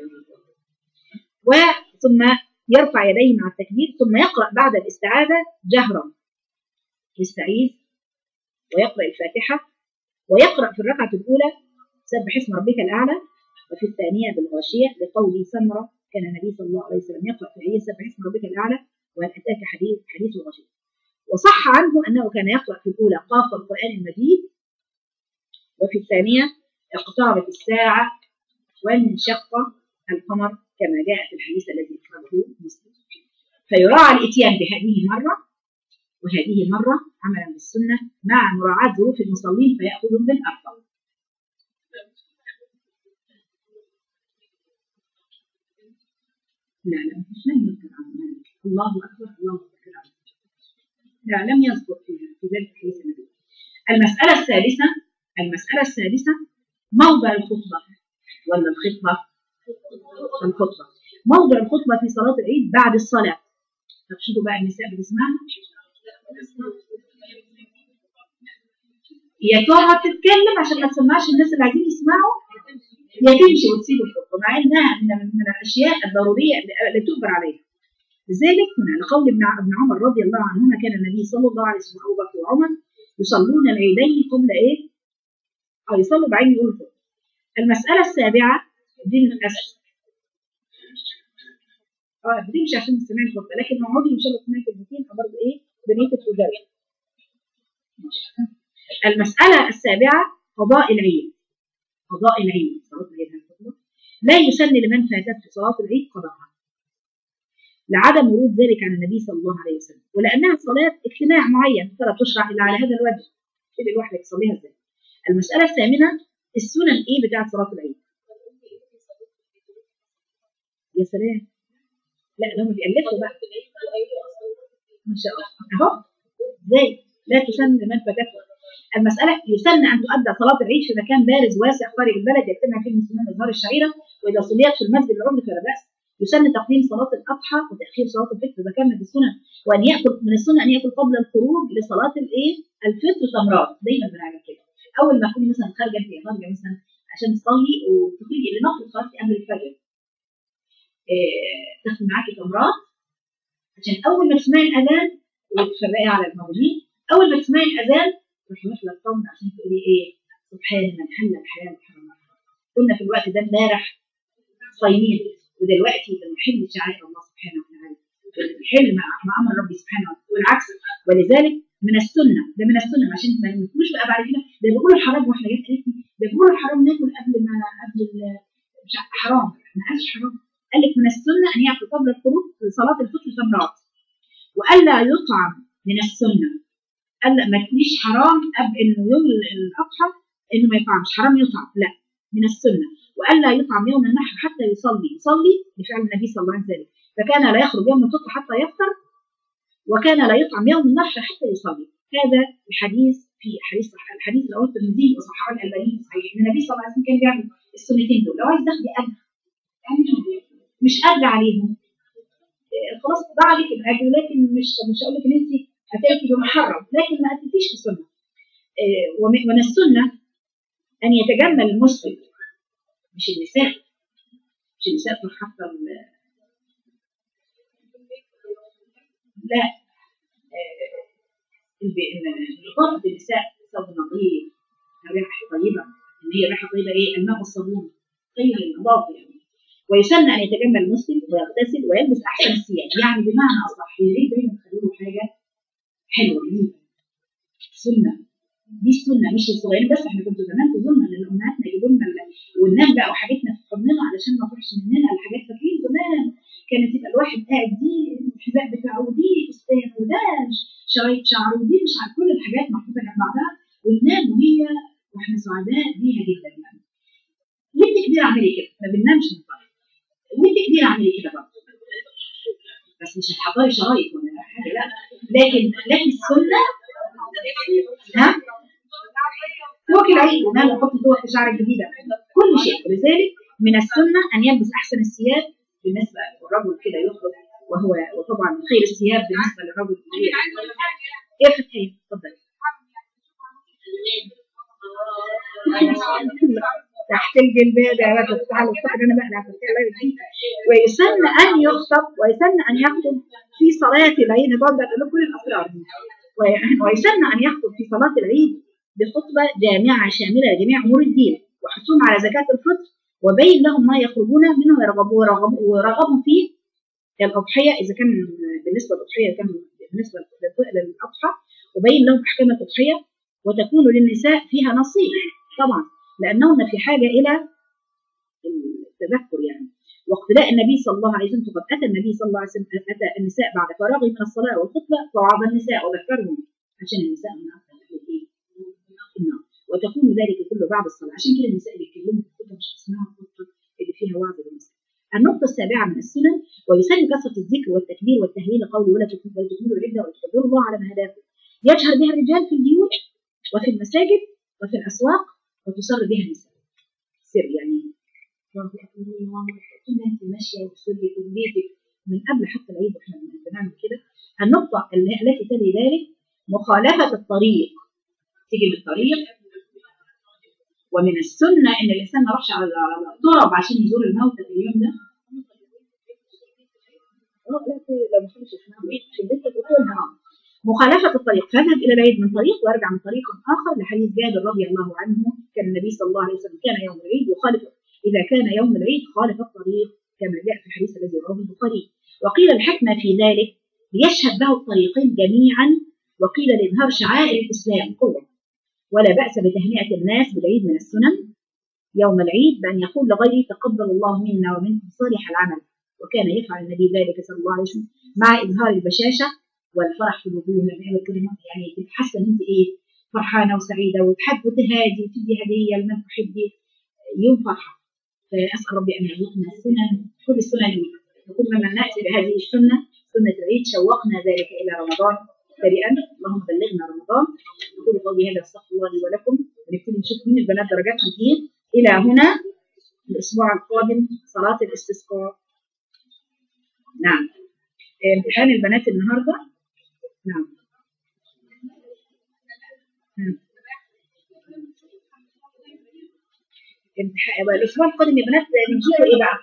وثم يرفع يديه مع التكبير، ثم يقرأ بعد الاستعاذة جهرا، يستعيذ ويقرأ الفاتحة، ويقرأ في الركعة الأولى سبح اسم ربك الأعلى، وفي الثانية بالغاشية لقول سمرة كان النبي صلى الله عليه وسلم يقرأ في الأولى سبح اسم ربك الأعلى وهل أتاك حديث الغاشية. وصح عنه أنه كان يقرأ في الأولى قاف القرآن المجيد، وفي الثانية اقتربت الساعة وانشق القمر كما جاء في الحديث الذي أخرجه مسلم. فيراعى الإتيان بهذه مرة وهذه مرة عملا بالسنة مع مراعاة ظروف المصلين فيأخذهم بالأفضل. لا مش لم يذكر عن ذلك الله أكبر الله أكبر، لا لم يذكر في ذلك حديث النبي. المسألة السادسة موضع الخطبة ولا الخطبة؟ الخطبة موضع الخطبة في صلاة العيد بعد الصلاة. طب شوفوا بقى النساء بتسمعها، يا تقعد تتكلم عشان ما تسمعش الناس اللي عايزين يسمعوا، يا تمشي وتسيب الخطبة، مع انها من الاشياء الضرورية اللي تجبر عليها. لذلك هنا لقول ابن عمر رضي الله عنهما كان النبي صلى الله عليه وسلم وابو بكر وعمر يصلون العيدين قبل ايه؟ يصلوا بعين يقولوا الخطبة. المسألة السابعة دي للأسف بتمشي عشان تسمعي الخطبة، لكن اقعدي ان شاء الله تسمعي كلمتين برضه ايه بنيتك وجايه. المسألة السابعة قضاء العيد. صلاة العيد الخطبة لا يسن لمن فاتت في صلاة العيد قضاءها لعدم ورود ذلك عن النبي صلى الله عليه وسلم، ولأنها صلاة اجتماع معين فلا تشرع إلا على هذا الوجه، تبقى الواحدة تصليها ازاي. المسألة الثامنة السنن ايه بتاعت صلاة العيد. يا سلام، لا هم بيألفوا بقى ما شاء الله اهو ازاي لا تسن لمن فاتته. المسألة يسن أن تؤدى صلاة العيد في مكان بارز واسع خارج البلد يجتمع فيه المسلمون لإظهار الشعيرة، وإذا صليت في المسجد العمر فلا بأس. يسن تقديم صلاة الأضحى وتأخير صلاة الفطر، ذكرنا في السنن. وأن يأكل من السنة أن يأكل قبل الخروج لصلاة الفطر تمرات، دايما بنعمل كده. أول ما تكوني مثلا خارجة مثلا عشان تصلي وتخرجي لنقل صلاة قبل الفجر، تاخدي معاكي تمرات عشان أول ما تسمعي الأذان وتفرقي على الموجودين، أول ما تسمعي الأذان تروحي واكله التمر عشان تقولي ايه سبحان من حل الحلال وحرم الحرام. كنا في الوقت ده امبارح صايمين، ودلوقتي بنحل شعائر الله سبحانه وتعالى، بنحل مع امر ربي سبحانه وتعالى والعكس. ولذلك من السنه، ده من السنه عشان ما نقولوش بقى بعد كده ده بيقولوا الحرام، واحنا جت قالت لي ده بيقولوا الحرام ناكل قبل مش حرام، ما قالش حرام، قال لك من السنه ان ياكل قبل الخروج صلاه الفطر تمرات، والا يطعم من السنه. قال لا ما تقوليش حرام انه يوم الاضحى انه ما يطعمش، حرام يطعم، لا من السنه. والا يطعم يوم النحر حتى يصلي لفعل النبي صلى الله عليه وسلم، فكان لا يخرج يوم الفطر حتى يفطر، وكان لا يطعم يوم النحر حتى يصلي. هذا الحديث في الحديث الاول الترمذي وصححه الالباني صحيح ان النبي صلى الله عليه وسلم كان بيعمل السنتين دول. لو عايز تاخدي اجر يعني مش اجر عليهم خلاص ضاع عليك الاجر، لكن مش هقول لك ان انت هتاكل بمحرم، لكن ما اتيتيش في السنه. ومن السنه ان يتجمل المسلم، مش النساء تروح حاطه لا نظافه النساء صوب نظيف، الريحه طيبه، ان هي ريحه طيبه ايه الماء والصابون طيب النظافه يعني. ويسن ان يتجمل المسلم ويغتسل ويلبس احسن الثياب، يعني بمعنى اصح يريد دايما تخلوا حاجه حلوه جميله. سنه دي السنه مش الصغيرين بس، احنا كنت زمان تظن ان الامهات يجيبوا لنا وننام بقى وحاجتنا في حضننا علشان ما تروحش مننا الحاجات. فاكرين زمان كانت تبقى الواحد قاعد دي الحذاء بتاعه ودي فستان وده شرايط شعر ودي مش عارف كل الحاجات محطوطه جنب بعضها وننام واحنا سعداء بيها جدا يعني. وانت كبيره اعملي كده، ما بننامش من فرق، وانت كبيره اعملي كده برضه، بس مش هتحضري شرايط ولا حاجه لا، لكن السنه ها توكل العيد ومال وحط توك شعر جديده كل شيء. ولذلك من السنه ان يلبس احسن الثياب بالنسبه للرجل كده يخرج وطبعا خير الثياب بالنسبه للرجل. ايه فتحي اتفضل. تحت الجلباب يا رب تعالى الصحن انا بقى الله يديك. ويسن ان يخطب ويسن ان يخطب في صلاه العيد. برضه اقول كل الاسرار. ويسن ان يخطب في صلاه العيد بخطبه جامعه شامله لجميع امور الدين وحثهم على زكاه الفطر وبين لهم ما يخرجون منه ورغبوا فيه الأضحية إذا كان بالنسبة للأضحية كان بالنسبة للأضحى وبين لهم أحكام الأضحية وتكون للنساء فيها نصيب طبعا لأنهن في حاجة إلى التذكر يعني واقتداء النبي صلى الله عليه وسلم. فقد أتى النبي صلى الله عليه وسلم أتى النساء بعد فراغه من الصلاة والخطبة فوعظ النساء وذكرهم عشان النساء من أكثر النار وتكون ذلك كله بعد الصلاة. عشان كده النساء اللي يتكلموا في الخطبة مش اسمها الخطبة اللي فيها وعظ للنساء. النقطة السابعة من السنن ويسن كثرة الذكر والتكبير والتهليل قولي ولا تكبروا العدة وتكبروا الله على ما هداكم يجهر بها الرجال في البيوت وفي المساجد وفي الأسواق وتسر بها النساء سر يعني انت ماشية وتسري في بيتك من قبل حتى العيد احنا بنعمل كده. النقطة التي تلي ذلك مخالفة الطريق تيجي من الطريق. ومن السنة إن الإنسان ما يروحش على التراب عشان يزور الموتى في اليوم ده. مخالفة الطريق فذهب إلى العيد من طريق ويرجع من طريق آخر لحديث جابر رضي الله عنه كان النبي صلى الله عليه وسلم كان يوم العيد يخالف إذا كان يوم العيد خالف الطريق كما جاء في الحديث الذي رواه البخاري. وقيل الحكمة في ذلك ليشهد له الطريقين جميعا وقيل لإظهار شعائر الإسلام قوة. ولا بأس بتهنئة الناس بالعيد من السنن يوم العيد بأن يقول لغيره تقبل الله منا ومنكم صالح العمل وكان يفعل النبي ذلك صلى الله عليه وسلم مع إظهار البشاشة والفرح في الوجوه يعني تتحسن انت ايه فرحانة وسعيدة وتحب وتهادي وتدي هدية لمن تحبي يوم فرحة. فأسأل ربي أن يرزقنا السنن كل السنن وكل من نأتي بهذه السنة سنة العيد شوقنا ذلك إلى رمضان سريعا. اللهم بلغنا رمضان. أقول قولي هذا استغفر الله لي ولكم ونبتدي نشوف مين البنات درجاتهم فيه. إلى هنا الأسبوع القادم صلاة الاستسقاء. نعم امتحان البنات النهارده. نعم امتحان الأسبوع القادم يا بنات بنجيبوا إيه بقى؟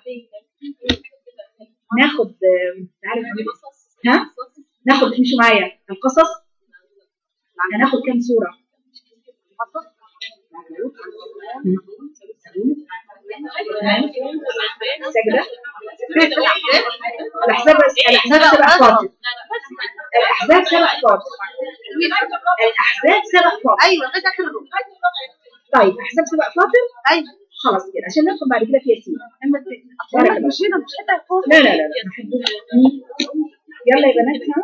ناخد تعالوا ها ناخد امشوا معايا القصص. هناخد كام سورة؟ سجدة الأحزاب سبق فاضل. الأحزاب سبق فاضل. الأحزاب سبق فاضل. ايوه بس اخر الربع. طيب أحزاب سبق فاضل. ايوه خلاص كده عشان ندخل بعد كده في ياسين. مش هنا مش هنا لا لا لا يلا يا بنات ها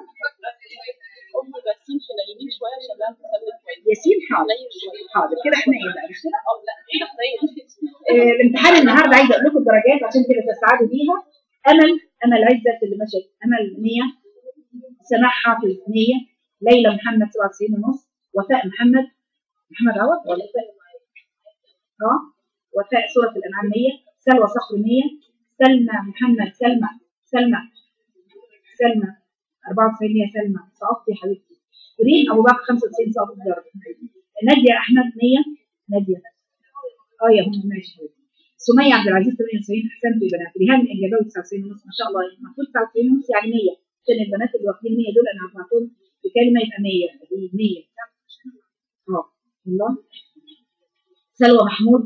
ياسين حاضر حاضر كده احنا ايه بقى مش كده؟ الامتحان النهارده عايزه اقول لكم الدرجات عشان كده تستعدوا بيها. امل عزت اللي مشت امل 100 سماح حافظ 100 ليلى محمد 97.5 وفاء محمد عوض ولا وفاء سورة الأنعام 100 سلوى صخر 100 سلمى محمد سلمى 94 100 سلمى صعبتي حبيبتي. ريم أبو بكر 95 صعبت درجة. نادية أحمد 100 نادية يا هم ماشي حبيبتي. سمية عبد العزيز 98 أحسنتوا يا بنات. ريهام الإنجاباوي 99.5 ما شاء الله المفروض 99.5 يعني 100 عشان البنات اللي واخدين 100 دول أنا هبعتهم بكلمة يبقى 100 الله. سلوى محمود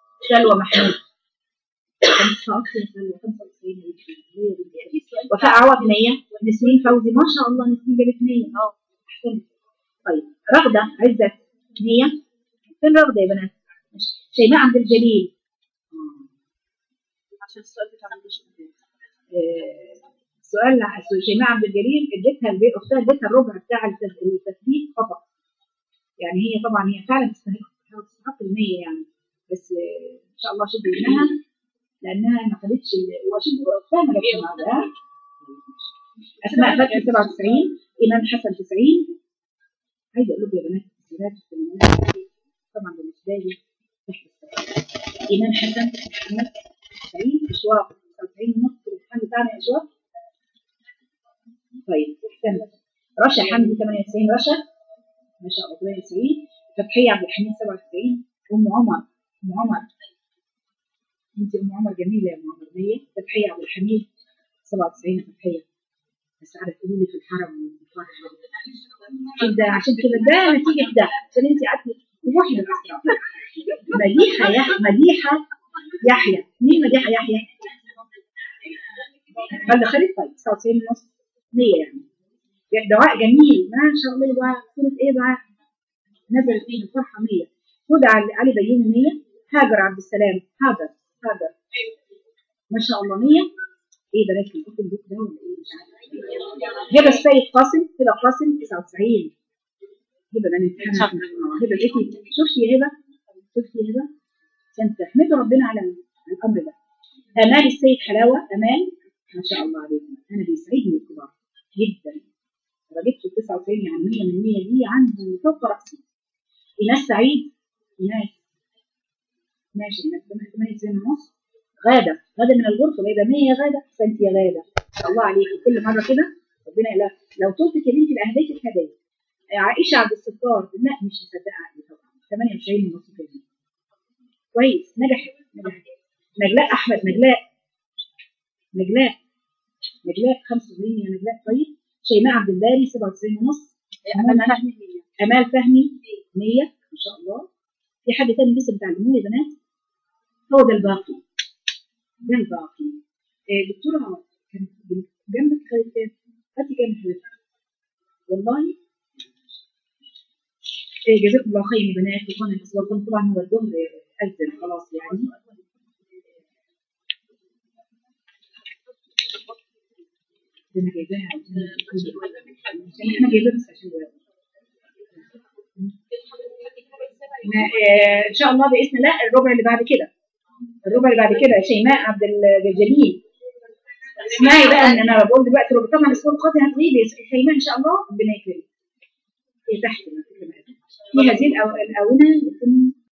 وفاء عوض 100 نسرين فوزي ما شاء الله نسرين جابت 100 احسنت. طيب رغدة عزت 100 فين رغدة يا بنات؟ شيماء عبد الجليل عشان السؤال بتاع سؤال شيماء عبد الجليل اديتها اختها اديتها الربع بتاع التثبيت خطأ يعني هي طبعا هي فعلا تستحق 100 يعني بس ان شاء الله شدوا منها لانها ما خدتش وشدوا اختها ما جابتش معاها. اسماء فتحي 97 ايمان حسن 90 عايزه اقول لكم يا بنات طبعا بالنسبه لي تحت ايمان حسن محمد 90 اشواق 99 ونص الامتحان بتاعنا اشواق طيب استنى. رشا حمدي 98 رشا ما شاء الله 98. فتحية عبد الحميد 97. ام عمر انت ام عمر جميله يا ام عمر 100. فتحية عبد الحميد 97. فتحية بس على تقولي لي في الحرم والفرح كده عشان كده ده نتيجه ده عشان انت قعدتي واحد الاسرار. مديحه يحيى. مين مديحه يحيى؟ بل خالد. طيب 99 ونص 100 يعني. دعاء جميل ما شاء الله. دعاء سورة ايه دعاء نزل فيه الفرحه 100. هدى علي بيومي 100. هاجر عبد السلام هاجر ما شاء الله 100. ايه بلاش نحط البيت ده ولا ايه مش عارفه. هبه السيد قاسم 99. هبه ده امتحان. هبه بقيتي شفتي يا هبه عشان تحمدي ربنا على الامر ده. امال السيد حلاوه امال ما شاء الله عليكم. انا بيسعدني الكبار جدا. انا جبت 99 يعني 100 من 100 دي عندي فوق راسي. ايناس سعيد ايناس ماشي. ايناس 98 ونص. غاده من الغرفه جايبه 100 يا غاده. احسنتي يا غاده الله عليكي. كل مره كده ربنا يقول لو طولتك يا بنتي لاهديتك هدايا. عائشه عبد الستار لا مش مصدقه عليه طبعا 98 ونص كده كويس. نجحت. نجلاء احمد نجلاء 85 يا نجلاء. طيب شيماء عبد الباري 97 ونص. امال فهمي 100 ما شاء الله. في حد تاني لسه بتعلموه يا بنات؟ هو ده الباقي. دكتوره كانت جنبك خدت كام؟ خدتي كام حضرتك؟ والله جزاكم الله خير يا بنات. وكان الاصوات طبعا هو الظهر اذن خلاص يعني. انا جايباها عشان احنا جايباها بس عشان ان شاء الله باذن الله. الربع اللي بعد كده شيماء عبد الجليل. اسمعي بقى ان انا بقول دلوقتي طبعا الاسبوع القادم هتغيبي شيماء ان شاء الله ربنا يكرمك. هي تحت في هذه الاونه يتم